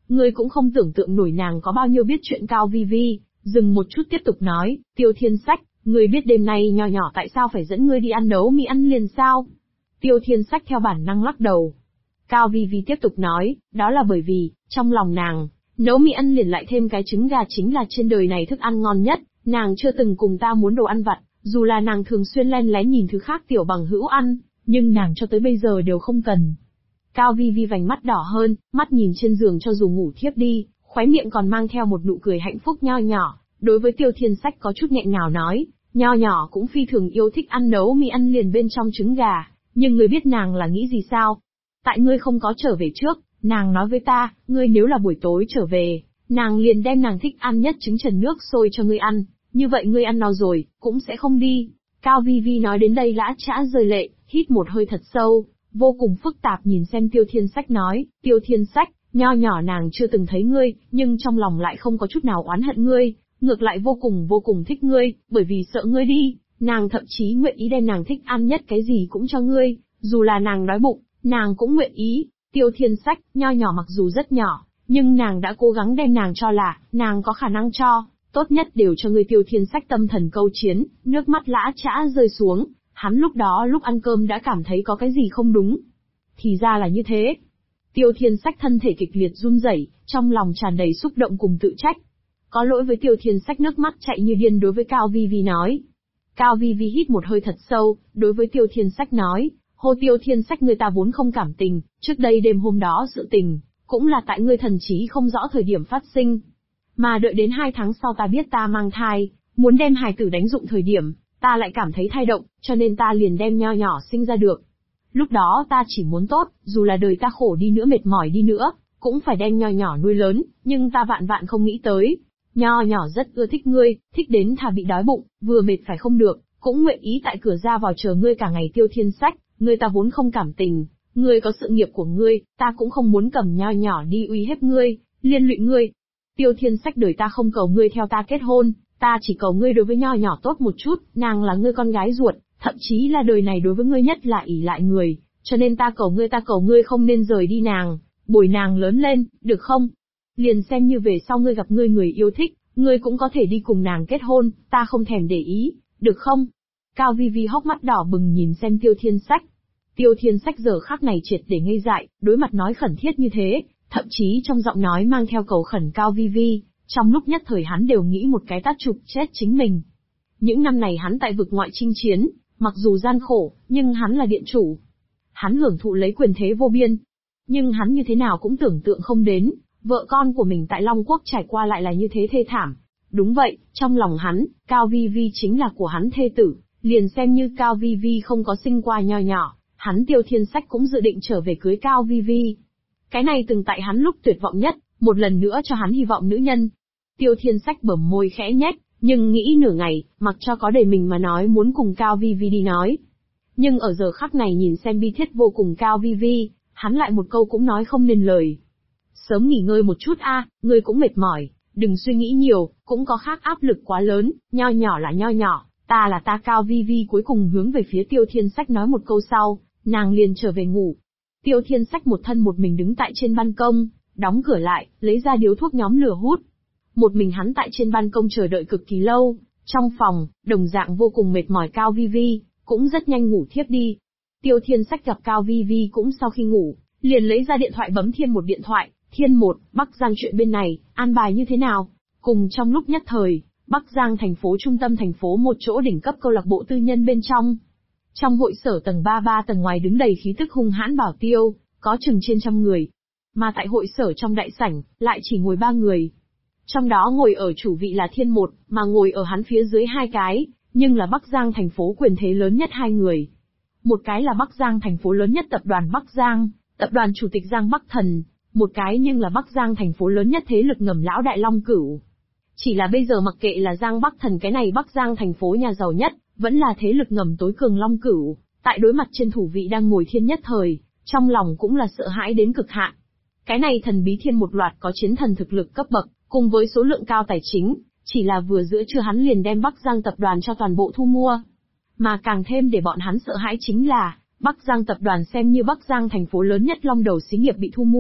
Ngươi cũng không tưởng tượng nổi nàng có bao nhiêu biết chuyện Cao Vi Vi, dừng một chút tiếp tục nói, Tiêu Thiên Sách, ngươi biết đêm nay nho nhỏ tại sao phải dẫn ngươi đi ăn nấu mì ăn liền sao? Tiêu Thiên Sách theo bản năng lắc đầu. Cao Vi Vi tiếp tục nói, đó là bởi vì, trong lòng nàng, nấu mì ăn liền lại thêm cái trứng gà chính là trên đời này thức ăn ngon nhất, nàng chưa từng cùng ta muốn đồ ăn vặt, dù là nàng thường xuyên len lén nhìn thứ khác tiểu bằng hữu ăn, nhưng nàng cho tới bây giờ đều không cần. Cao Vi Vi vành mắt đỏ hơn, mắt nhìn trên giường cho dù ngủ thiếp đi, khóe miệng còn mang theo một nụ cười hạnh phúc nho nhỏ, đối với Tiêu Thiên Sách có chút nghẹn ngào nói, nho nhỏ cũng phi thường yêu thích ăn nấu mì ăn liền bên trong trứng gà, nhưng ngươi biết nàng là nghĩ gì sao? Tại ngươi không có trở về trước, nàng nói với ta, ngươi nếu là buổi tối trở về, nàng liền đem nàng thích ăn nhất trứng trần nước sôi cho ngươi ăn, như vậy ngươi ăn no rồi, cũng sẽ không đi. Cao Vi Vi nói đến đây lã chã rơi lệ, hít một hơi thật sâu, vô cùng phức tạp nhìn xem Tiêu Thiên Sách nói, Tiêu Thiên Sách, nho nhỏ nàng chưa từng thấy ngươi, nhưng trong lòng lại không có chút nào oán hận ngươi, ngược lại vô cùng thích ngươi, bởi vì sợ ngươi đi, nàng thậm chí nguyện ý đem nàng thích ăn nhất cái gì cũng cho ngươi, dù là nàng đói bụng, nàng cũng nguyện ý. Tiêu Thiên Sách, nho nhỏ mặc dù rất nhỏ, nhưng nàng đã cố gắng đem nàng cho là, nàng có khả năng cho, tốt nhất đều cho ngươi. Tiêu Thiên Sách tâm thần câu chiến, nước mắt lã chã rơi xuống, hắn lúc đó lúc ăn cơm đã cảm thấy có cái gì không đúng. Thì ra là như thế. Tiêu Thiên Sách thân thể kịch liệt run rẩy, trong lòng tràn đầy xúc động cùng tự trách. Có lỗi với Tiêu Thiên Sách, nước mắt chạy như điên đối với Cao Vi Vi nói. Cao Vi Vi hít một hơi thật sâu, đối với Tiêu Thiên Sách nói, Hồ Tiêu Thiên Sách, người ta vốn không cảm tình, trước đây đêm hôm đó sự tình, cũng là tại ngươi thần trí không rõ thời điểm phát sinh. Mà đợi đến 2 tháng sau ta biết ta mang thai, muốn đem hài tử đánh dụng thời điểm, ta lại cảm thấy thai động, cho nên ta liền đem nho nhỏ sinh ra được. Lúc đó ta chỉ muốn tốt, dù là đời ta khổ đi nữa mệt mỏi đi nữa, cũng phải đem nho nhỏ nuôi lớn, nhưng ta vạn vạn không nghĩ tới. Nho nhỏ rất ưa thích ngươi, thích đến thà bị đói bụng, vừa mệt phải không được, cũng nguyện ý tại cửa ra vào chờ ngươi cả ngày. Tiêu Thiên Sách, ngươi ta vốn không cảm tình, ngươi có sự nghiệp của ngươi, ta cũng không muốn cầm nho nhỏ đi uy hiếp ngươi, liên lụy ngươi. Tiêu Thiên Sách, đời ta không cầu ngươi theo ta kết hôn, ta chỉ cầu ngươi đối với nho nhỏ tốt một chút, nàng là ngươi con gái ruột, thậm chí là đời này đối với ngươi nhất là ỷ lại người, cho nên ta cầu ngươi không nên rời đi nàng, bồi nàng lớn lên, được không? Liền xem như về sau ngươi gặp ngươi người yêu thích, ngươi cũng có thể đi cùng nàng kết hôn, ta không thèm để ý, được không? Cao Vi Vi hốc mắt đỏ bừng nhìn xem Tiêu Thiên Sách. Tiêu Thiên Sách giờ khắc này triệt để ngây dại, đối mặt nói khẩn thiết như thế, thậm chí trong giọng nói mang theo cầu khẩn Cao Vi Vi, trong lúc nhất thời hắn đều nghĩ một cái tát chụp chết chính mình. Những năm này hắn tại vực ngoại chinh chiến, mặc dù gian khổ, nhưng hắn là điện chủ. Hắn hưởng thụ lấy quyền thế vô biên. Nhưng hắn như thế nào cũng tưởng tượng không đến, vợ con của mình tại Long Quốc trải qua lại là như thế thê thảm. Đúng vậy, trong lòng hắn, Cao Vi Vi chính là của hắn thê tử, liền xem như Cao Vi Vi không có sinh qua nho nhỏ, hắn Tiêu Thiên Sách cũng dự định trở về cưới Cao Vi Vi. Cái này từng tại hắn lúc tuyệt vọng nhất, một lần nữa cho hắn hy vọng nữ nhân. Tiêu Thiên Sách bẩm môi khẽ nhếch, nhưng nghĩ nửa ngày, mặc cho có để mình mà nói muốn cùng Cao Vi Vi đi nói. Nhưng ở giờ khắc này nhìn xem bi thiết vô cùng Cao Vi Vi, hắn lại một câu cũng nói không nên lời. Sớm nghỉ ngơi một chút a, ngươi cũng mệt mỏi, đừng suy nghĩ nhiều, cũng có khác áp lực quá lớn, nho nhỏ là nho nhỏ, ta là ta. Cao Vi Vi cuối cùng hướng về phía Tiêu Thiên Sách nói một câu sau, nàng liền trở về ngủ. Tiêu Thiên Sách một thân một mình đứng tại trên ban công, đóng cửa lại, lấy ra điếu thuốc nhóm lửa hút. Một mình hắn tại trên ban công chờ đợi cực kỳ lâu, trong phòng, đồng dạng vô cùng mệt mỏi Cao Vi Vi, cũng rất nhanh ngủ thiếp đi. Tiêu Thiên Sách gặp Cao Vi Vi cũng sau khi ngủ, liền lấy ra điện thoại bấm Thiên một điện thoại, Thiên một, Bắc Giang chuyện bên này, an bài như thế nào? Cùng trong lúc nhất thời, Bắc Giang thành phố trung tâm thành phố một chỗ đỉnh cấp câu lạc bộ tư nhân bên trong. Trong hội sở tầng 33 tầng ngoài đứng đầy khí tức hung hãn bảo tiêu, có chừng trên 100 người. Mà tại hội sở trong đại sảnh, lại chỉ ngồi 3 người. Trong đó ngồi ở chủ vị là Thiên một, mà ngồi ở hắn phía dưới 2 cái, nhưng là Bắc Giang thành phố quyền thế lớn nhất 2 người. Một cái là Bắc Giang thành phố lớn nhất tập đoàn Bắc Giang, tập đoàn chủ tịch Giang Bắc Thần, một cái nhưng là Bắc Giang thành phố lớn nhất thế lực ngầm lão đại Long Cửu. Chỉ là bây giờ mặc kệ là Giang Bắc Thần cái này Bắc Giang thành phố nhà giàu nhất, vẫn là thế lực ngầm tối cường Long Cửu, tại đối mặt trên thủ vị đang ngồi Thiên nhất thời, trong lòng cũng là sợ hãi đến cực hạn. Cái này thần bí Thiên một loạt có chiến thần thực lực cấp bậc, cùng với số lượng cao tài chính, chỉ là vừa giữa trưa hắn liền đem Bắc Giang tập đoàn cho toàn bộ thu mua. Mà càng thêm để bọn hắn sợ hãi chính là, Bắc Giang tập đoàn xem như Bắc Giang thành phố lớn nhất long đầu xí nghiệp bị thu mua,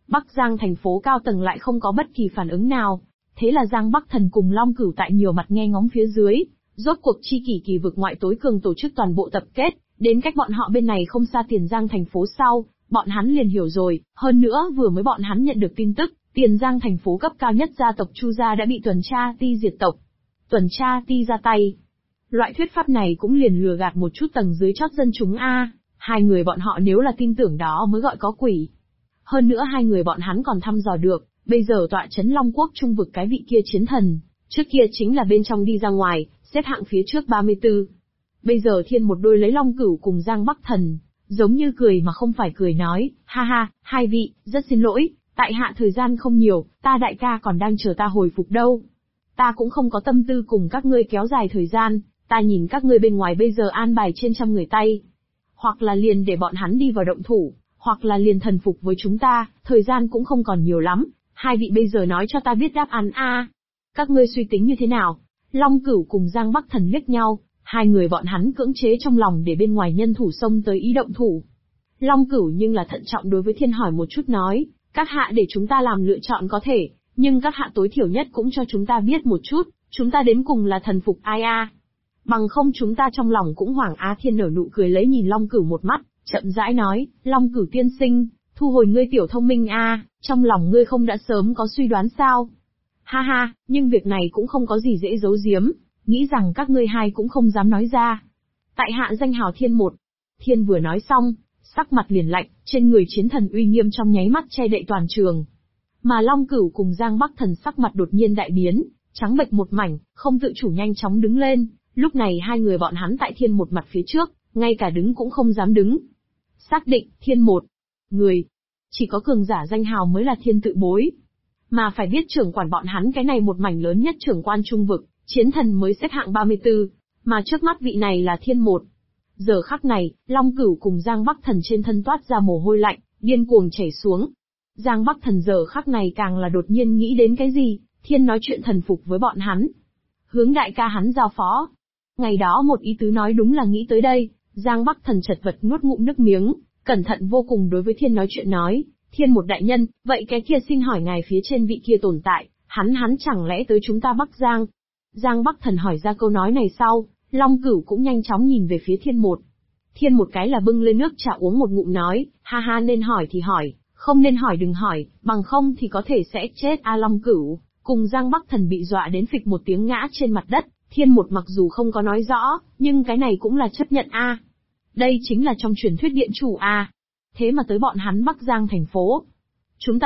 Bắc Giang thành phố cao tầng lại không có bất kỳ phản ứng nào. Thế là Giang Bắc Thần cùng Long Cửu tại nhiều mặt nghe ngóng phía dưới, rốt cuộc chi kỷ kỳ vực ngoại tối cường tổ chức toàn bộ tập kết, đến cách bọn họ bên này không xa Tiền Giang thành phố sau, bọn hắn liền hiểu rồi, hơn nữa vừa mới bọn hắn nhận được tin tức, Tiền Giang thành phố cấp cao nhất gia tộc Chu gia đã bị tuần tra ti diệt tộc. Tuần tra ti ra tay. Loại thuyết pháp này cũng liền lừa gạt một chút tầng dưới chót dân chúng a. Hai người bọn họ nếu là tin tưởng đó mới gọi có quỷ. Hơn nữa hai người bọn hắn còn thăm dò được, bây giờ tọa chấn Long Quốc trung vực cái vị kia chiến thần, trước kia chính là bên trong đi ra ngoài, xếp hạng phía trước 34. Bây giờ thiên một đôi lấy Long Cửu cùng Giang Bắc Thần, giống như cười mà không phải cười nói, ha ha, hai vị, rất xin lỗi, tại hạ thời gian không nhiều, ta đại ca còn đang chờ ta hồi phục đâu. Ta cũng không có tâm tư cùng các ngươi kéo dài thời gian, ta nhìn các ngươi bên ngoài bây giờ an bài trên trăm người tay. Hoặc là liền để bọn hắn đi vào động thủ, hoặc là liền thần phục với chúng ta, thời gian cũng không còn nhiều lắm, hai vị bây giờ nói cho ta biết đáp án a. Các ngươi suy tính như thế nào? Long Cửu cùng Giang Bắc Thần liếc nhau, hai người bọn hắn cưỡng chế trong lòng để bên ngoài nhân thủ xông tới ý động thủ. Long Cửu nhưng là thận trọng đối với Thiên hỏi một chút nói, các hạ để chúng ta làm lựa chọn có thể, nhưng các hạ tối thiểu nhất cũng cho chúng ta biết một chút, chúng ta đến cùng là thần phục ai a? Bằng không chúng ta trong lòng cũng hoảng á. Thiên nở nụ cười lấy nhìn Long Cửu một mắt, chậm rãi nói, Long Cửu tiên sinh, thu hồi ngươi tiểu thông minh a, trong lòng ngươi không đã sớm có suy đoán sao? Ha ha, nhưng việc này cũng không có gì dễ giấu giếm, nghĩ rằng các ngươi hai cũng không dám nói ra. Tại hạ danh hào Thiên một. Thiên vừa nói xong, sắc mặt liền lạnh, trên người chiến thần uy nghiêm trong nháy mắt che đậy toàn trường. Mà Long Cửu cùng Giang Bắc Thần sắc mặt đột nhiên đại biến, trắng bệch một mảnh, không tự chủ nhanh chóng đứng lên, lúc này hai người bọn hắn tại Thiên một mặt phía trước, ngay cả đứng cũng không dám đứng. Xác định, Thiên một. Người. Chỉ có cường giả danh hào mới là Thiên tự bối. Mà phải biết trưởng quản bọn hắn cái này một mảnh lớn nhất trưởng quan trung vực, chiến thần mới xếp hạng 34, mà trước mắt vị này là Thiên một. Giờ khắc này, Long Cửu cùng Giang Bắc Thần trên thân toát ra mồ hôi lạnh, điên cuồng chảy xuống. Giang Bắc Thần giờ khắc này càng là đột nhiên nghĩ đến cái gì, Thiên nói chuyện thần phục với bọn hắn. Hướng đại ca hắn giao phó. Ngày đó một ý tứ nói đúng là nghĩ tới đây, Giang Bắc Thần chật vật nuốt ngụm nước miếng, cẩn thận vô cùng đối với Thiên nói chuyện nói, Thiên một đại nhân, vậy cái kia xin hỏi ngài phía trên vị kia tồn tại, hắn chẳng lẽ tới chúng ta Bắc Giang? Giang Bắc Thần hỏi ra câu nói này sau, Long Cửu cũng nhanh chóng nhìn về phía Thiên một. Thiên một cái là bưng lên nước trà uống một ngụm nói, ha ha nên hỏi thì hỏi, không nên hỏi đừng hỏi, bằng không thì có thể sẽ chết a. Long Cửu cùng Giang Bắc Thần bị dọa đến phịch một tiếng ngã trên mặt đất, Thiên một mặc dù không có nói rõ, nhưng cái này cũng là chấp nhận a. Đây chính là trong truyền thuyết điện chủ a. Thế mà tới bọn hắn Bắc Giang thành phố. Chúng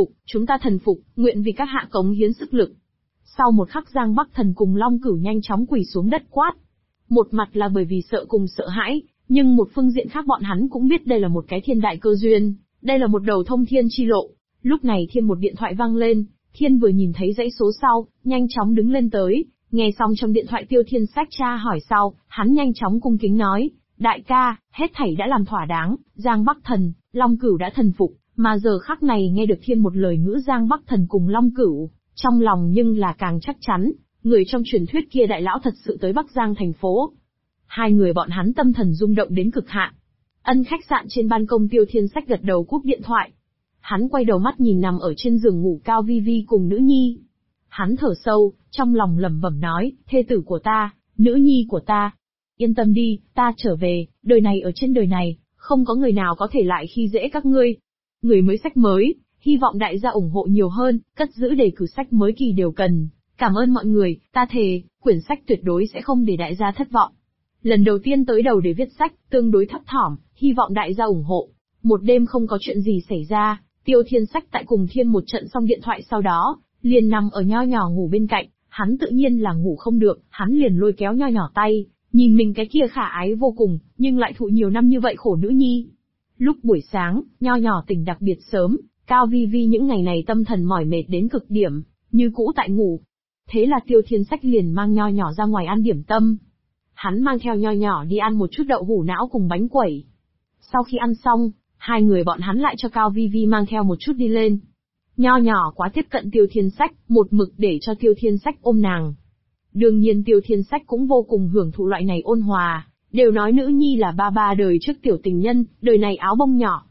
ta thần phục, nguyện vì các hạ cống hiến sức lực. Sau một khắc Giang Bắc Thần cùng Long Cửu nhanh chóng quỳ xuống đất quát. Một mặt là bởi vì sợ cùng sợ hãi, nhưng một phương diện khác bọn hắn cũng biết đây là một cái thiên đại cơ duyên, đây là một đầu thông thiên chi lộ. Lúc này Thiên một điện thoại vang lên, Thiên vừa nhìn thấy dãy số sau, nhanh chóng đứng lên tới, nghe xong trong điện thoại Tiêu Thiên Sách tra hỏi sau, hắn nhanh chóng cung kính nói, đại ca, hết thảy đã làm thỏa đáng, Giang Bắc Thần, Long Cửu đã thần phục, mà giờ khắc này nghe được Thiên một lời ngữ Giang Bắc Thần cùng Long Cửu, trong lòng nhưng là càng chắc chắn, người trong truyền thuyết kia đại lão thật sự tới Bắc Giang thành phố. Hai người bọn hắn tâm thần rung động đến cực hạn. Ân khách sạn trên ban công Tiêu Thiên Sách gật đầu cúp điện thoại. Hắn quay đầu mắt nhìn nằm ở trên giường ngủ Cao Vi Vi cùng nữ nhi. Hắn thở sâu, trong lòng lẩm bẩm nói, thê tử của ta, nữ nhi của ta. Yên tâm đi, ta trở về, đời này ở trên đời này, không có người nào có thể lại khi dễ các ngươi. Người mới sách mới, hy vọng đại gia ủng hộ nhiều hơn, cất giữ đề cử sách mới kỳ đều cần. Cảm ơn mọi người, ta thề, quyển sách tuyệt đối sẽ không để đại gia thất vọng. Lần đầu tiên tới đầu để viết sách, tương đối thấp thỏm, hy vọng đại gia ủng hộ. Một đêm không có chuyện gì xảy ra, Tiêu Thiên Sách tại cùng Thiên một trận xong điện thoại sau đó, liền nằm ở nho nhỏ ngủ bên cạnh, hắn tự nhiên là ngủ không được, hắn liền lôi kéo nho nhỏ tay, nhìn mình cái kia khả ái vô cùng, nhưng lại thụ nhiều năm như vậy khổ nữ nhi. Lúc buổi sáng, nho nhỏ tỉnh đặc biệt sớm, Cao Vi Vi những ngày này tâm thần mỏi mệt đến cực điểm, như cũ tại ngủ. Thế là Tiêu Thiên Sách liền mang nho nhỏ ra ngoài ăn điểm tâm. Hắn mang theo nho nhỏ đi ăn một chút đậu hủ não cùng bánh quẩy. Sau khi ăn xong, hai người bọn hắn lại cho Cao Vi Vi mang theo một chút đi lên. Nho nhỏ quá tiếp cận Tiêu Thiên Sách, một mực để cho Tiêu Thiên Sách ôm nàng. Đương nhiên Tiêu Thiên Sách cũng vô cùng hưởng thụ loại này ôn hòa, đều nói nữ nhi là ba đời trước tiểu tình nhân, đời này áo bông nhỏ.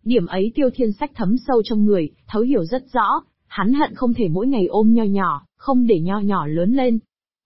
Điểm ấy Tiêu Thiên Sách thấm sâu trong người, thấu hiểu rất rõ, hắn hận không thể mỗi ngày ôm nho nhỏ, không để nho nhỏ lớn lên.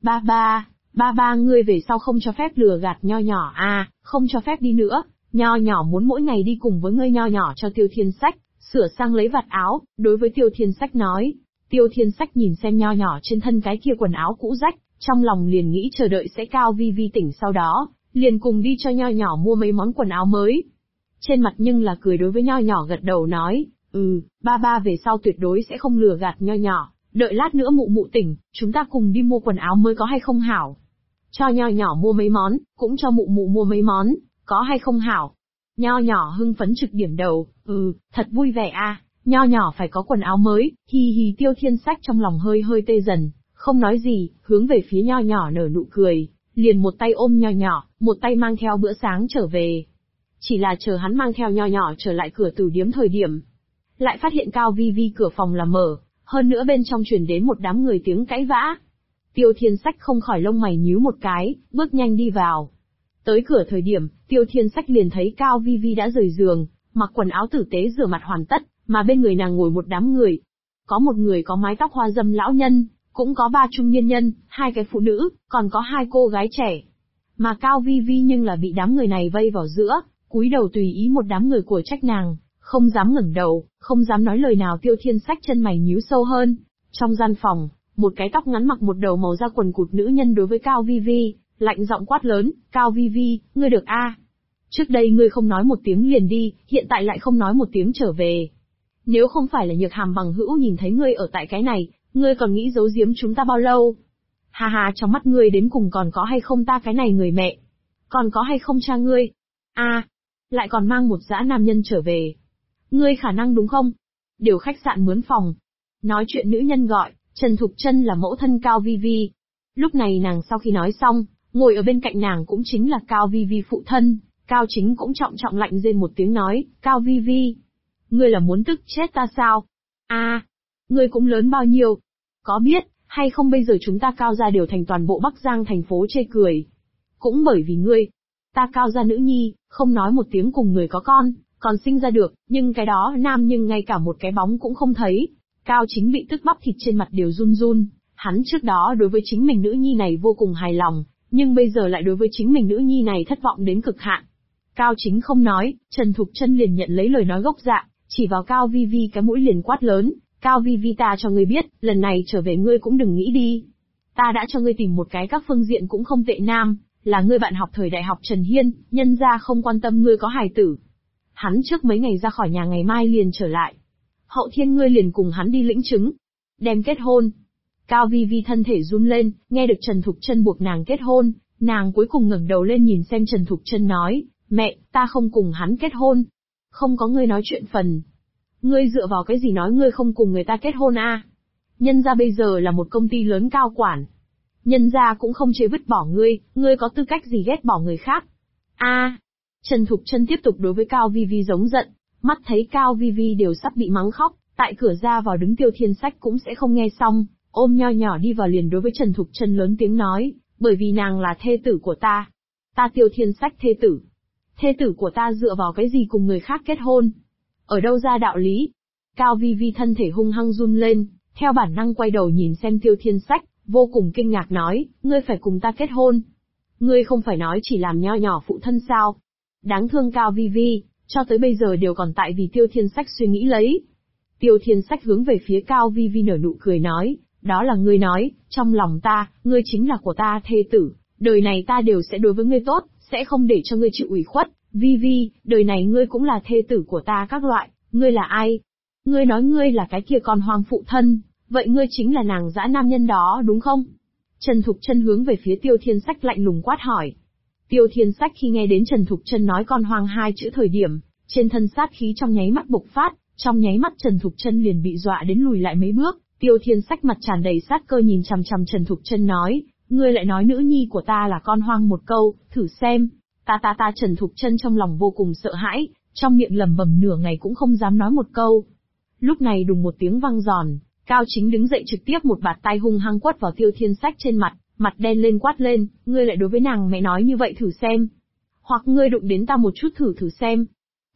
Ba ba ngươi về sau không cho phép lừa gạt nho nhỏ à, không cho phép đi nữa, nho nhỏ muốn mỗi ngày đi cùng với ngươi. Nho nhỏ cho Tiêu Thiên Sách sửa sang lấy vạt áo, đối với Tiêu Thiên Sách nói. Tiêu Thiên Sách nhìn xem nho nhỏ trên thân cái kia quần áo cũ rách, trong lòng liền nghĩ chờ đợi sẽ Cao Vi Vi tỉnh sau đó, liền cùng đi cho nho nhỏ mua mấy món quần áo mới. Trên mặt nhưng là cười đối với nho nhỏ gật đầu nói, ba ba về sau tuyệt đối sẽ không lừa gạt nho nhỏ, đợi lát nữa mụ mụ tỉnh, chúng ta cùng đi mua quần áo mới có hay không hảo? Cho nho nhỏ mua mấy món, cũng cho mụ mụ mua mấy món, có hay không hảo? Nho nhỏ hưng phấn trực điểm đầu, thật vui vẻ à, nho nhỏ phải có quần áo mới, hì hì. Tiêu Thiên Sách trong lòng hơi hơi tê dần, không nói gì, hướng về phía nho nhỏ nở nụ cười, liền một tay ôm nho nhỏ, một tay mang theo bữa sáng trở về. Chỉ là chờ hắn mang theo nho nhỏ trở lại cửa tử điếm thời điểm, lại phát hiện Cao Vi Vi cửa phòng là mở, hơn nữa bên trong truyền đến một đám người tiếng cãi vã. Tiêu Thiên Sách không khỏi lông mày nhíu một cái, bước nhanh đi vào. Tới cửa thời điểm, Tiêu Thiên Sách liền thấy Cao Vi Vi đã rời giường, mặc quần áo tử tế rửa mặt hoàn tất, mà bên người nàng ngồi một đám người. Có một người có mái tóc hoa râm lão nhân, cũng có 3 trung niên nhân, 2 cái phụ nữ, còn có 2 cô gái trẻ. Mà Cao Vi Vi nhưng là bị đám người này vây vào giữa, cúi đầu tùy ý một đám người của trách nàng, không dám ngẩng đầu, không dám nói lời nào. Tiêu Thiên Sách chân mày nhíu sâu hơn. Trong gian phòng, một cái tóc ngắn mặc một đầu màu da quần cụt nữ nhân đối với Cao Vi Vi, lạnh giọng quát lớn, Cao Vi Vi, ngươi được a? Trước đây ngươi không nói một tiếng liền đi, hiện tại lại không nói một tiếng trở về. Nếu không phải là Nhược Hàm bằng hữu nhìn thấy ngươi ở tại cái này, ngươi còn nghĩ giấu giếm chúng ta bao lâu? Hà hà, trong mắt ngươi đến cùng còn có hay không ta cái này người mẹ? Còn có hay không cha ngươi? Lại còn mang một dã nam nhân trở về. Ngươi khả năng đúng không? Điều khách sạn mướn phòng. Nói chuyện nữ nhân gọi, Trần Thục Trân là mẫu thân Cao Vi Vi. Lúc này nàng sau khi nói xong, ngồi ở bên cạnh nàng cũng chính là Cao Vi Vi phụ thân, Cao Chính cũng trọng trọng lạnh rên một tiếng nói, Cao Vi Vi, ngươi là muốn tức chết ta sao? Ngươi cũng lớn bao nhiêu? Có biết, hay không bây giờ chúng ta Cao gia đều thành toàn bộ Bắc Giang thành phố chê cười. Cũng bởi vì ngươi, ta Cao gia nữ nhi, không nói một tiếng cùng người có con, còn sinh ra được, nhưng cái đó nam nhưng ngay cả một cái bóng cũng không thấy. Cao Chính bị tức bắp thịt trên mặt đều run run, hắn trước đó đối với chính mình nữ nhi này vô cùng hài lòng, nhưng bây giờ lại đối với chính mình nữ nhi này thất vọng đến cực hạn. Cao Chính không nói, Trần Thục Trân liền nhận lấy lời nói gốc dạ, chỉ vào Cao Vi Vi cái mũi liền quát lớn, Cao Vi Vi, ta cho ngươi biết, lần này trở về ngươi cũng đừng nghĩ đi. Ta đã cho ngươi tìm một cái các phương diện cũng không tệ nam, là ngươi bạn học thời đại học Trần Hiên, nhân ra không quan tâm ngươi có hài tử. Hắn trước mấy ngày ra khỏi nhà, ngày mai liền trở lại. Hậu thiên ngươi liền cùng hắn đi lĩnh chứng, đem kết hôn. Cao Vi Vi thân thể run lên, nghe được Trần Thục Trân buộc nàng kết hôn, nàng cuối cùng ngẩng đầu lên nhìn xem Trần Thục Trân nói, mẹ, ta không cùng hắn kết hôn. Không có ngươi nói chuyện phần. Ngươi dựa vào cái gì nói ngươi không cùng người ta kết hôn a? Nhân gia bây giờ là một công ty lớn cao quản. Nhân gia cũng không chê vứt bỏ ngươi có tư cách gì ghét bỏ người khác? Trần Thục Trân tiếp tục đối với Cao Vi Vi giống giận, mắt thấy Cao Vi Vi đều sắp bị mắng khóc, tại cửa ra vào đứng Tiêu Thiên Sách cũng sẽ không nghe xong, ôm nho nhỏ đi vào liền đối với Trần Thục Trân lớn tiếng nói, bởi vì nàng là thê tử của ta. Ta Tiêu Thiên Sách thê tử. Thê tử của ta dựa vào cái gì cùng người khác kết hôn? Ở đâu ra đạo lý? Cao Vi Vi thân thể hung hăng run lên, theo bản năng quay đầu nhìn xem Tiêu Thiên Sách, vô cùng kinh ngạc nói, ngươi phải cùng ta kết hôn. Ngươi không phải nói chỉ làm nho nhỏ phụ thân sao? Đáng thương Cao Vi Vi, cho tới bây giờ đều còn tại vì Tiêu Thiên Sách suy nghĩ lấy. Tiêu Thiên Sách hướng về phía Cao Vi Vi nở nụ cười nói, đó là ngươi nói, trong lòng ta, ngươi chính là của ta thê tử, đời này ta đều sẽ đối với ngươi tốt, sẽ không để cho ngươi chịu ủy khuất. Vi Vi, đời này ngươi cũng là thê tử của ta các loại, ngươi là ai? Ngươi nói ngươi là cái kia con hoang phụ thân, vậy ngươi chính là nàng dã nam nhân đó đúng không? Trần Thục Trân hướng về phía Tiêu Thiên Sách lạnh lùng quát hỏi. Tiêu Thiên Sách khi nghe đến Trần Thục Trân nói con hoang 2 chữ thời điểm, trên thân sát khí trong nháy mắt bộc phát, trong nháy mắt Trần Thục Trân liền bị dọa đến lùi lại mấy bước. Tiêu Thiên Sách mặt tràn đầy sát cơ nhìn chằm chằm Trần Thục Trân nói, ngươi lại nói nữ nhi của ta là con hoang một câu, thử xem. Ta Trần Thục Trân trong lòng vô cùng sợ hãi, trong miệng lẩm bẩm nửa ngày cũng không dám nói một câu. Lúc này đùng một tiếng vang giòn, Cao Chính đứng dậy trực tiếp một bạt tay hung hăng quất vào Tiêu Thiên Sách trên mặt, mặt đen lên quát lên, ngươi lại đối với nàng mẹ nói như vậy thử xem. Hoặc ngươi đụng đến ta một chút thử xem.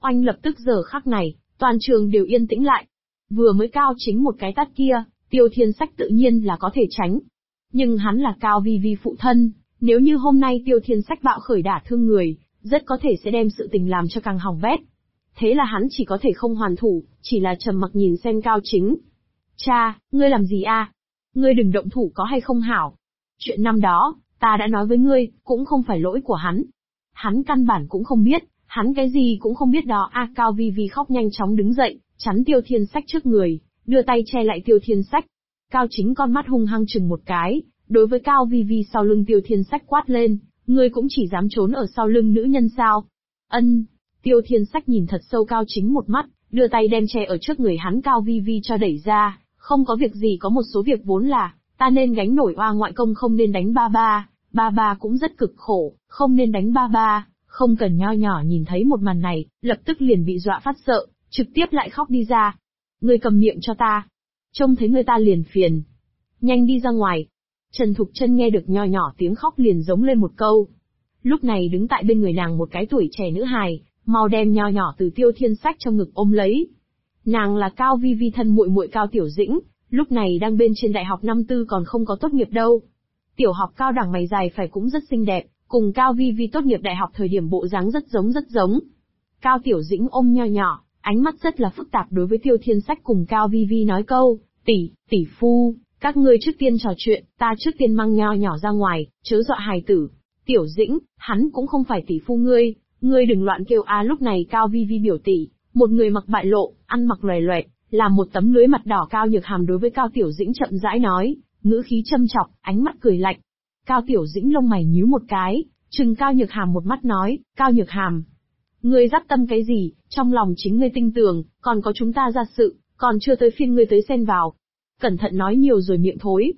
Oanh lập tức giờ khắc này, toàn trường đều yên tĩnh lại. Vừa mới Cao Chính một cái tát kia, Tiêu Thiên Sách tự nhiên là có thể tránh. Nhưng hắn là Cao Vi Vi phụ thân, nếu như hôm nay Tiêu Thiên Sách bạo khởi đả thương người, rất có thể sẽ đem sự tình làm cho càng hỏng bét. Thế là hắn chỉ có thể không hoàn thủ, chỉ là trầm mặc nhìn xem Cao Chính. Cha, ngươi làm gì a? Ngươi đừng động thủ có hay không hảo. Chuyện năm đó, ta đã nói với ngươi, cũng không phải lỗi của hắn. Hắn căn bản cũng không biết, hắn cái gì cũng không biết đó a. Cao Vi Vi khóc nhanh chóng đứng dậy, chắn Tiêu Thiên Sách trước người, đưa tay che lại Tiêu Thiên Sách. Cao Chính con mắt hung hăng chừng một cái, đối với Cao Vi Vi sau lưng Tiêu Thiên Sách quát lên, ngươi cũng chỉ dám trốn ở sau lưng nữ nhân sao? Ân. Tiêu Thiên Sách nhìn thật sâu Cao Chính một mắt, đưa tay đem che ở trước người hắn Cao Vi Vi cho đẩy ra, không có việc gì, có một số việc vốn là, ta nên gánh nổi oa ngoại công không nên đánh ba ba cũng rất cực khổ, không nên đánh ba ba. Không cần nho nhỏ nhìn thấy một màn này, lập tức liền bị dọa phát sợ, trực tiếp lại khóc đi ra. Ngươi cầm miệng cho ta. Trông thấy người ta liền phiền. Nhanh đi ra ngoài. Trần Thục Chân nghe được nho nhỏ tiếng khóc liền giống lên một câu. Lúc này đứng tại bên người nàng một cái tuổi trẻ nữ hài, mau đem nho nhỏ từ Tiêu Thiên Sách trong ngực ôm lấy. Nàng là Cao Vi Vi thân muội muội Cao Tiểu Dĩnh, lúc này đang bên trên đại học năm tư còn không có tốt nghiệp đâu. Tiểu học cao đẳng mày dài phải cũng rất xinh đẹp, cùng Cao Vi Vi tốt nghiệp đại học thời điểm bộ dáng rất giống. Cao Tiểu Dĩnh ôm nho nhỏ, ánh mắt rất là phức tạp đối với Tiêu Thiên Sách cùng Cao Vi Vi nói câu, tỷ phu, các ngươi trước tiên trò chuyện, ta trước tiên mang nho nhỏ ra ngoài, chớ dọa hài tử. Tiểu Dĩnh, hắn cũng không phải tỷ phu ngươi đừng loạn kêu a. Lúc này Cao Vi Vi biểu tỷ, một người mặc bại lộ, ăn mặc loè loẹt, làm một tấm lưới mặt đỏ. Cao Nhược Hàm đối với Cao Tiểu Dĩnh chậm rãi nói, ngữ khí châm chọc, ánh mắt cười lạnh. Cao Tiểu Dĩnh lông mày nhíu một cái, trừng Cao Nhược Hàm một mắt nói, Cao Nhược Hàm, ngươi dắt tâm cái gì, trong lòng chính ngươi tinh tường, còn có chúng ta ra sự, còn chưa tới phiên ngươi tới xen vào. Cẩn thận nói nhiều rồi miệng thối.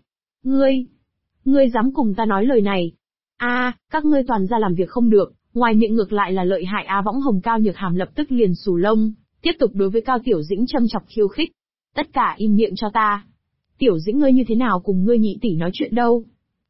Ngươi dám cùng ta nói lời này. Các ngươi toàn ra làm việc không được, ngoài miệng ngược lại là lợi hại Võng Hồng. Cao Nhược Hàm lập tức liền xù lông, tiếp tục đối với Cao Tiểu Dĩnh châm chọc khiêu khích. Tất cả im miệng cho ta. Tiểu Dĩnh ngươi như thế nào cùng ngươi nhị tỷ nói chuyện đâu?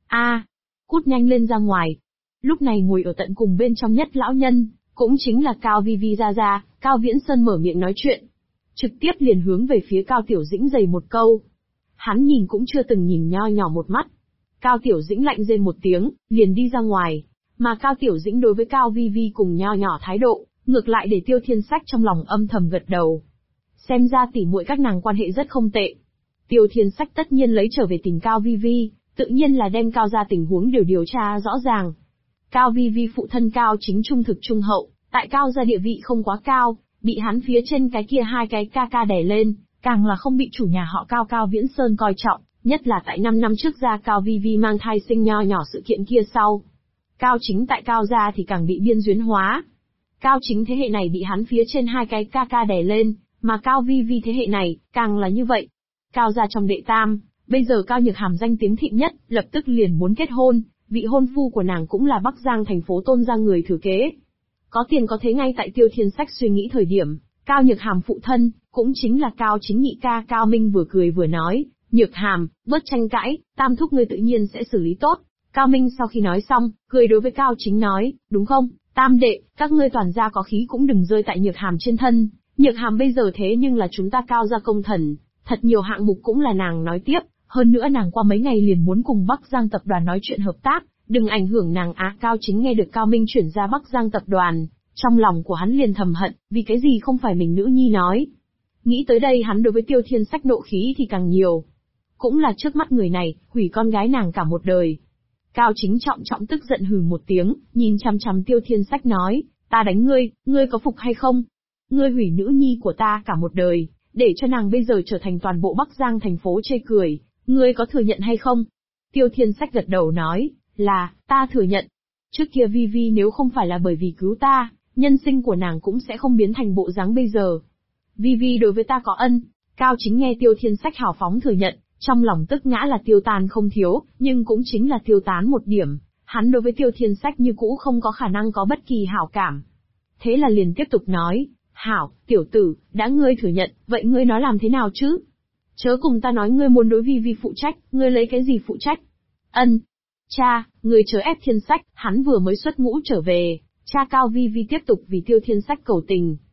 Cút nhanh lên ra ngoài. Lúc này ngồi ở tận cùng bên trong nhất lão nhân, cũng chính là Cao Vi Vi ra, Cao Viễn Sơn mở miệng nói chuyện. Trực tiếp liền hướng về phía Cao Tiểu Dĩnh dày một câu. Hắn nhìn cũng chưa từng nhìn nho nhỏ một mắt. Cao Tiểu Dĩnh lạnh rên một tiếng, liền đi ra ngoài. Mà Cao Tiểu Dĩnh đối với Cao Vi Vi cùng nho nhỏ thái độ, ngược lại để Tiêu Thiên Sách trong lòng âm thầm gật đầu. Xem ra tỉ muội các nàng quan hệ rất không tệ. Tiêu Thiên Sách tất nhiên lấy trở về tình Cao Vi Vi, tự nhiên là đem Cao gia tình huống đều điều tra rõ ràng. Cao Vi Vi phụ thân Cao Chính trung thực trung hậu, tại Cao gia địa vị không quá cao, bị hắn phía trên cái kia hai cái ca ca đè lên, càng là không bị chủ nhà họ Cao Cao Viễn Sơn coi trọng, nhất là tại 5 năm trước gia Cao Vi Vi mang thai sinh nho nhỏ sự kiện kia sau. Cao Chính tại Cao gia thì càng bị biên duyên hóa. Cao Chính thế hệ này bị hắn phía trên hai cái ca ca đè lên, mà Cao Vi Vi thế hệ này, càng là như vậy. Cao gia trong đệ tam, bây giờ Cao Nhược Hàm danh tiếng thịnh nhất, lập tức liền muốn kết hôn, vị hôn phu của nàng cũng là Bắc Giang thành phố Tôn gia người thừa kế. Có tiền có thế. Ngay tại Tiêu Thiên Sách suy nghĩ thời điểm, Cao Nhược Hàm phụ thân, cũng chính là Cao Chính nhị ca Cao Minh vừa cười vừa nói, Nhược Hàm, bớt tranh cãi, tam thúc ngươi tự nhiên sẽ xử lý tốt. Cao Minh sau khi nói xong, cười đối với Cao Chính nói, đúng không, tam đệ, các ngươi toàn gia có khí cũng đừng rơi tại Nhược Hàm trên thân. Nhược Hàm bây giờ thế nhưng là chúng ta Cao gia công thần, thật nhiều hạng mục cũng là nàng nói tiếp, hơn nữa nàng qua mấy ngày liền muốn cùng Bắc Giang tập đoàn nói chuyện hợp tác, đừng ảnh hưởng nàng á. Cao Chính nghe được Cao Minh chuyển ra Bắc Giang tập đoàn, trong lòng của hắn liền thầm hận, vì cái gì không phải mình nữ nhi nói. Nghĩ tới đây hắn đối với Tiêu Thiên Sách nộ khí thì càng nhiều. Cũng là trước mắt người này, hủy con gái nàng cả một đời. Cao Chính trọng tức giận hừ một tiếng, nhìn chằm chằm Tiêu Thiên Sách nói, ta đánh ngươi có phục hay không? Ngươi hủy nữ nhi của ta cả một đời, để cho nàng bây giờ trở thành toàn bộ Bắc Giang thành phố chê cười, ngươi có thừa nhận hay không? Tiêu Thiên Sách gật đầu nói, là, ta thừa nhận. Trước kia Vi Vi nếu không phải là bởi vì cứu ta, nhân sinh của nàng cũng sẽ không biến thành bộ dáng bây giờ. Vi Vi đối với ta có ân. Cao Chính nghe Tiêu Thiên Sách hào phóng thừa nhận, trong lòng tức ngã là tiêu tan không thiếu, nhưng cũng chính là tiêu tán một điểm, hắn đối với Tiêu Thiên Sách như cũ không có khả năng có bất kỳ hảo cảm. Thế là liền tiếp tục nói, hảo, tiểu tử, đã ngươi thừa nhận, vậy ngươi nói làm thế nào chứ? Chớ cùng ta nói ngươi muốn đối Vi Vi phụ trách, ngươi lấy cái gì phụ trách? Ân. Cha, ngươi chớ ép Thiên Sách, hắn vừa mới xuất ngũ trở về. Cha Cao Vi Vi tiếp tục vì Tiêu Thiên Sách cầu tình.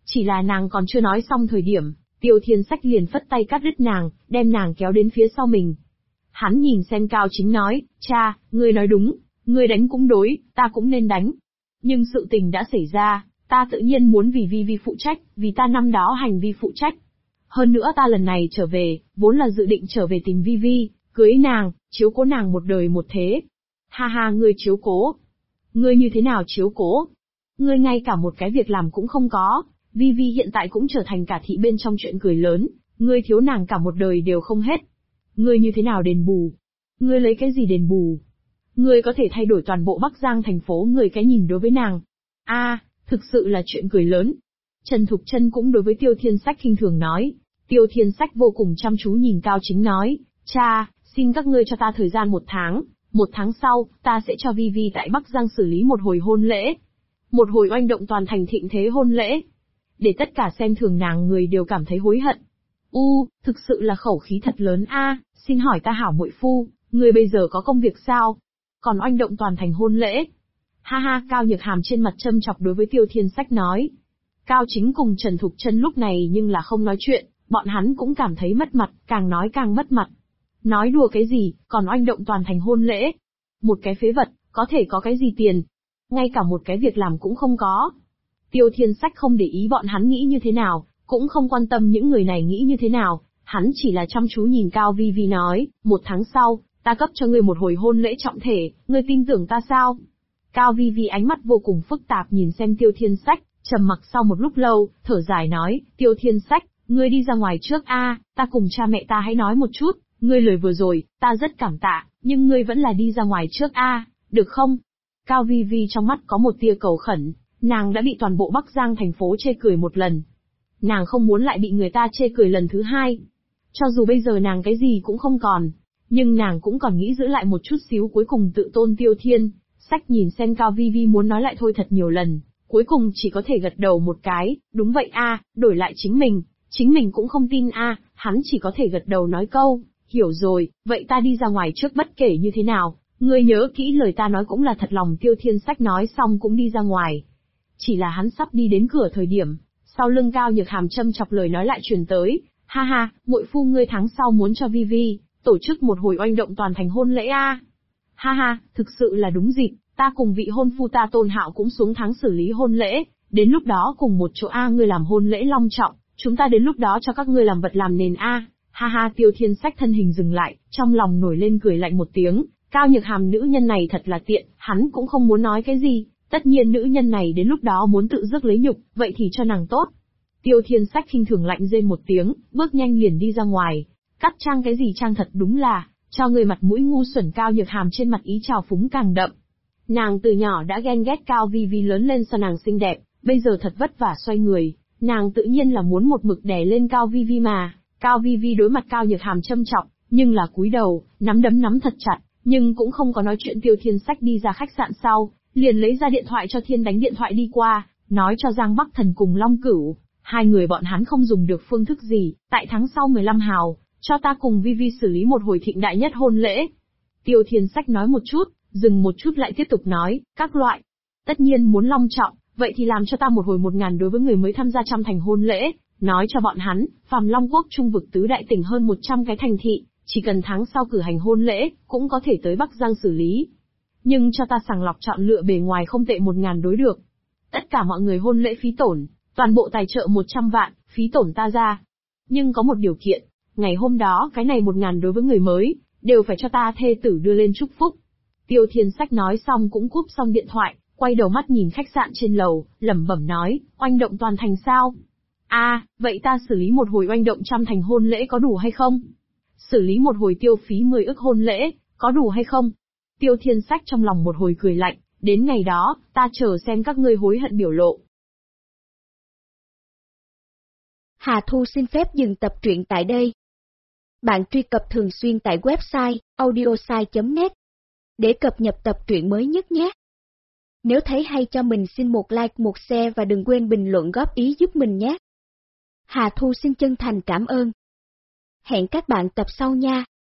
Chỉ là nàng còn chưa nói xong thời điểm, Tiêu Thiên Sách liền phất tay cắt đứt nàng, đem nàng kéo đến phía sau mình. Hắn nhìn xem Cao Chính nói, cha, ngươi nói đúng, ngươi đánh cũng đối, ta cũng nên đánh. Nhưng sự tình đã xảy ra, ta tự nhiên muốn vì Vi Vi phụ trách, vì ta năm đó hành vi phụ trách. Hơn nữa ta lần này trở về, vốn là dự định trở về tìm Vi Vi, cưới nàng, chiếu cố nàng một đời một thế. Ha ha, ngươi chiếu cố. Ngươi như thế nào chiếu cố? Ngươi ngay cả một cái việc làm cũng không có, Vi Vi hiện tại cũng trở thành cả thị bên trong chuyện cười lớn, ngươi thiếu nàng cả một đời đều không hết. Ngươi như thế nào đền bù? Ngươi lấy cái gì đền bù? Ngươi có thể thay đổi toàn bộ Bắc Giang thành phố người cái nhìn đối với nàng. Thực sự là chuyện cười lớn. Trần Thục Chân cũng đối với Tiêu Thiên Sách khinh thường nói. Tiêu Thiên Sách vô cùng chăm chú nhìn Cao Chính nói, cha, xin các ngươi cho ta thời gian 1 tháng, 1 tháng sau, ta sẽ cho Vi Vi tại Bắc Giang xử lý một hồi hôn lễ. Một hồi oanh động toàn thành thịnh thế hôn lễ. Để tất cả xem thường nàng người đều cảm thấy hối hận. Thực sự là khẩu khí thật lớn xin hỏi ta hảo muội phu, người bây giờ có công việc sao? Còn oanh động toàn thành hôn lễ. Ha ha, Cao Nhược Hàm trên mặt châm chọc đối với Tiêu Thiên Sách nói. Cao Chính cùng Trần Thục Chân lúc này nhưng là không nói chuyện, bọn hắn cũng cảm thấy mất mặt, càng nói càng mất mặt. Nói đùa cái gì, còn oanh động toàn thành hôn lễ. Một cái phế vật, có thể có cái gì tiền. Ngay cả một cái việc làm cũng không có. Tiêu Thiên Sách không để ý bọn hắn nghĩ như thế nào, cũng không quan tâm những người này nghĩ như thế nào, hắn chỉ là chăm chú nhìn Cao Vi Vi nói, 1 tháng sau, ta cấp cho ngươi một hồi hôn lễ trọng thể, ngươi tin tưởng ta sao? Cao Vi Vi ánh mắt vô cùng phức tạp nhìn xem Tiêu Thiên Sách, trầm mặc sau một lúc lâu, thở dài nói, Tiêu Thiên Sách, ngươi đi ra ngoài trước ta cùng cha mẹ ta hãy nói một chút, ngươi lời vừa rồi, ta rất cảm tạ, nhưng ngươi vẫn là đi ra ngoài trước được không? Cao Vi Vi trong mắt có một tia cầu khẩn, nàng đã bị toàn bộ Bắc Giang thành phố chê cười một lần. Nàng không muốn lại bị người ta chê cười lần thứ 2. Cho dù bây giờ nàng cái gì cũng không còn, nhưng nàng cũng còn nghĩ giữ lại một chút xíu cuối cùng tự tôn. Tiêu Thiên Sách nhìn xem Cao Vi Vi muốn nói lại thôi thật nhiều lần, cuối cùng chỉ có thể gật đầu một cái, đúng vậy đổi lại chính mình cũng không tin hắn chỉ có thể gật đầu nói câu, hiểu rồi, vậy ta đi ra ngoài trước bất kể như thế nào, ngươi nhớ kỹ lời ta nói cũng là thật lòng. Tiêu Thiên Sách nói xong cũng đi ra ngoài. Chỉ là hắn sắp đi đến cửa thời điểm, sau lưng Cao Nhược Hàm châm chọc lời nói lại truyền tới, ha ha, muội phu ngươi tháng sau muốn cho Vi Vi tổ chức một hồi oanh động toàn thành hôn lễ Ha ha, thực sự là đúng dịp, ta cùng vị hôn phu ta Tôn Hạo cũng xuống tháng xử lý hôn lễ, đến lúc đó cùng một chỗ ngươi làm hôn lễ long trọng, chúng ta đến lúc đó cho các ngươi làm vật làm nền Ha ha, Tiêu Thiên Sách thân hình dừng lại, trong lòng nổi lên cười lạnh một tiếng, Cao Nhược Hàm nữ nhân này thật là tiện, hắn cũng không muốn nói cái gì, tất nhiên nữ nhân này đến lúc đó muốn tự rước lấy nhục, vậy thì cho nàng tốt. Tiêu Thiên Sách khinh thường lạnh rên một tiếng, bước nhanh liền đi ra ngoài, cắt trang cái gì trang thật đúng là, cho người mặt mũi ngu xuẩn. Cao Nhược Hàm trên mặt ý trào phúng càng đậm. Nàng từ nhỏ đã ghen ghét Cao Vi Vi lớn lên so nàng xinh đẹp, bây giờ thật vất vả xoay người, nàng tự nhiên là muốn một mực đè lên Cao Vi Vi mà. Cao Vi Vi đối mặt Cao Nhược Hàm châm chọc, nhưng là cúi đầu, nắm đấm nắm thật chặt, nhưng cũng không có nói chuyện. Tiêu Thiên Sách đi ra khách sạn sau, liền lấy ra điện thoại cho Thiên đánh điện thoại đi qua, nói cho Giang Bắc Thần cùng Long Cửu, hai người bọn hắn không dùng được phương thức gì, tại tháng sau 15 hào, cho ta cùng Vi Vi xử lý một hồi thịnh đại nhất hôn lễ. Tiêu Thiên Sách nói một chút, dừng một chút lại tiếp tục nói, các loại. Tất nhiên muốn long trọng, vậy thì làm cho ta một hồi 1000 đối với người mới tham gia trăm thành hôn lễ, nói cho bọn hắn, phàm Long Quốc trung vực tứ đại tỉnh hơn 100 cái thành thị, chỉ cần tháng sau cử hành hôn lễ, cũng có thể tới Bắc Giang xử lý. Nhưng cho ta sàng lọc chọn lựa bề ngoài không tệ 1000 đối được. Tất cả mọi người hôn lễ phí tổn, toàn bộ tài trợ 100 vạn, phí tổn ta ra. Nhưng có một điều kiện, ngày hôm đó cái này 1000 đối với người mới, đều phải cho ta thê tử đưa lên chúc phúc. Tiêu Thiên Sách nói xong cũng cúp xong điện thoại, quay đầu mắt nhìn khách sạn trên lầu, lẩm bẩm nói, oanh động toàn thành sao? Vậy ta xử lý một hồi oanh động trăm thành hôn lễ có đủ hay không? Xử lý một hồi tiêu phí 10 ức hôn lễ, có đủ hay không? Tiêu Thiên Sách trong lòng một hồi cười lạnh, đến ngày đó, ta chờ xem các ngươi hối hận biểu lộ. Hà Thu xin phép dừng tập truyện tại đây. Bạn truy cập thường xuyên tại website audiosai.net để cập nhật tập truyện mới nhất nhé. Nếu thấy hay cho mình xin một like, một share và đừng quên bình luận góp ý giúp mình nhé. Hà Thu xin chân thành cảm ơn. Hẹn các bạn tập sau nha.